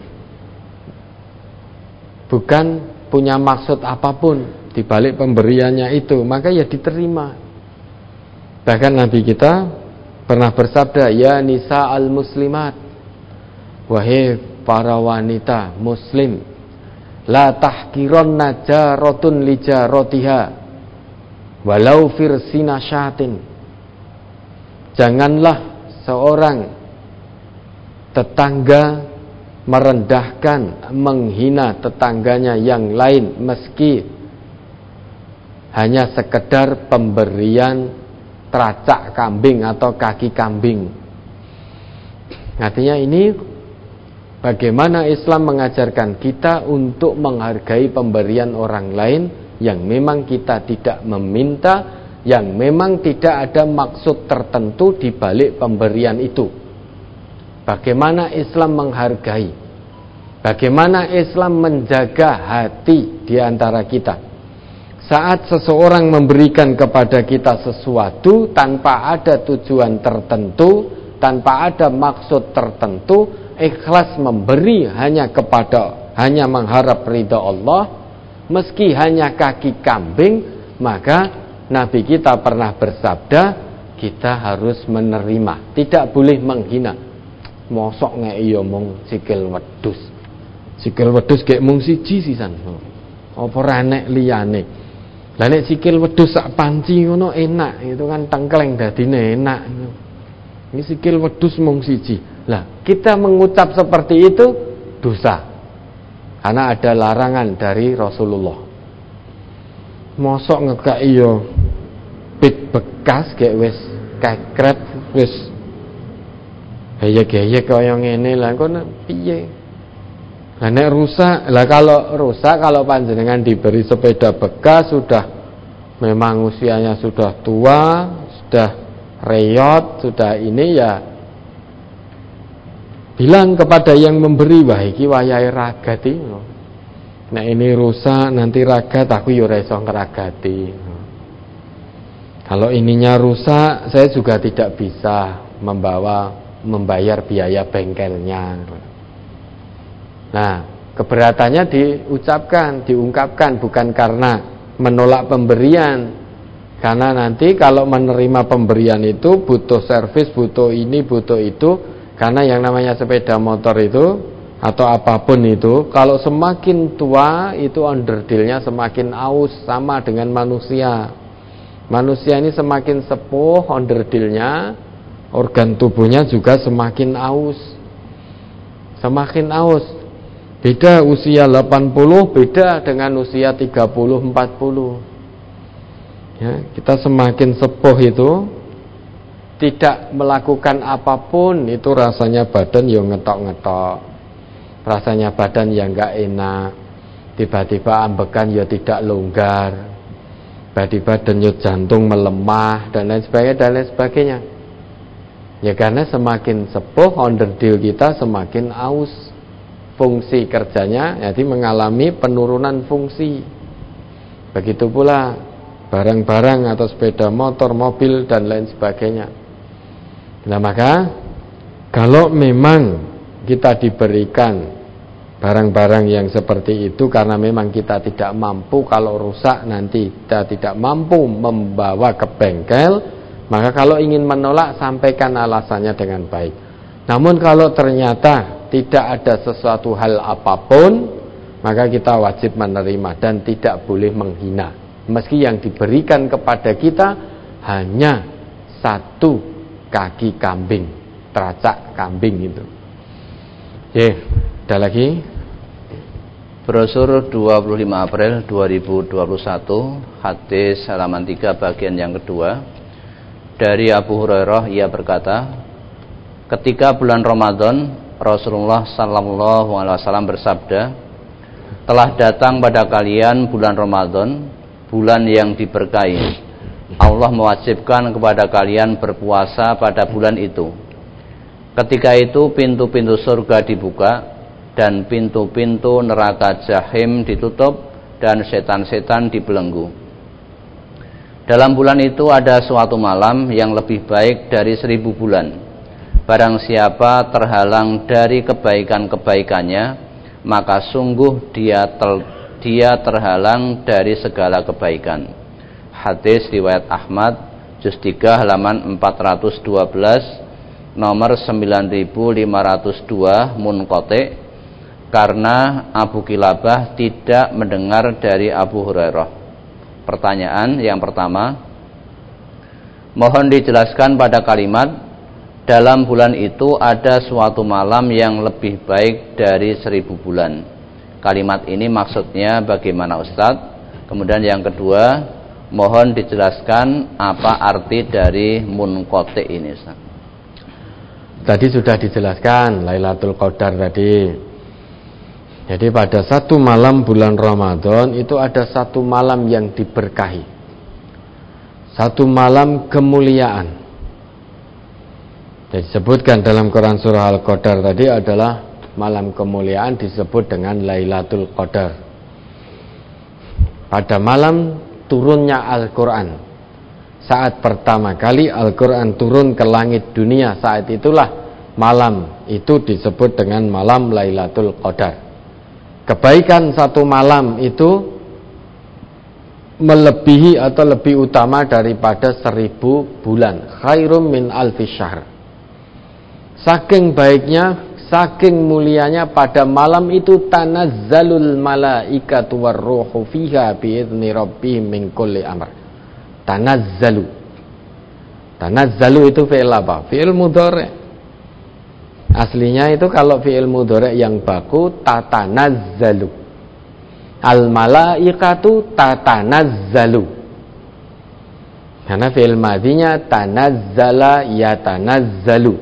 bukan punya maksud apapun di balik pemberiannya itu, maka ya diterima. Bahkan Nabi kita pernah bersabda, ya nisa al muslimat, wahai para wanita muslim, la tahkironna jaratun li jaratiha walau firsina syatin. Janganlah seorang tetangga merendahkan, menghina tetangganya yang lain meski hanya sekedar pemberian teracak kambing atau kaki kambing. Artinya ini bagaimana Islam mengajarkan kita untuk menghargai pemberian orang lain yang memang kita tidak meminta, yang memang tidak ada maksud tertentu di balik pemberian itu. Bagaimana Islam menghargai, bagaimana Islam menjaga hati di antara kita. Saat seseorang memberikan kepada kita sesuatu tanpa ada tujuan tertentu, tanpa ada maksud tertentu, ikhlas memberi hanya mengharap ridha Allah, meski hanya kaki kambing, maka Nabi kita pernah bersabda, kita harus menerima, tidak boleh menghina. Mosok ngeki yo mung sikil wedhus. Sikil wedhus gek mung siji sisan. Apa ora nek liyane. Lah nek sikil wedhus sak panci ngono enak, itu kan tengkleng dadine enak. Ini sikil wedhus mung siji. Lah, kita mengucap seperti itu dosa. Karena ada larangan dari Rasulullah. Mosok ngekaki yo pit bekas gek wis kekret, wis heyek-heyek kaya ngene lah kok piye? Lah nek rusak, kalau panjenengan diberi sepeda bekas sudah memang usianya sudah tua, sudah reyot, sudah ini ya bilang kepada yang memberi, wah iki wayahe ragati. Nek ini rusak nanti ragat, aku yo ora iso ngragati. Kalau ininya rusak, saya juga tidak bisa membayar biaya bengkelnya. Nah, keberatannya diungkapkan bukan karena menolak pemberian. Karena nanti kalau menerima pemberian itu butuh servis, butuh ini, butuh itu. Karena yang namanya sepeda motor itu atau apapun itu, kalau semakin tua itu onderdilnya semakin aus, sama dengan manusia. Manusia ini semakin sepuh onderdilnya, organ tubuhnya juga semakin aus. Semakin aus. Beda usia 80 beda dengan usia 30 40. Ya, kita semakin sepuh itu tidak melakukan apapun itu rasanya badan yang ngetok-ngetok, rasanya badan yang enggak enak, tiba-tiba ambekan ya tidak longgar, tiba-tiba denyut jantung melemah dan lain sebagainya. Ya karena semakin sepuh onderdil kita semakin aus, fungsi kerjanya jadi mengalami penurunan fungsi. Begitu pula barang-barang atau sepeda motor, mobil dan lain sebagainya. Nah maka kalau memang kita diberikan barang-barang yang seperti itu karena memang kita tidak mampu, kalau rusak nanti kita tidak mampu membawa ke bengkel, maka kalau ingin menolak sampaikan alasannya dengan baik. Namun kalau ternyata tidak ada sesuatu hal apapun, maka kita wajib menerima dan tidak boleh menghina. Meski yang diberikan kepada kita hanya satu kaki kambing, teracak kambing itu. Ada lagi? Brosur 25 April 2021, hadis halaman 3 bagian yang kedua. Dari Abu Hurairah, ia berkata, ketika bulan Ramadan, Rasulullah sallallahu alaihi wasallam bersabda, telah datang pada kalian bulan Ramadan, bulan yang diberkahi. Allah mewajibkan kepada kalian berpuasa pada bulan itu. Ketika itu pintu-pintu surga dibuka dan pintu-pintu neraka jahim ditutup dan setan-setan dibelenggu. Dalam bulan itu ada suatu malam yang lebih baik dari 1000 bulan. Barang siapa terhalang dari kebaikan-kebaikannya, maka sungguh dia terhalang dari segala kebaikan. Hadis riwayat Ahmad, juz 3 halaman 412, nomor 9502 munqati, karena Abu Kilabah tidak mendengar dari Abu Hurairah. Pertanyaan yang pertama, mohon dijelaskan pada kalimat dalam bulan itu ada suatu malam yang lebih baik dari 1000 bulan. Kalimat ini maksudnya bagaimana Ustadz? Kemudian yang kedua, mohon dijelaskan apa arti dari munqati ini Ustaz. Tadi sudah dijelaskan Lailatul Qadar tadi. Jadi pada satu malam bulan Ramadan itu ada satu malam yang diberkahi, satu malam kemuliaan. Disebutkan dalam Quran surah Al-Qadar tadi adalah malam kemuliaan, disebut dengan Lailatul Qadar. Pada malam turunnya Al-Quran, saat pertama kali Al-Quran turun ke langit dunia, saat itulah malam itu disebut dengan malam Lailatul Qadar. Kebaikan satu malam itu melebihi atau lebih utama daripada 1000 bulan. Khairum min alfi syahr. Saking baiknya, saking mulianya pada malam itu tanazzalul malaikatu warruhu fiha biizni rabbihim min kulli amr. Tanazzalu itu fi'il apa? Fi'il mudhari'. Aslinya itu kalau fi'il mudhari' yang baku tatanazzalu. Al malaikatu tatanazzalu. Karena fi'il madhinya tanazzala yatanazzalu.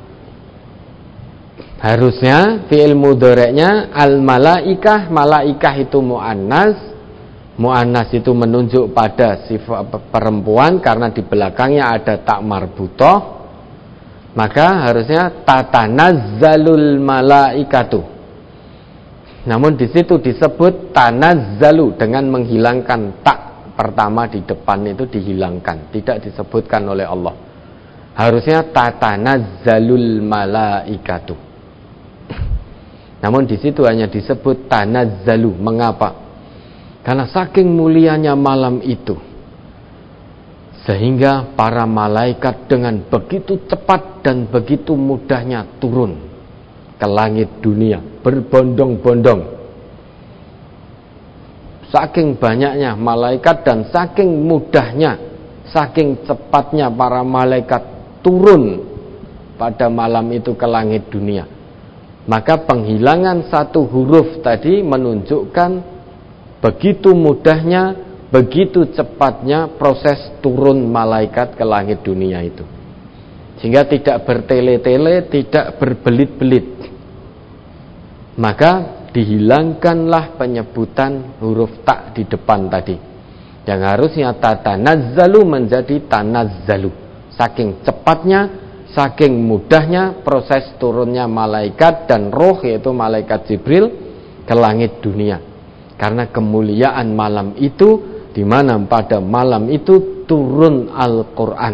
Harusnya fi'il mudhari'nya al malaikah, malaikah itu muannas. Muannas itu menunjuk pada sifat perempuan karena di belakangnya ada tak marbutah. Maka harusnya tatanazzalul malaikatu. Namun di situ disebut tanazzalu dengan menghilangkan tak pertama di depan itu dihilangkan, tidak disebutkan oleh Allah. Harusnya tatanazzalul malaikatu. Namun di situ hanya disebut tanazzalu. Mengapa? Karena saking mulianya malam itu, sehingga para malaikat dengan begitu cepat dan begitu mudahnya turun ke langit dunia, berbondong-bondong. Saking banyaknya malaikat dan saking mudahnya, saking cepatnya para malaikat turun pada malam itu ke langit dunia. Maka penghilangan satu huruf tadi menunjukkan begitu mudahnya, begitu cepatnya proses turun malaikat ke langit dunia itu. Sehingga tidak bertele-tele, tidak berbelit-belit. Maka dihilangkanlah penyebutan huruf tak di depan tadi. Yang harusnya tatanazzalu menjadi tanazzalu. Saking cepatnya, saking mudahnya proses turunnya malaikat dan roh, yaitu malaikat Jibril, ke langit dunia. Karena kemuliaan malam itu, di mana pada malam itu turun Al-Quran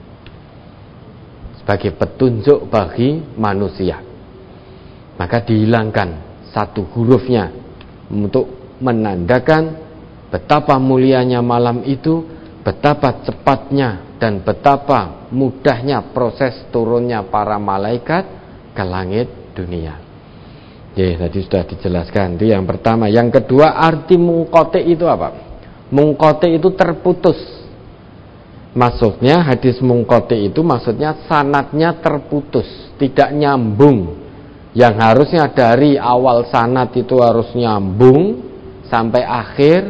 sebagai petunjuk bagi manusia. Maka dihilangkan satu hurufnya untuk menandakan betapa mulianya malam itu, betapa cepatnya dan betapa mudahnya proses turunnya para malaikat ke langit dunia. Tadi sudah dijelaskan. Itu yang pertama. Yang kedua, arti munqati itu apa? Munqati itu terputus. Maksudnya hadis munqati itu maksudnya sanadnya terputus, tidak nyambung. Yang harusnya dari awal sanad itu harus nyambung sampai akhir.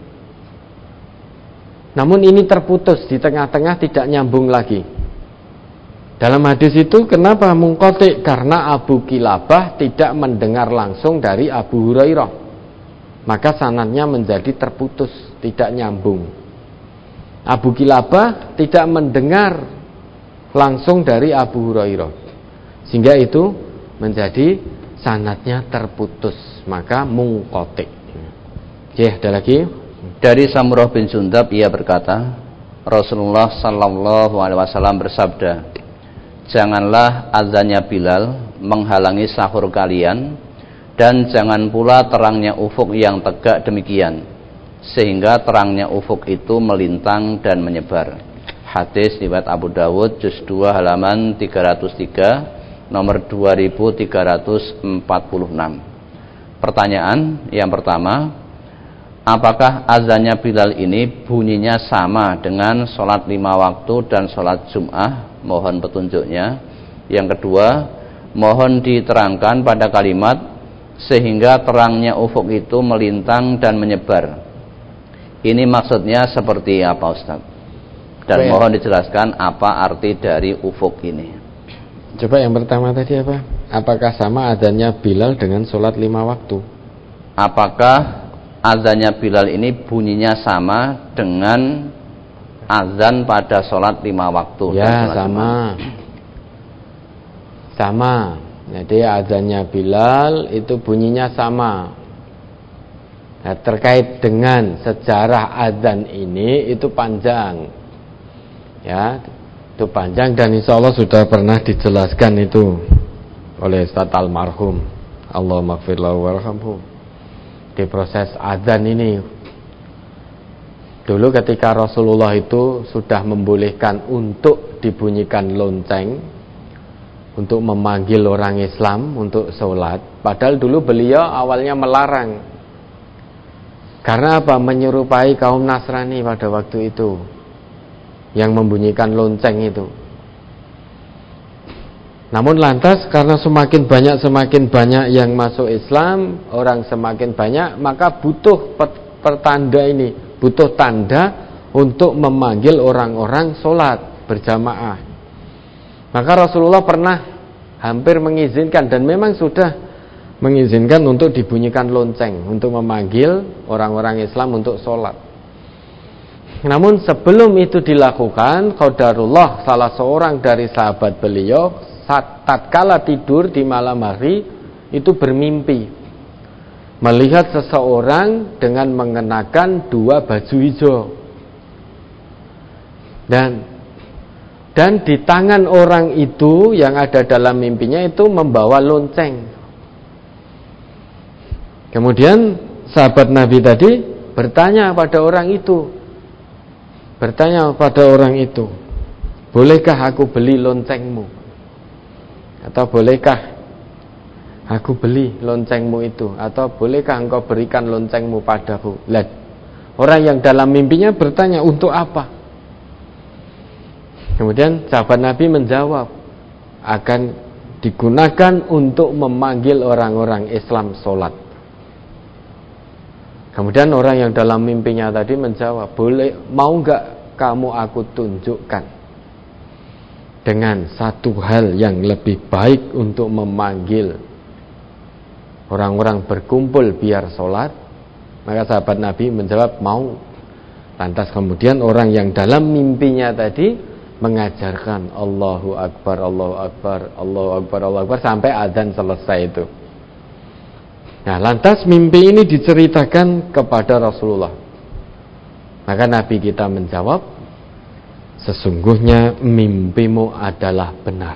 Namun ini terputus di tengah-tengah, tidak nyambung lagi. Dalam hadis itu kenapa munqati? Karena Abu Kilabah tidak mendengar langsung dari Abu Hurairah. Maka sanadnya menjadi terputus, tidak nyambung. Abu Kilabah tidak mendengar langsung dari Abu Hurairah. Sehingga itu menjadi sanadnya terputus, maka munqati. Ada lagi? Dari Samurah bin Jundab ia berkata, Rasulullah sallallahu alaihi wasallam bersabda, janganlah azannya Bilal menghalangi sahur kalian, dan jangan pula terangnya ufuk yang tegak demikian, sehingga terangnya ufuk itu melintang dan menyebar. Hadis riwayat Abu Dawud juz 2 halaman 303 nomor 2346. Pertanyaan yang pertama, apakah azannya Bilal ini bunyinya sama dengan sholat 5 waktu dan sholat Jum'ah? Mohon petunjuknya. Yang kedua, mohon diterangkan pada kalimat sehingga terangnya ufuk itu melintang dan menyebar. Ini maksudnya seperti apa, Ustaz? Dan mohon dijelaskan apa arti dari ufuk ini. Coba yang pertama tadi apa? Apakah sama azannya Bilal dengan sholat 5 waktu? Apakah azannya Bilal ini bunyinya sama dengan azan pada sholat 5 waktu? Ya, sama. Sama. Jadi azannya Bilal itu bunyinya sama. Nah, terkait dengan sejarah azan ini itu panjang. Ya, itu panjang dan insya Allah sudah pernah dijelaskan itu oleh Ustaz almarhum. Allahumma ighfir lahu warhamhu. Di proses azan ini, dulu ketika Rasulullah itu sudah membolehkan untuk dibunyikan lonceng untuk memanggil orang Islam untuk sholat, padahal dulu beliau awalnya melarang. Karena apa? Menyerupai kaum Nasrani pada waktu itu yang membunyikan lonceng itu. Namun lantas karena semakin banyak yang masuk Islam, orang semakin banyak, maka butuh pertanda ini, butuh tanda untuk memanggil orang-orang sholat berjamaah. Maka Rasulullah pernah hampir mengizinkan dan memang sudah mengizinkan untuk dibunyikan lonceng untuk memanggil orang-orang Islam untuk sholat. Namun sebelum itu dilakukan, qadarullah salah seorang dari sahabat beliau tatkala tidur di malam hari itu bermimpi melihat seseorang dengan mengenakan 2 baju hijau, dan di tangan orang itu yang ada dalam mimpinya itu membawa lonceng. Kemudian sahabat Nabi tadi bertanya pada orang itu, bolehkah aku beli loncengmu? Atau bolehkah aku beli loncengmu itu? Atau bolehkah engkau berikan loncengmu padaku? Lihat, orang yang dalam mimpinya bertanya, untuk apa? Kemudian sahabat Nabi menjawab, akan digunakan untuk memanggil orang-orang Islam sholat. Kemudian orang yang dalam mimpinya tadi menjawab, mau enggak kamu aku tunjukkan dengan satu hal yang lebih baik untuk memanggil orang-orang berkumpul biar sholat? Maka sahabat Nabi menjawab, mau. Lantas kemudian orang yang dalam mimpinya tadi mengajarkan Allahu Akbar, Allahu Akbar, Allahu Akbar, Allahu Akbar sampai adzan selesai itu. Nah, lantas mimpi ini diceritakan kepada Rasulullah. Maka Nabi kita menjawab, sesungguhnya mimpimu adalah benar.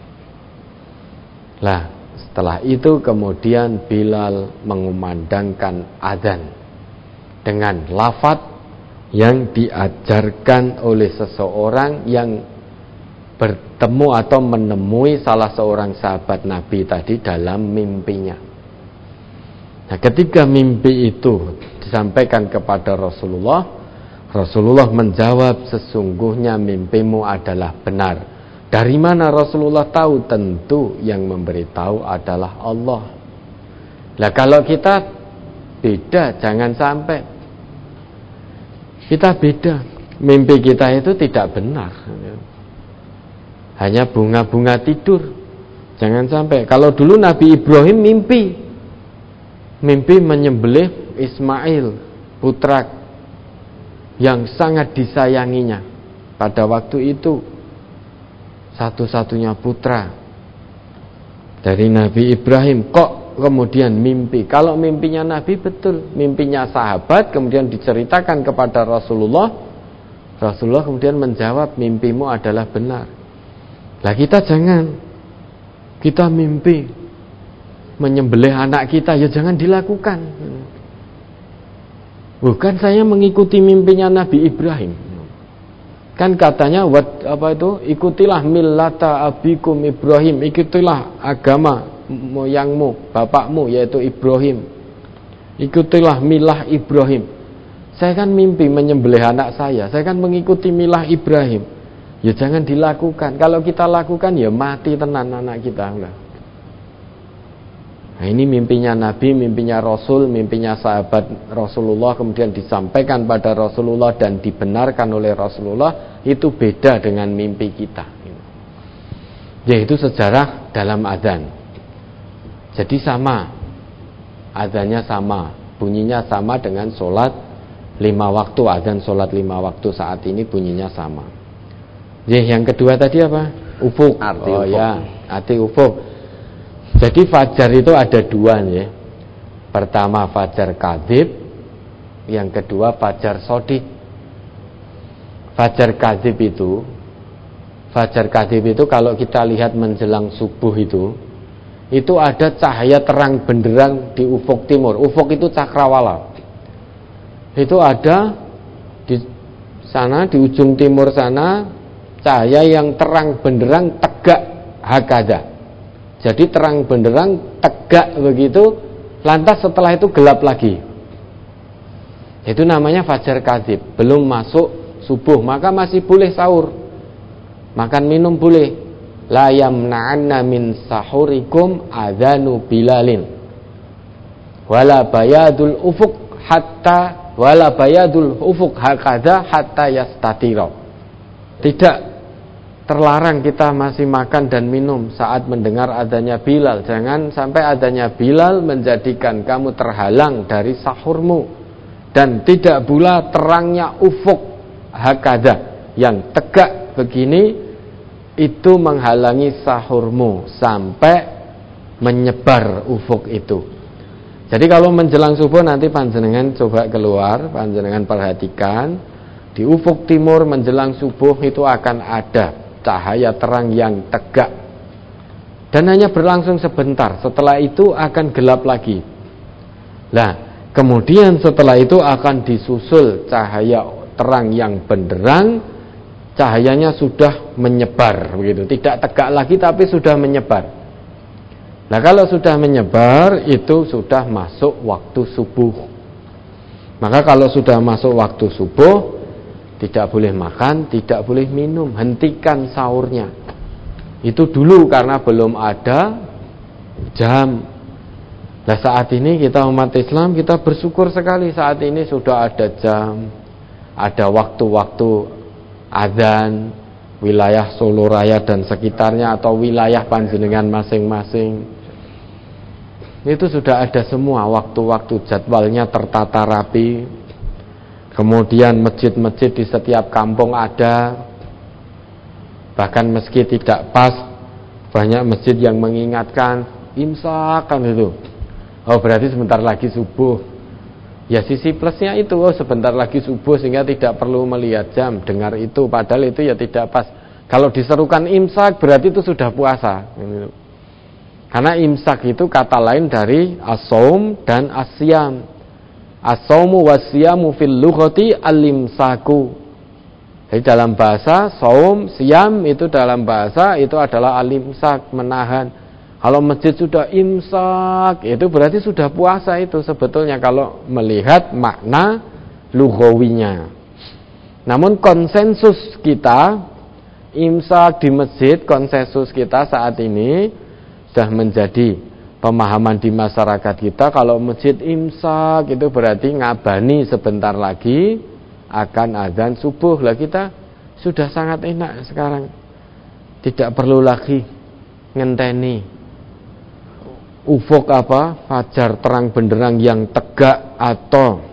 Lah, setelah itu kemudian Bilal mengumandangkan adzan dengan lafaz yang diajarkan oleh seseorang yang bertemu atau menemui salah seorang sahabat Nabi tadi dalam mimpinya. Nah, ketika mimpi itu disampaikan kepada Rasulullah, Rasulullah menjawab, sesungguhnya mimpimu adalah benar. Dari mana Rasulullah tahu? Tentu yang memberitahu adalah Allah. Nah, kalau kita beda, jangan sampai kita beda, mimpi kita itu tidak benar, hanya bunga-bunga tidur. Jangan sampai. Kalau dulu Nabi Ibrahim mimpi menyembelih Ismail, putra yang sangat disayanginya pada waktu itu, satu-satunya putra dari Nabi Ibrahim. Kok kemudian mimpi? Kalau mimpinya Nabi betul, mimpinya sahabat kemudian diceritakan kepada Rasulullah, Rasulullah kemudian menjawab, mimpimu adalah benar. Lah kita jangan, kita mimpi menyembelih anak kita, ya jangan dilakukan. Bukan saya mengikuti mimpinya Nabi Ibrahim. Kan katanya ikutilah millata abikum Ibrahim, ikutilah agama moyangmu, bapakmu yaitu Ibrahim. Ikutilah milah Ibrahim. Saya kan mimpi menyembelih anak saya kan mengikuti milah Ibrahim. Ya jangan dilakukan. Kalau kita lakukan ya mati tenan anak kita. Nah, ini mimpinya Nabi, mimpinya Rasul, mimpinya sahabat Rasulullah kemudian disampaikan pada Rasulullah dan dibenarkan oleh Rasulullah, itu beda dengan mimpi kita. Yaitu sejarah dalam adzan. Jadi sama, adzannya sama, bunyinya sama dengan sholat 5 waktu, adzan sholat 5 waktu saat ini bunyinya sama. Yang kedua tadi apa? Ufuk. Arti ufuk. Ya, arti ufuk. Jadi fajar itu ada dua nih. Pertama fajar kadzib, yang kedua fajar sodik. Fajar kadzib itu kalau kita lihat menjelang subuh itu ada cahaya terang benderang di ufuk timur. Ufuk itu cakrawala. Itu ada di sana, di ujung timur sana, cahaya yang terang benderang tegak hakada. Jadi terang benderang tegak begitu, lantas setelah itu gelap lagi. Itu namanya fajar kadzib. Belum masuk subuh, maka masih boleh sahur. Makan minum boleh. La yamna'anna min sahurikum adzanu bilalin. Wala bayadul ufuk hakada hatta yastatira. Tidak terlarang kita masih makan dan minum saat mendengar adanya Bilal. Jangan sampai adanya Bilal menjadikan kamu terhalang dari sahurmu. Dan tidak pula terangnya ufuk hakada yang tegak begini itu menghalangi sahurmu sampai menyebar ufuk itu. Jadi kalau menjelang subuh nanti panjenengan coba keluar, panjenengan perhatikan di ufuk timur menjelang subuh itu akan ada cahaya terang yang tegak dan hanya berlangsung sebentar, setelah itu akan gelap lagi. Nah, kemudian setelah itu akan disusul cahaya terang yang benderang, cahayanya sudah menyebar begitu, tidak tegak lagi tapi sudah menyebar. Nah, kalau sudah menyebar itu sudah masuk waktu subuh. Maka kalau sudah masuk waktu subuh, tidak boleh makan, tidak boleh minum, hentikan sahurnya. Itu dulu karena belum ada jam. Nah, saat ini kita umat Islam, kita bersyukur sekali saat ini sudah ada jam, ada waktu-waktu adzan, wilayah Solo Raya dan sekitarnya atau wilayah panjenengan masing-masing. Itu sudah ada semua waktu-waktu, jadwalnya tertata rapi. Kemudian masjid-masjid di setiap kampung ada. Bahkan meski tidak pas, banyak masjid yang mengingatkan imsak kan itu. Oh, berarti sebentar lagi subuh. Ya, sisi plusnya itu, oh sebentar lagi subuh sehingga tidak perlu melihat jam, dengar itu, padahal itu ya tidak pas. Kalau diserukan imsak berarti itu sudah puasa. Karena imsak itu kata lain dari as-saum dan as-siyam. As-saumu was-siyamu fil lughati al-imsaku. Jadi dalam bahasa saum, siam itu dalam bahasa itu adalah al-imsak, menahan. Kalau masjid sudah imsak, itu berarti sudah puasa itu sebetulnya kalau melihat makna lughawinya. Namun konsensus kita, imsak di masjid, konsensus kita saat ini sudah menjadi pemahaman di masyarakat kita, kalau masjid imsak itu berarti ngabani sebentar lagi akan azan subuh. Lah kita sudah sangat enak sekarang, tidak perlu lagi ngenteni ufuk fajar terang benderang yang tegak, atau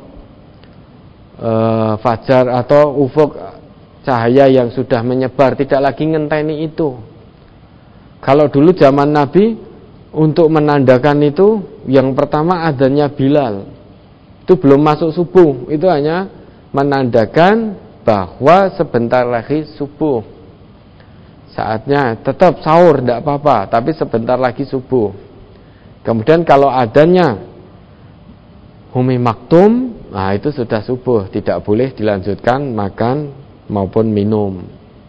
fajar atau ufuk cahaya yang sudah menyebar, tidak lagi ngenteni itu. Kalau dulu zaman Nabi, untuk menandakan itu yang pertama adanya Bilal, itu belum masuk subuh, itu hanya menandakan bahwa sebentar lagi subuh, saatnya tetap sahur tidak apa-apa, tapi sebentar lagi subuh. Kemudian kalau adanya Humi Maktum, nah itu sudah subuh, tidak boleh dilanjutkan makan maupun minum.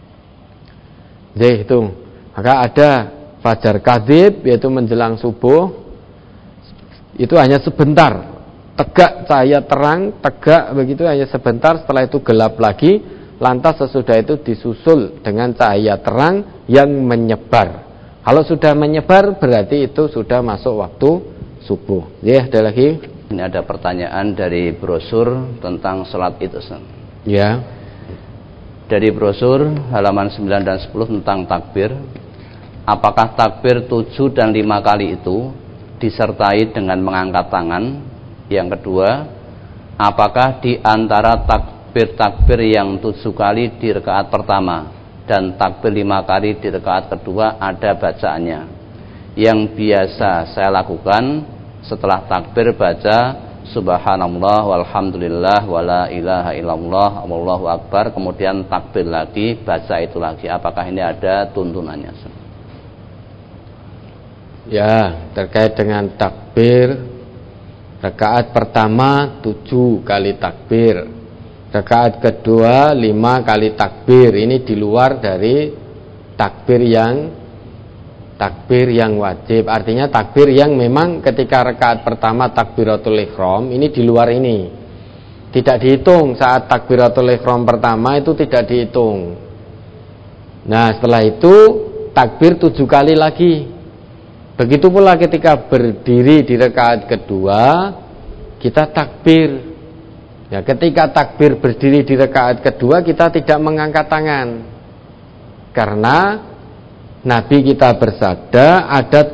Jadi itu. Maka ada fajar kadzib, yaitu menjelang subuh, itu hanya sebentar, tegak cahaya terang, tegak begitu hanya sebentar, setelah itu gelap lagi, lantas sesudah itu disusul dengan cahaya terang yang menyebar. Kalau sudah menyebar berarti itu sudah masuk waktu subuh. Ya, ada lagi? Ini ada pertanyaan dari brosur tentang sholat Id. Ya. Dari brosur halaman 9 dan 10 tentang takbir. Apakah takbir 7 dan 5 kali itu disertai dengan mengangkat tangan? Yang kedua, apakah di antara takbir-takbir yang 7 kali di rakaat pertama dan takbir 5 kali di rakaat kedua ada bacaannya? Yang biasa saya lakukan setelah takbir baca subhanallah walhamdulillah wala ilaha illallah wallahu akbar, kemudian takbir lagi, baca itu lagi. Apakah ini ada tuntunannya? Ya, terkait dengan takbir, rakaat pertama 7 kali takbir, rakaat kedua 5 kali takbir. Ini di luar dari takbir yang wajib. Artinya takbir yang memang ketika rakaat pertama takbiratul ihram, ini di luar ini. Tidak dihitung saat takbiratul ihram pertama, itu tidak dihitung. Nah, setelah itu takbir 7 kali lagi. Begitu pula ketika berdiri di rakaat kedua, kita takbir. Ya, ketika takbir berdiri di rakaat kedua, kita tidak mengangkat tangan. Karena Nabi kita bersabda ada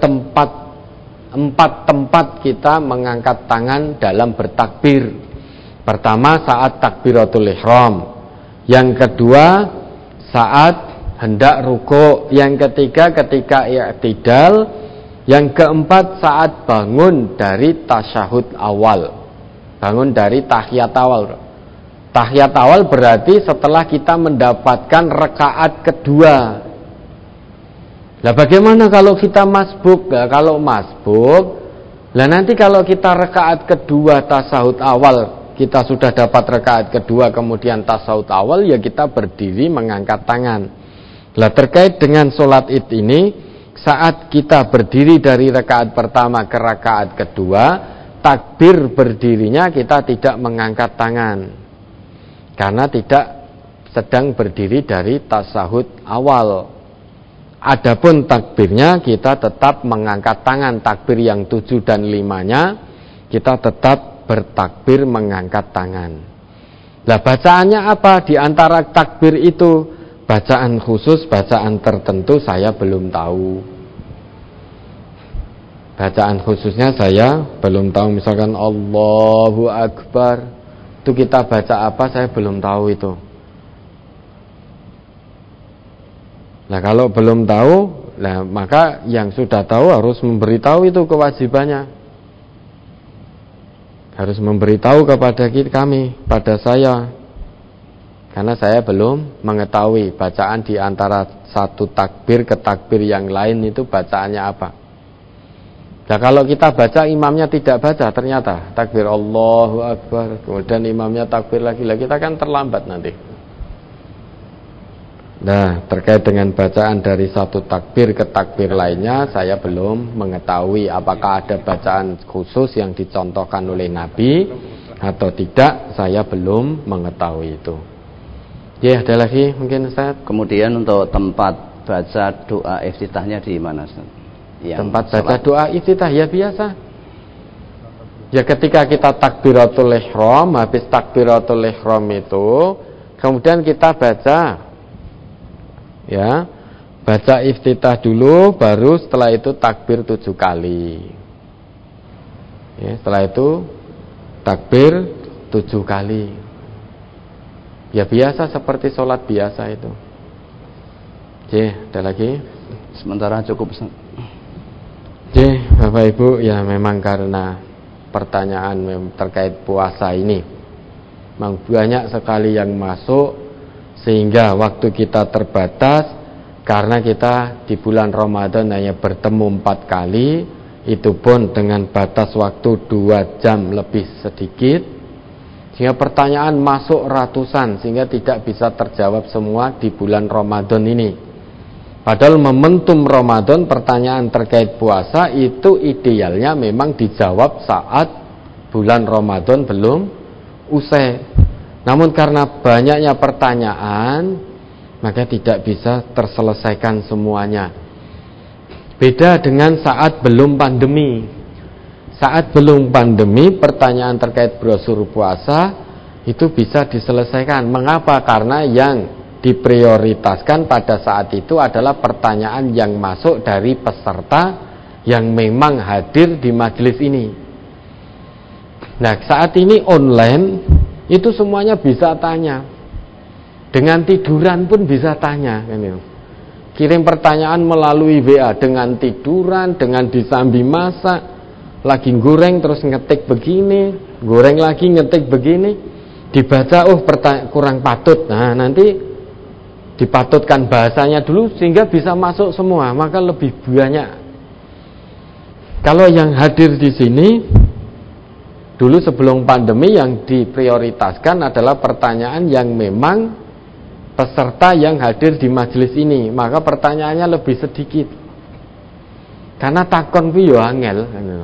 4 tempat kita mengangkat tangan dalam bertakbir. Pertama saat takbiratul ihram, yang kedua saat hendak ruku', yang ketiga ketika i'tidal, yang keempat saat bangun dari tasyahud awal, bangun dari tahiyat awal. Tahiyat awal berarti setelah kita mendapatkan rakaat kedua. Lah bagaimana kalau kita masbuk? Nah, kalau masbuk, lah nanti kalau kita rakaat kedua tasyahud awal, kita sudah dapat rakaat kedua kemudian tasyahud awal, ya kita berdiri mengangkat tangan. Lah terkait dengan sholat Id ini, saat kita berdiri dari rakaat pertama ke rakaat kedua, takbir berdirinya kita tidak mengangkat tangan, karena tidak sedang berdiri dari tasyahud awal. Adapun takbirnya kita tetap mengangkat tangan. Takbir yang 7 dan 5-nya kita tetap bertakbir mengangkat tangan. Lah bacaannya apa? Di antara takbir itu, bacaan khusus, bacaan tertentu saya belum tahu. Bacaan khususnya saya belum tahu. Misalkan Allahu Akbar, itu kita baca apa saya belum tahu itu. Nah kalau belum tahu, nah maka yang sudah tahu harus memberitahu itu kewajibannya. Harus memberitahu kepada kami, pada saya. Karena saya belum mengetahui bacaan di antara satu takbir ke takbir yang lain itu bacaannya apa. Nah kalau kita baca imamnya tidak baca, ternyata takbir Allahu Akbar, kemudian imamnya takbir lagi, kita kan terlambat nanti. Nah, terkait dengan bacaan dari satu takbir ke takbir lainnya, saya belum mengetahui apakah ada bacaan khusus yang dicontohkan oleh Nabi atau tidak, saya belum mengetahui itu. Ya, ada lagi mungkin Ustaz? Kemudian untuk tempat baca doa iftitahnya di mana Ustaz? Tempat baca doa iftitah ya biasa. Ya ketika kita takbiratul ihram, habis takbiratul ihram itu, kemudian kita baca, ya, baca iftitah dulu, baru setelah itu takbir 7 kali. Ya, setelah itu takbir 7 kali. Ya biasa seperti sholat biasa itu. Oke, ada lagi? Sementara cukup Ustaz. Oke, Bapak Ibu, ya memang karena pertanyaan terkait puasa ini memang banyak sekali yang masuk, sehingga waktu kita terbatas. Karena kita di bulan Ramadan hanya bertemu 4 kali, itu pun dengan batas waktu 2 jam lebih sedikit, sehingga pertanyaan masuk ratusan, sehingga tidak bisa terjawab semua di bulan Ramadan ini. Padahal momentum Ramadan, pertanyaan terkait puasa itu idealnya memang dijawab saat bulan Ramadan belum usai. Namun karena banyaknya pertanyaan, maka tidak bisa terselesaikan semuanya. Beda dengan saat belum pandemi. Saat belum pandemi, pertanyaan terkait brosur puasa itu bisa diselesaikan. Mengapa? Karena yang diprioritaskan pada saat itu adalah pertanyaan yang masuk dari peserta yang memang hadir di majelis ini. Nah, saat ini online itu semuanya bisa tanya. Dengan tiduran pun bisa tanya, kirim pertanyaan melalui WA dengan tiduran, dengan disambi masak, lagi goreng terus ngetik begini, goreng lagi ngetik begini, dibaca kurang patut. Nah, nanti dipatutkan bahasanya dulu sehingga bisa masuk semua, maka lebih banyak. Kalau yang hadir di sini dulu sebelum pandemi, yang diprioritaskan adalah pertanyaan yang memang peserta yang hadir di majelis ini, maka pertanyaannya lebih sedikit. Karena takon ku yo angel,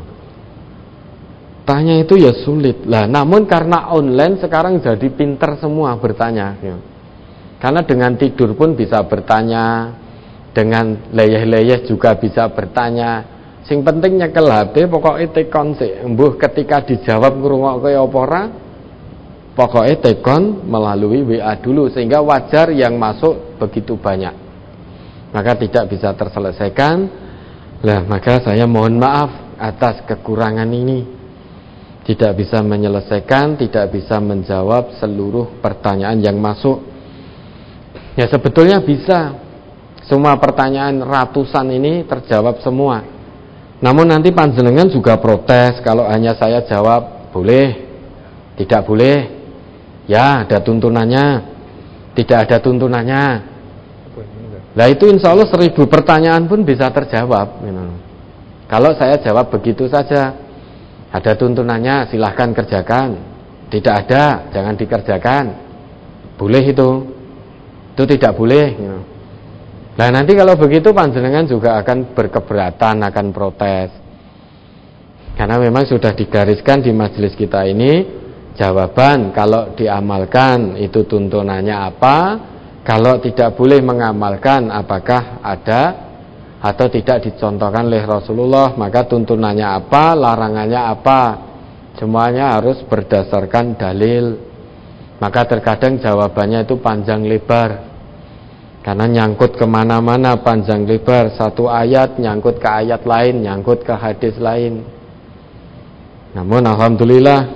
tanya itu ya sulit. Lah, namun karena online sekarang jadi pinter semua bertanya. Karena dengan tidur pun bisa bertanya, dengan leyeh-leyeh juga bisa bertanya. Sing penting nyekel HP, pokoknya tekon sih. Mbuh ketika dijawab ngrungokke apa ora, pokoknya tekon melalui WA dulu, sehingga wajar yang masuk begitu banyak. Maka tidak bisa terselesaikan. Lah, maka saya mohon maaf atas kekurangan ini. Tidak bisa menyelesaikan, tidak bisa menjawab seluruh pertanyaan yang masuk. Ya sebetulnya bisa, semua pertanyaan ratusan ini terjawab semua. Namun nanti panjenengan juga protes kalau hanya saya jawab boleh, tidak boleh. Ya ada tuntunannya, tidak ada tuntunannya. Nah itu insya Allah 1000 pertanyaan pun bisa terjawab. Kalau saya jawab begitu saja, ada tuntunannya, silahkan kerjakan. Tidak ada, jangan dikerjakan. Boleh itu tidak boleh. Nah nanti kalau begitu panjenengan juga akan berkeberatan, akan protes. Karena memang sudah digariskan di majelis kita ini, jawaban kalau diamalkan itu tuntunannya apa, kalau tidak boleh mengamalkan apakah ada atau tidak dicontohkan oleh Rasulullah, maka tuntunannya apa, larangannya apa. Semuanya harus berdasarkan dalil. Maka terkadang jawabannya itu panjang lebar, karena nyangkut kemana-mana panjang lebar. Satu ayat nyangkut ke ayat lain, nyangkut ke hadis lain. Namun alhamdulillah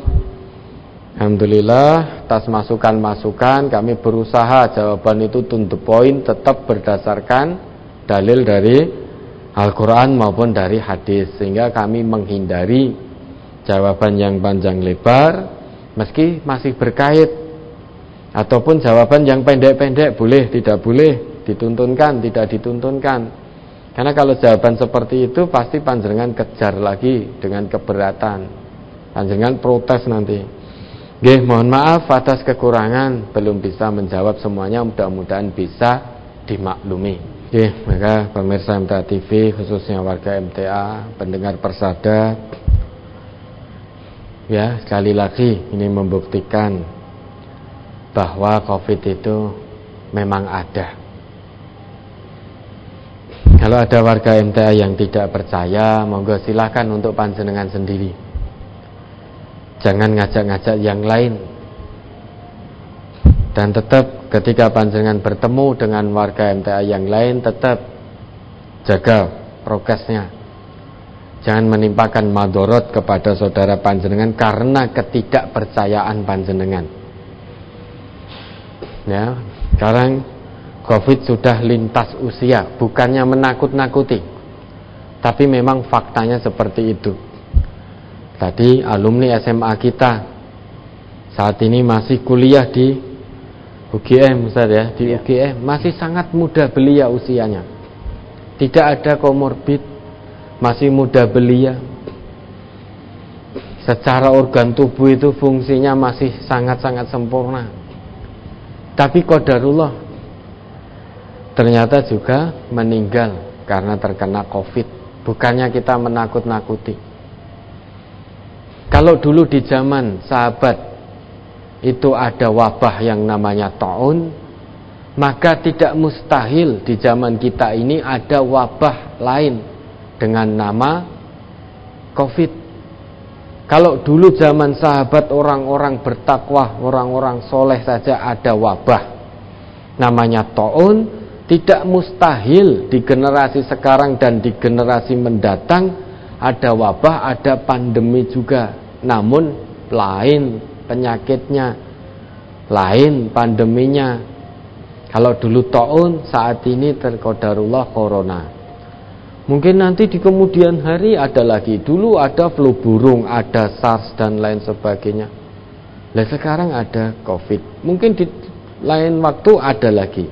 atas masukan-masukan kami berusaha jawaban itu to the point, tetap berdasarkan dalil dari Al-Quran maupun dari hadis, sehingga kami menghindari jawaban yang panjang lebar meski masih berkait, ataupun jawaban yang pendek-pendek, boleh, tidak boleh, dituntunkan, tidak dituntunkan. Karena kalau jawaban seperti itu pasti panjenengan kejar lagi dengan keberatan, panjenengan protes nanti. Nggih, mohon maaf atas kekurangan, belum bisa menjawab semuanya, mudah-mudahan bisa dimaklumi. Oke, maka pemirsa MTA TV, khususnya warga MTA, pendengar Persada, ya sekali lagi ini membuktikan bahwa COVID itu memang ada. Kalau ada warga MTA yang tidak percaya, monggo silakan untuk panjenengan sendiri. Jangan ngajak-ngajak yang lain. Dan tetap ketika panjenengan bertemu dengan warga MTA yang lain, tetap jaga prokesnya. Jangan menimpakan madorot kepada saudara panjenengan karena ketidakpercayaan panjenengan. Ya, sekarang COVID sudah lintas usia, bukannya menakut-nakuti, tapi memang faktanya seperti itu. Tadi alumni SMA kita saat ini masih kuliah di UGM, Ustaz ya, di UGM masih sangat muda belia usianya. Tidak ada komorbid, masih muda belia. Secara organ tubuh itu fungsinya masih sangat-sangat sempurna. Tapi qadarullah ternyata juga meninggal karena terkena COVID. Bukannya kita menakut-nakuti. Kalau dulu di zaman sahabat itu ada wabah yang namanya ta'un, maka tidak mustahil di zaman kita ini ada wabah lain dengan nama COVID. Kalau dulu zaman sahabat orang-orang bertakwa, orang-orang soleh saja ada wabah namanya ta'un, tidak mustahil di generasi sekarang dan di generasi mendatang ada wabah, ada pandemi juga. Namun lain penyakitnya, lain pandeminya. Kalau dulu ta'un, saat ini terqadarullah corona. Mungkin nanti di kemudian hari ada lagi. Dulu ada flu burung, ada SARS dan lain sebagainya. Nah sekarang ada COVID. Mungkin di lain waktu ada lagi.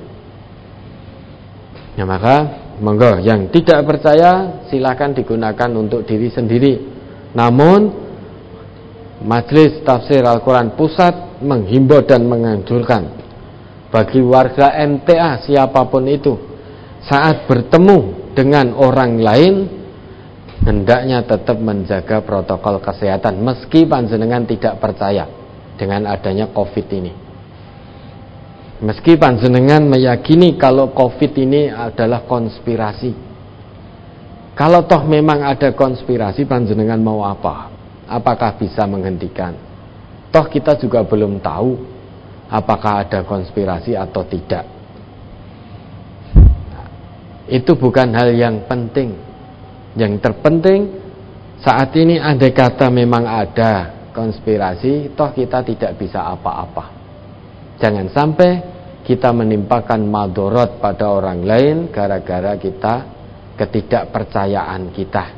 Ya maka monggo yang tidak percaya silakan digunakan untuk diri sendiri. Namun Majelis Tafsir Al-Quran Pusat menghimbau dan menganjurkan bagi warga MTA siapapun itu saat bertemu dengan orang lain hendaknya tetap menjaga protokol kesehatan meski panjenengan tidak percaya dengan adanya COVID ini. Meski panjenengan meyakini kalau COVID ini adalah konspirasi. Kalau toh memang ada konspirasi, panjenengan mau apa? Apakah bisa menghentikan? Toh kita juga belum tahu apakah ada konspirasi atau tidak. Itu bukan hal yang penting. Yang terpenting saat ini andai kata memang ada konspirasi, toh kita tidak bisa apa-apa. Jangan sampai kita menimpakan madorot pada orang lain gara-gara kita ketidakpercayaan kita.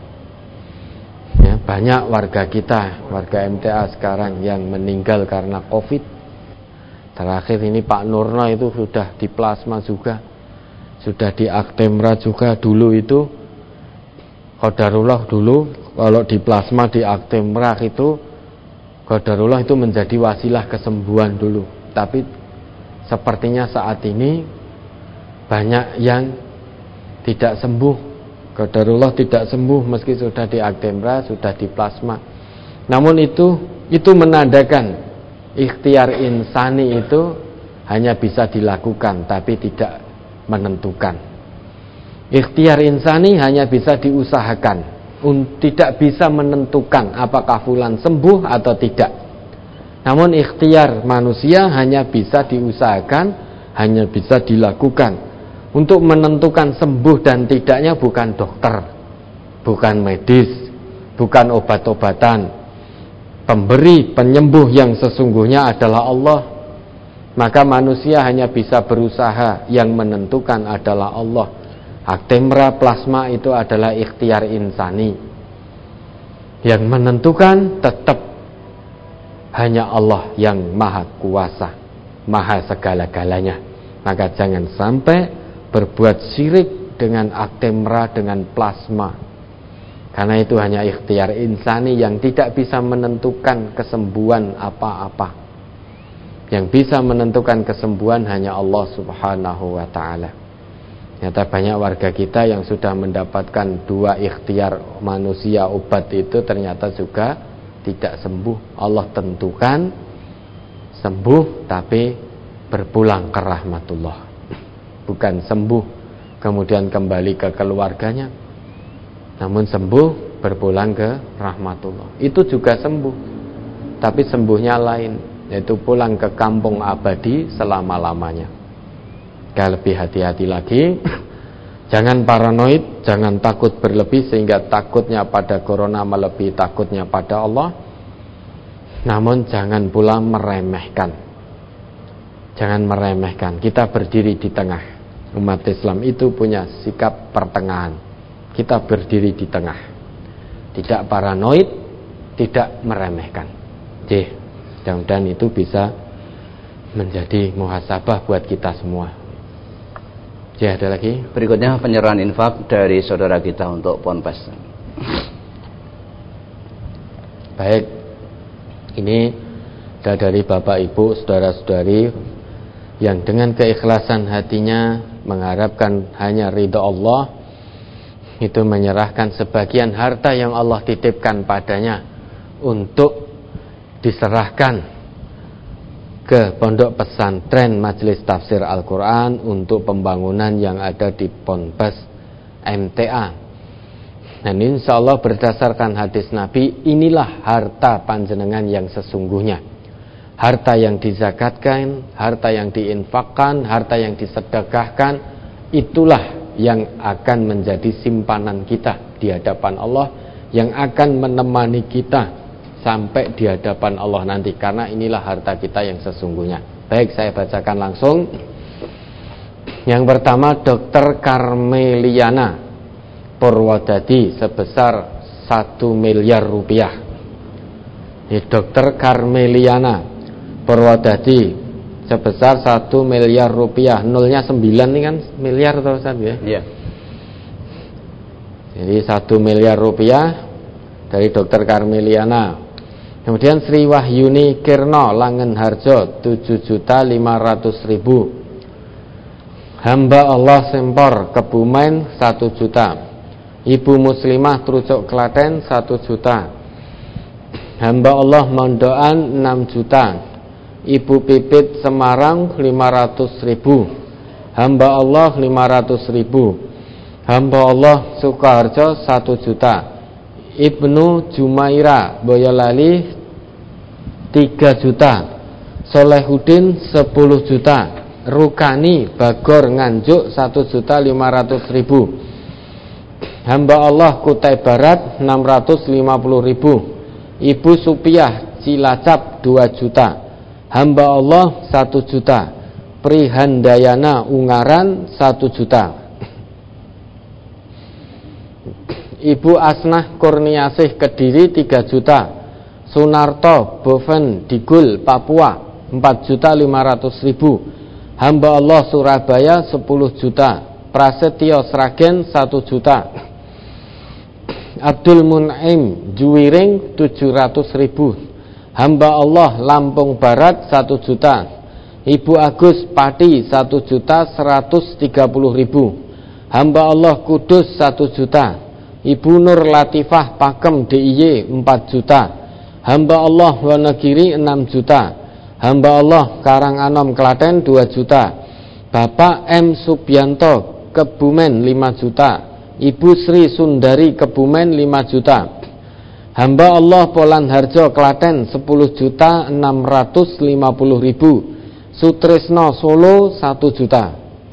Ya, banyak warga kita, warga MTA sekarang yang meninggal karena COVID. Terakhir ini Pak Nurno itu sudah di plasma juga, sudah di Actemra juga. Dulu itu qadarullah, dulu kalau di plasma di Actemra itu qadarullah itu menjadi wasilah kesembuhan dulu. Tapi sepertinya saat ini banyak yang tidak sembuh. Qadarullah tidak sembuh meski sudah di Actemra, sudah di plasma. Namun itu menandakan ikhtiar insani itu hanya bisa dilakukan tapi tidak menentukan. Ikhtiar insani hanya bisa diusahakan, tidak bisa menentukan apakah fulan sembuh atau tidak. Namun ikhtiar manusia hanya bisa diusahakan, hanya bisa dilakukan. Untuk menentukan sembuh dan tidaknya bukan dokter, bukan medis, bukan obat-obatan. Pemberi penyembuh yang sesungguhnya adalah Allah. Maka manusia hanya bisa berusaha, yang menentukan adalah Allah. Actemra plasma itu adalah ikhtiar insani. Yang menentukan tetap hanya Allah yang maha kuasa, maha segala-galanya. Maka jangan sampai berbuat syirik dengan Actemra, dengan plasma. Karena itu hanya ikhtiar insani yang tidak bisa menentukan kesembuhan apa-apa. Yang bisa menentukan kesembuhan hanya Allah Subhanahu wa ta'ala. Ternyata banyak warga kita yang sudah mendapatkan 2 ikhtiar manusia obat itu ternyata juga tidak sembuh. Allah tentukan sembuh tapi berpulang ke rahmatullah. Bukan sembuh kemudian kembali ke keluarganya, namun sembuh berpulang ke rahmatullah. Itu juga sembuh, tapi sembuhnya lain, yaitu pulang ke kampung abadi selama-lamanya. Lebih hati-hati lagi. Jangan paranoid, jangan takut berlebih sehingga takutnya pada corona melebihi takutnya pada Allah. Namun jangan pula meremehkan. Jangan meremehkan. Kita berdiri di tengah. Umat Islam itu punya sikap pertengahan. Kita berdiri di tengah. Tidak paranoid, tidak meremehkan. Mudah-mudahan itu bisa menjadi muhasabah buat kita semua. Ada lagi? Berikutnya penyerahan infak dari saudara kita untuk Ponpes. Baik, ini dari Bapak Ibu, saudara-saudari yang dengan keikhlasan hatinya mengharapkan hanya ridha Allah, itu menyerahkan sebagian harta yang Allah titipkan padanya untuk diserahkan ke pondok pesantren Majelis Tafsir Al-Quran untuk pembangunan yang ada di Ponpes MTA. Dan insya Allah berdasarkan hadis Nabi, inilah harta panjenengan yang sesungguhnya. Harta yang dizakatkan, harta yang diinfakkan, harta yang disedekahkan, itulah yang akan menjadi simpanan kita di hadapan Allah, yang akan menemani kita sampai di hadapan Allah nanti, karena inilah harta kita yang sesungguhnya. Baik, saya bacakan langsung. Yang pertama, Dr. Karmeliana Purwodadi sebesar 1 miliar rupiah. Ini Dr. Karmeliana Purwodadi sebesar 1 miliar rupiah. Nolnya 9 ini kan miliar atau Ustaz ya? Iya. Jadi 1 miliar rupiah dari Dr. Karmeliana. Kemudian Sri Wahyuni Kirno Langenharjo 7.500.000. Hamba Allah Sempor Kebumen 1 juta. Ibu Muslimah Trucuk Klaten 1 juta. Hamba Allah Mondoan 6 juta. Ibu Pipit Semarang 500.000. Hamba Allah 500.000. Hamba Allah Sukoharjo 1 juta. Ibnu Jumaira Boyolali 3 juta. Solehudin 10 juta. Rukani Bagor Nganjuk 1.500.000. Hamba Allah Kutai Barat 650.000. Ibu Supiah Cilacap 2 juta. Hamba Allah 1 juta. Prihandayana Ungaran 1 juta. Ibu Asnah Kurniasih Kediri 3 juta. Sunarto Boven Digul Papua 4.500.000. Hamba Allah Surabaya 10 juta. Prasetyo Sragen 1 juta. Abdul Mun'im Juwiring 700.000. Hamba Allah Lampung Barat 1 juta. Ibu Agus Pati 1.130.000. Hamba Allah Kudus 1 juta. Ibu Nur Latifah Pakem DIY 4 juta. Hamba Allah Wonogiri 6 juta. Hamba Allah Karanganom Klaten 2 juta. Bapak M Subianto Kebumen 5 juta. Ibu Sri Sundari Kebumen 5 juta. Hamba Allah Polan Harjo Klaten 10.650.000. Sutrisno Solo 1 juta.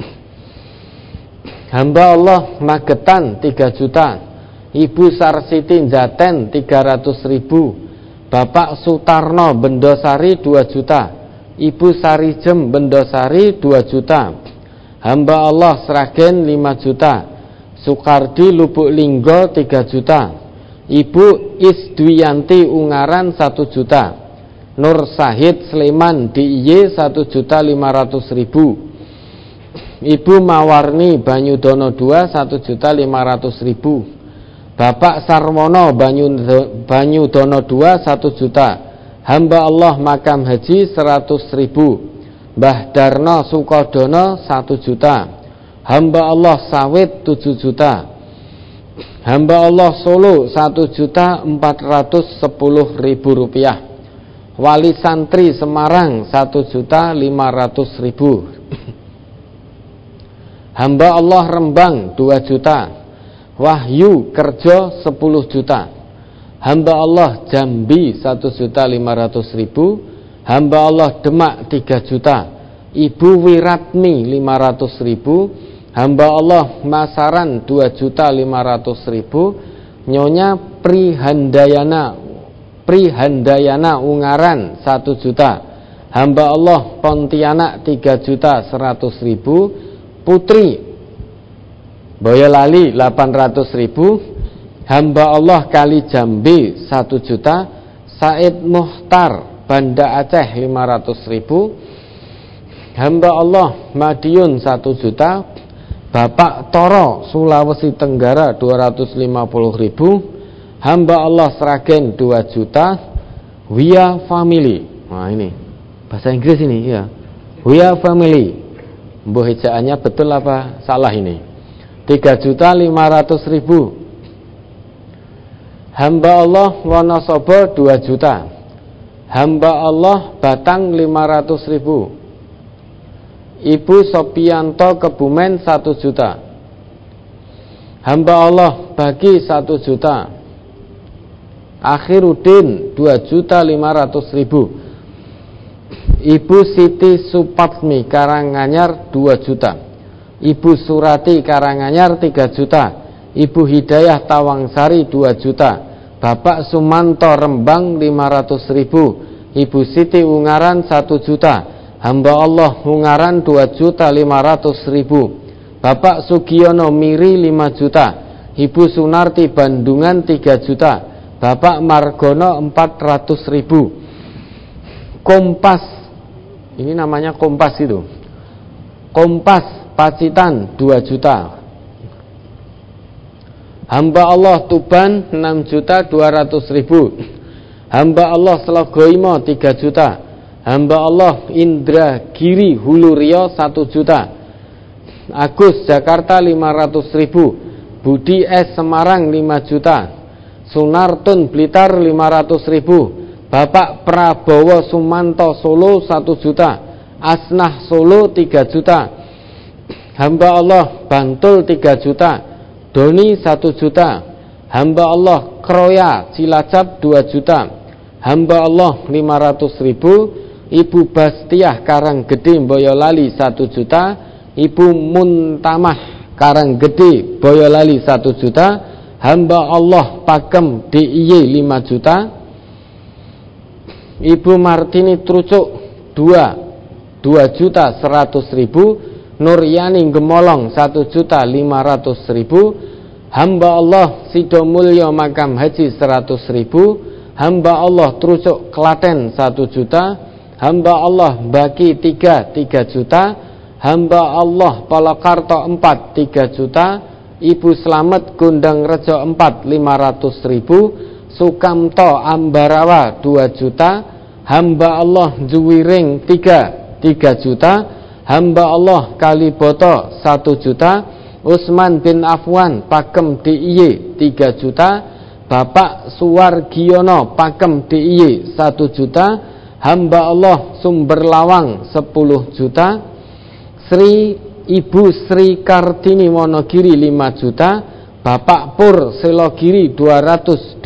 Hamba Allah Magetan 3 juta. Ibu Sarsiti Jaten 300.000. Bapak Sutarno Bendosari 2 juta. Ibu Sarijem Bendosari 2 juta. Hamba Allah Sragen 5 juta. Sukardi Lubuk Linggo 3 juta. Ibu Isdwiyanti Ungaran 1 juta. Nur Sahid Sleman DIY 1.500.000. Ibu Mawarni Banyudono 2 1.500.000. Bapak Sarwono Banyudono 2 1 juta. Hamba Allah Makam Haji 100.000. Mbah Darno Sukodono 1 juta. hamba Allah Sawit 7 juta, hamba Allah Solo 1.410.000 rupiah, wali santri Semarang 1.500.000, hamba Allah Rembang 2 juta, Wahyu Kerjo 10 juta, hamba Allah Jambi 1.500.000, hamba Allah Demak 3 juta, Ibu Wiratmi 500.000, hamba Allah Masaran 2.500.000, Nyonya Prihandayana Ungaran 1 juta, hamba Allah Pontianak 3.100.000, Putri Boyolali 800.000, hamba Allah Kali Jambi 1 juta, Said Muhtar Banda Aceh 500.000, hamba Allah Madiun 1 juta, Bapak Toro Sulawesi Tenggara 250.000, hamba Allah Sragen 2 juta, Wia Family. Nah ini bahasa Inggris ini ya, Wia Family. Mbuh ejaannya betul apa salah ini? 3.500.000, hamba Allah Wonosobo 2 juta, hamba Allah Batang 500.000, Ibu Sopianto Kebumen 1 juta, hamba Allah Bagi 1 juta, Akhiruddin 2.500.000, Ibu Siti Supatmi Karanganyar 2 juta, Ibu Surati Karanganyar 3 juta, Ibu Hidayah Tawangsari 2 juta, Bapak Sumanto Rembang 500.000, Ibu Siti Ungaran 1 juta, hamba Allah Ungaran 2.500.000, Bapak Sugiono Miri 5 juta, Ibu Sunarti Bandungan 3 juta, Bapak Margono 400.000. Kompas, ini namanya Kompas itu, Kompas Pacitan 2 juta, hamba Allah Tuban 6.200.000, hamba Allah Slogoimo 3 juta, hamba Allah Indra Giri Hulu Rio 1 juta, Agus Jakarta 500.000, Budi S Semarang 5 juta, Sunartun Blitar 500.000, Bapak Prabowo Sumanto Solo 1 juta, Asnah Solo 3 juta, hamba Allah Bantul 3 juta, Doni 1 juta, hamba Allah Kroya Cilacap 2 juta, hamba Allah 500.000, Ibu Bastiah Karanggede Boyolali 1 juta, Ibu Muntamah Karanggede Boyolali 1 juta, hamba Allah Pakem DIY 5 juta, Ibu Martini Trucuk 2.100.000, Nuryani Gemolong 1.500.000, hamba Allah Sidomulyo Makam Haji 100.000, hamba Allah Trucuk Klaten 1 juta, hamba Allah Baki 3 juta, hamba Allah Palokarto 4 3 juta, Ibu Slamet Gondang Rejo 4 500.000, Sukamto Ambarawa 2 juta, hamba Allah Juwiring 3 juta, hamba Allah Kaliboto 1 juta, Usman bin Afwan Pakem DIY 3 juta, Bapak Suwargiono Pakem DIY 1 juta, hamba Allah Sumberlawang 10 juta, Ibu Sri Kartini Wonogiri 5 juta, Bapak Pur Selogiri 220.000,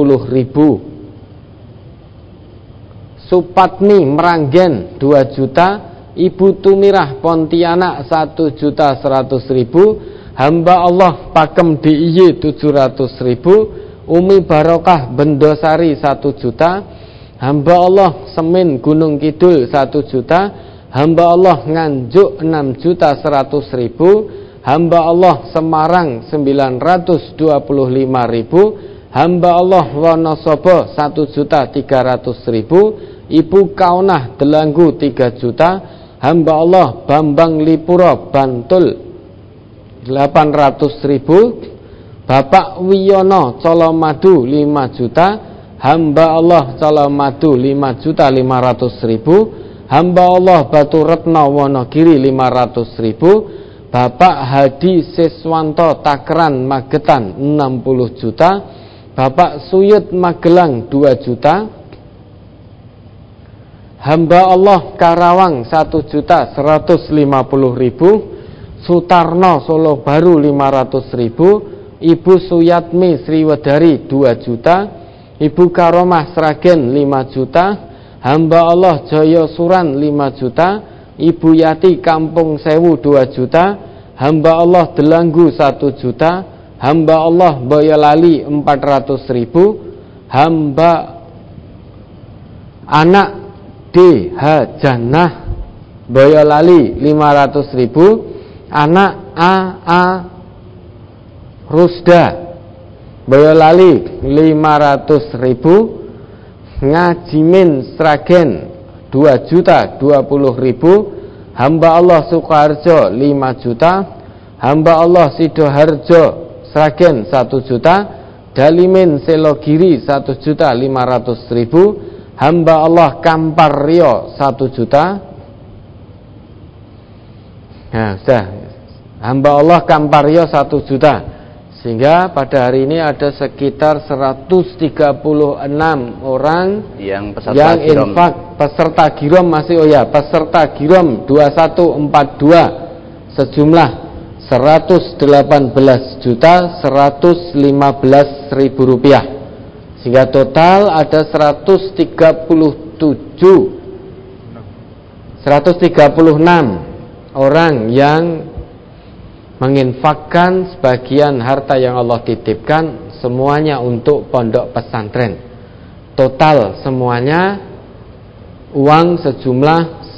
Supatmi Meranggen 2 juta, Ibu Tumirah Pontianak 1.100.000, hamba Allah Pakem DIY 700.000, Umi Barokah Bendosari 1 juta, hamba Allah Semin Gunung Kidul 1 juta, hamba Allah Nganjuk 6.100.000, hamba Allah Semarang 925.000, hamba Allah Wonosobo 1.300.000, Ibu Kaunah Delanggu 3 juta, hamba Allah Bambang Lipuro Bantul 800.000, Bapak Wiyono Colomadu 5 juta, hamba Allah Colomadu 5.500.000, hamba Allah Batu Retno Wonogiri 500.000, Bapak Hadi Siswanto Takran Magetan 60 juta, Bapak Suyut Magelang 2 juta, hamba Allah Karawang 1.150.000, Sutarno Solo Baru 500.000, Ibu Suyatmi Sriwedari 2 juta, Ibu Karomah Sragen 5 juta, hamba Allah Joyo Suran 5 juta, Ibu Yati Kampung Sewu 2 juta, hamba Allah Delanggu 1 juta, hamba Allah Boyolali 400.000, hamba anak DH Jannah Boyolali 500.000, anak AA Rusda Boyolali 500.000, Ngajimin Sragen 2.020.000, hamba Allah Sukoharjo 5 juta, hamba Allah Sidoharjo Sragen 1 juta, Dalimin Selogiri 1.500.000, hamba Allah Kampar Rio 1 juta. Nah, sudah. Hamba Allah Kampar Rio 1 juta. Sehingga pada hari ini ada sekitar 136 orang yang infak peserta Girom peserta Girom 2142 sejumlah 118.115.000 rupiah. Sehingga total ada 136 orang yang menginfakkan sebagian harta yang Allah titipkan, semuanya untuk pondok pesantren. Total semuanya uang sejumlah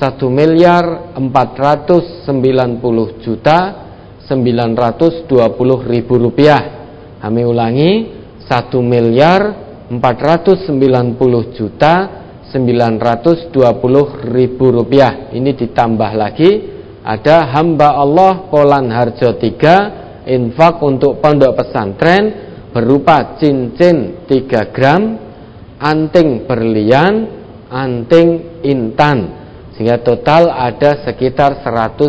1.490.920.000 rupiah. Kami ulangi, 1.490.920.000 rupiah. Ini ditambah lagi ada hamba Allah Polan Harjo 3 infak untuk pondok pesantren berupa cincin 3 gram, anting berlian, anting intan, sehingga total ada sekitar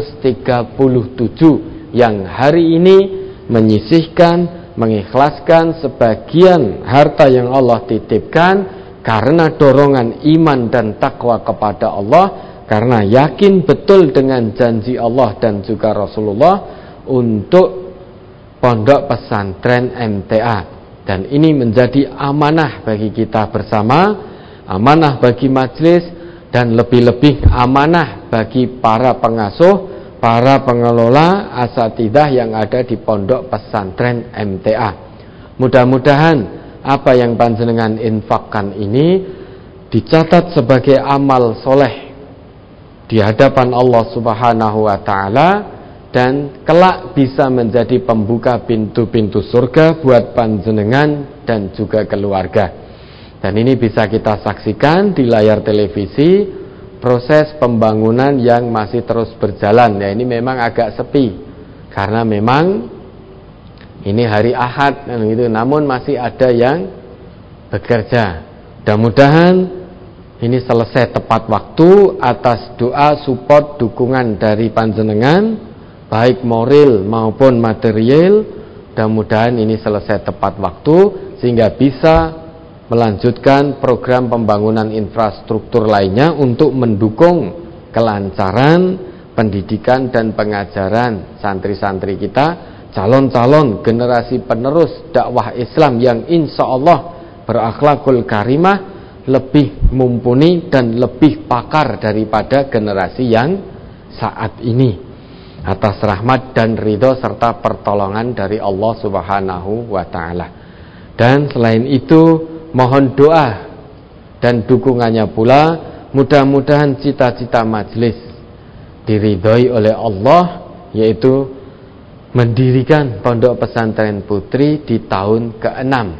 137 yang hari ini menyisihkan, mengikhlaskan sebagian harta yang Allah titipkan karena dorongan iman dan takwa kepada Allah, karena yakin betul dengan janji Allah dan juga Rasulullah untuk pondok pesantren MTA. Dan ini menjadi amanah bagi kita bersama, amanah bagi majelis, dan lebih-lebih amanah bagi para pengasuh, para pengelola asatidah yang ada di pondok pesantren MTA. Mudah-mudahan apa yang panjenengan infakkan ini dicatat sebagai amal soleh di hadapan Allah Subhanahu wa ta'ala, dan kelak bisa menjadi pembuka pintu-pintu surga buat panjenengan dan juga keluarga. Dan ini bisa kita saksikan di layar televisi proses pembangunan yang masih terus berjalan. Ya, ini memang agak sepi karena memang ini hari Ahad gitu, namun masih ada yang bekerja. Mudah-mudahan ini selesai tepat waktu atas doa support dukungan dari panjenengan baik moral maupun material. Mudah-mudahan ini selesai tepat waktu sehingga bisa melanjutkan program pembangunan infrastruktur lainnya untuk mendukung kelancaran pendidikan dan pengajaran santri-santri kita, calon-calon generasi penerus dakwah Islam yang insya Allah berakhlakul karimah, lebih mumpuni dan lebih pakar daripada generasi yang saat ini, atas rahmat dan ridho serta pertolongan dari Allah Subhanahu wa ta'ala. Dan selain itu mohon doa dan dukungannya pula, mudah-mudahan cita-cita majelis diridhoi oleh Allah, yaitu mendirikan pondok pesantren putri di tahun ke-6.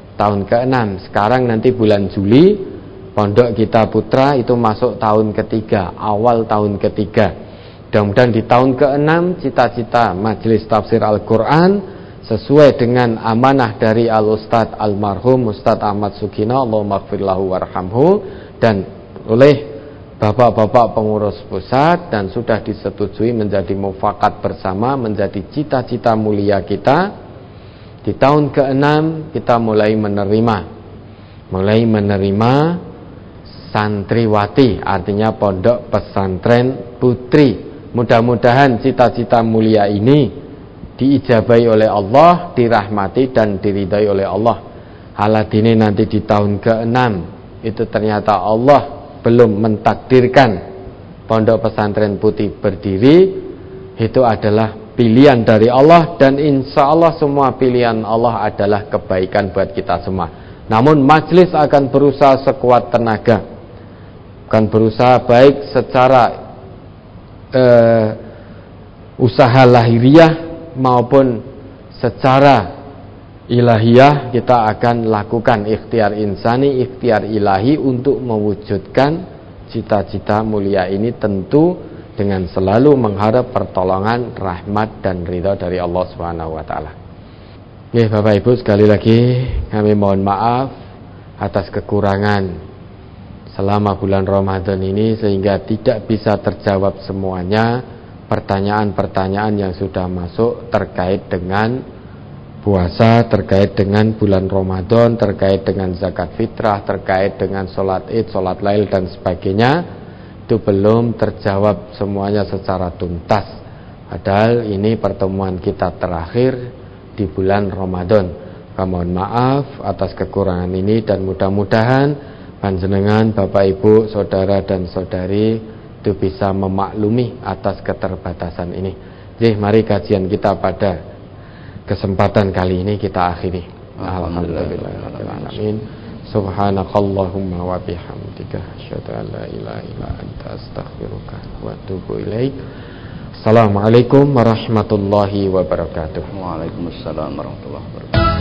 Sekarang nanti bulan Juli pondok kita putra itu masuk tahun ketiga, awal tahun ketiga. Mudah-mudahan di tahun ke-6 cita-cita majelis tafsir Al-Quran sesuai dengan amanah dari Al-Ustadz Almarhum Ustadz Ahmad Sugino, Allahumma gfir lahu warhamhu, dan oleh bapak-bapak pengurus pusat dan sudah disetujui menjadi mufakat bersama, menjadi cita-cita mulia kita. Di tahun ke-6 kita mulai menerima santriwati, artinya pondok pesantren putri. Mudah-mudahan cita-cita mulia ini diijabahi oleh Allah, dirahmati dan diridai oleh Allah. Haladini nanti di tahun ke-6 itu ternyata Allah belum mentakdirkan pondok pesantren putih berdiri, itu adalah pilihan dari Allah, dan insya Allah semua pilihan Allah adalah kebaikan buat kita semua. Namun majelis akan berusaha sekuat tenaga, akan berusaha baik secara usaha lahiriah maupun secara ilahiyah. Kita akan lakukan ikhtiar insani, ikhtiar ilahi untuk mewujudkan cita-cita mulia ini, tentu dengan selalu mengharap pertolongan, rahmat dan ridha dari Allah Subhanahu wa taala. Oke, Bapak Ibu, sekali lagi kami mohon maaf atas kekurangan selama bulan Ramadan ini, sehingga tidak bisa terjawab semuanya pertanyaan-pertanyaan yang sudah masuk terkait dengan puasa, terkait dengan bulan Ramadan, terkait dengan zakat fitrah, terkait dengan sholat id, sholat lail dan sebagainya. Itu belum terjawab semuanya secara tuntas, padahal ini pertemuan kita terakhir di bulan Ramadan. Mohon maaf atas kekurangan ini, dan mudah-mudahan panjenengan Bapak Ibu, saudara dan saudari itu bisa memaklumi atas keterbatasan ini. Jadi mari kajian kita pada kesempatan kali ini kita akhiri. Alhamdulillahirrahmanirrahim. Subhanakallahumma wa bihamdika asyhadu an la ilaha illa anta astaghfiruka wa atubu ilaik. Assalamualaikum warahmatullahi wabarakatuh. Waalaikumsalam warahmatullahi wabarakatuh.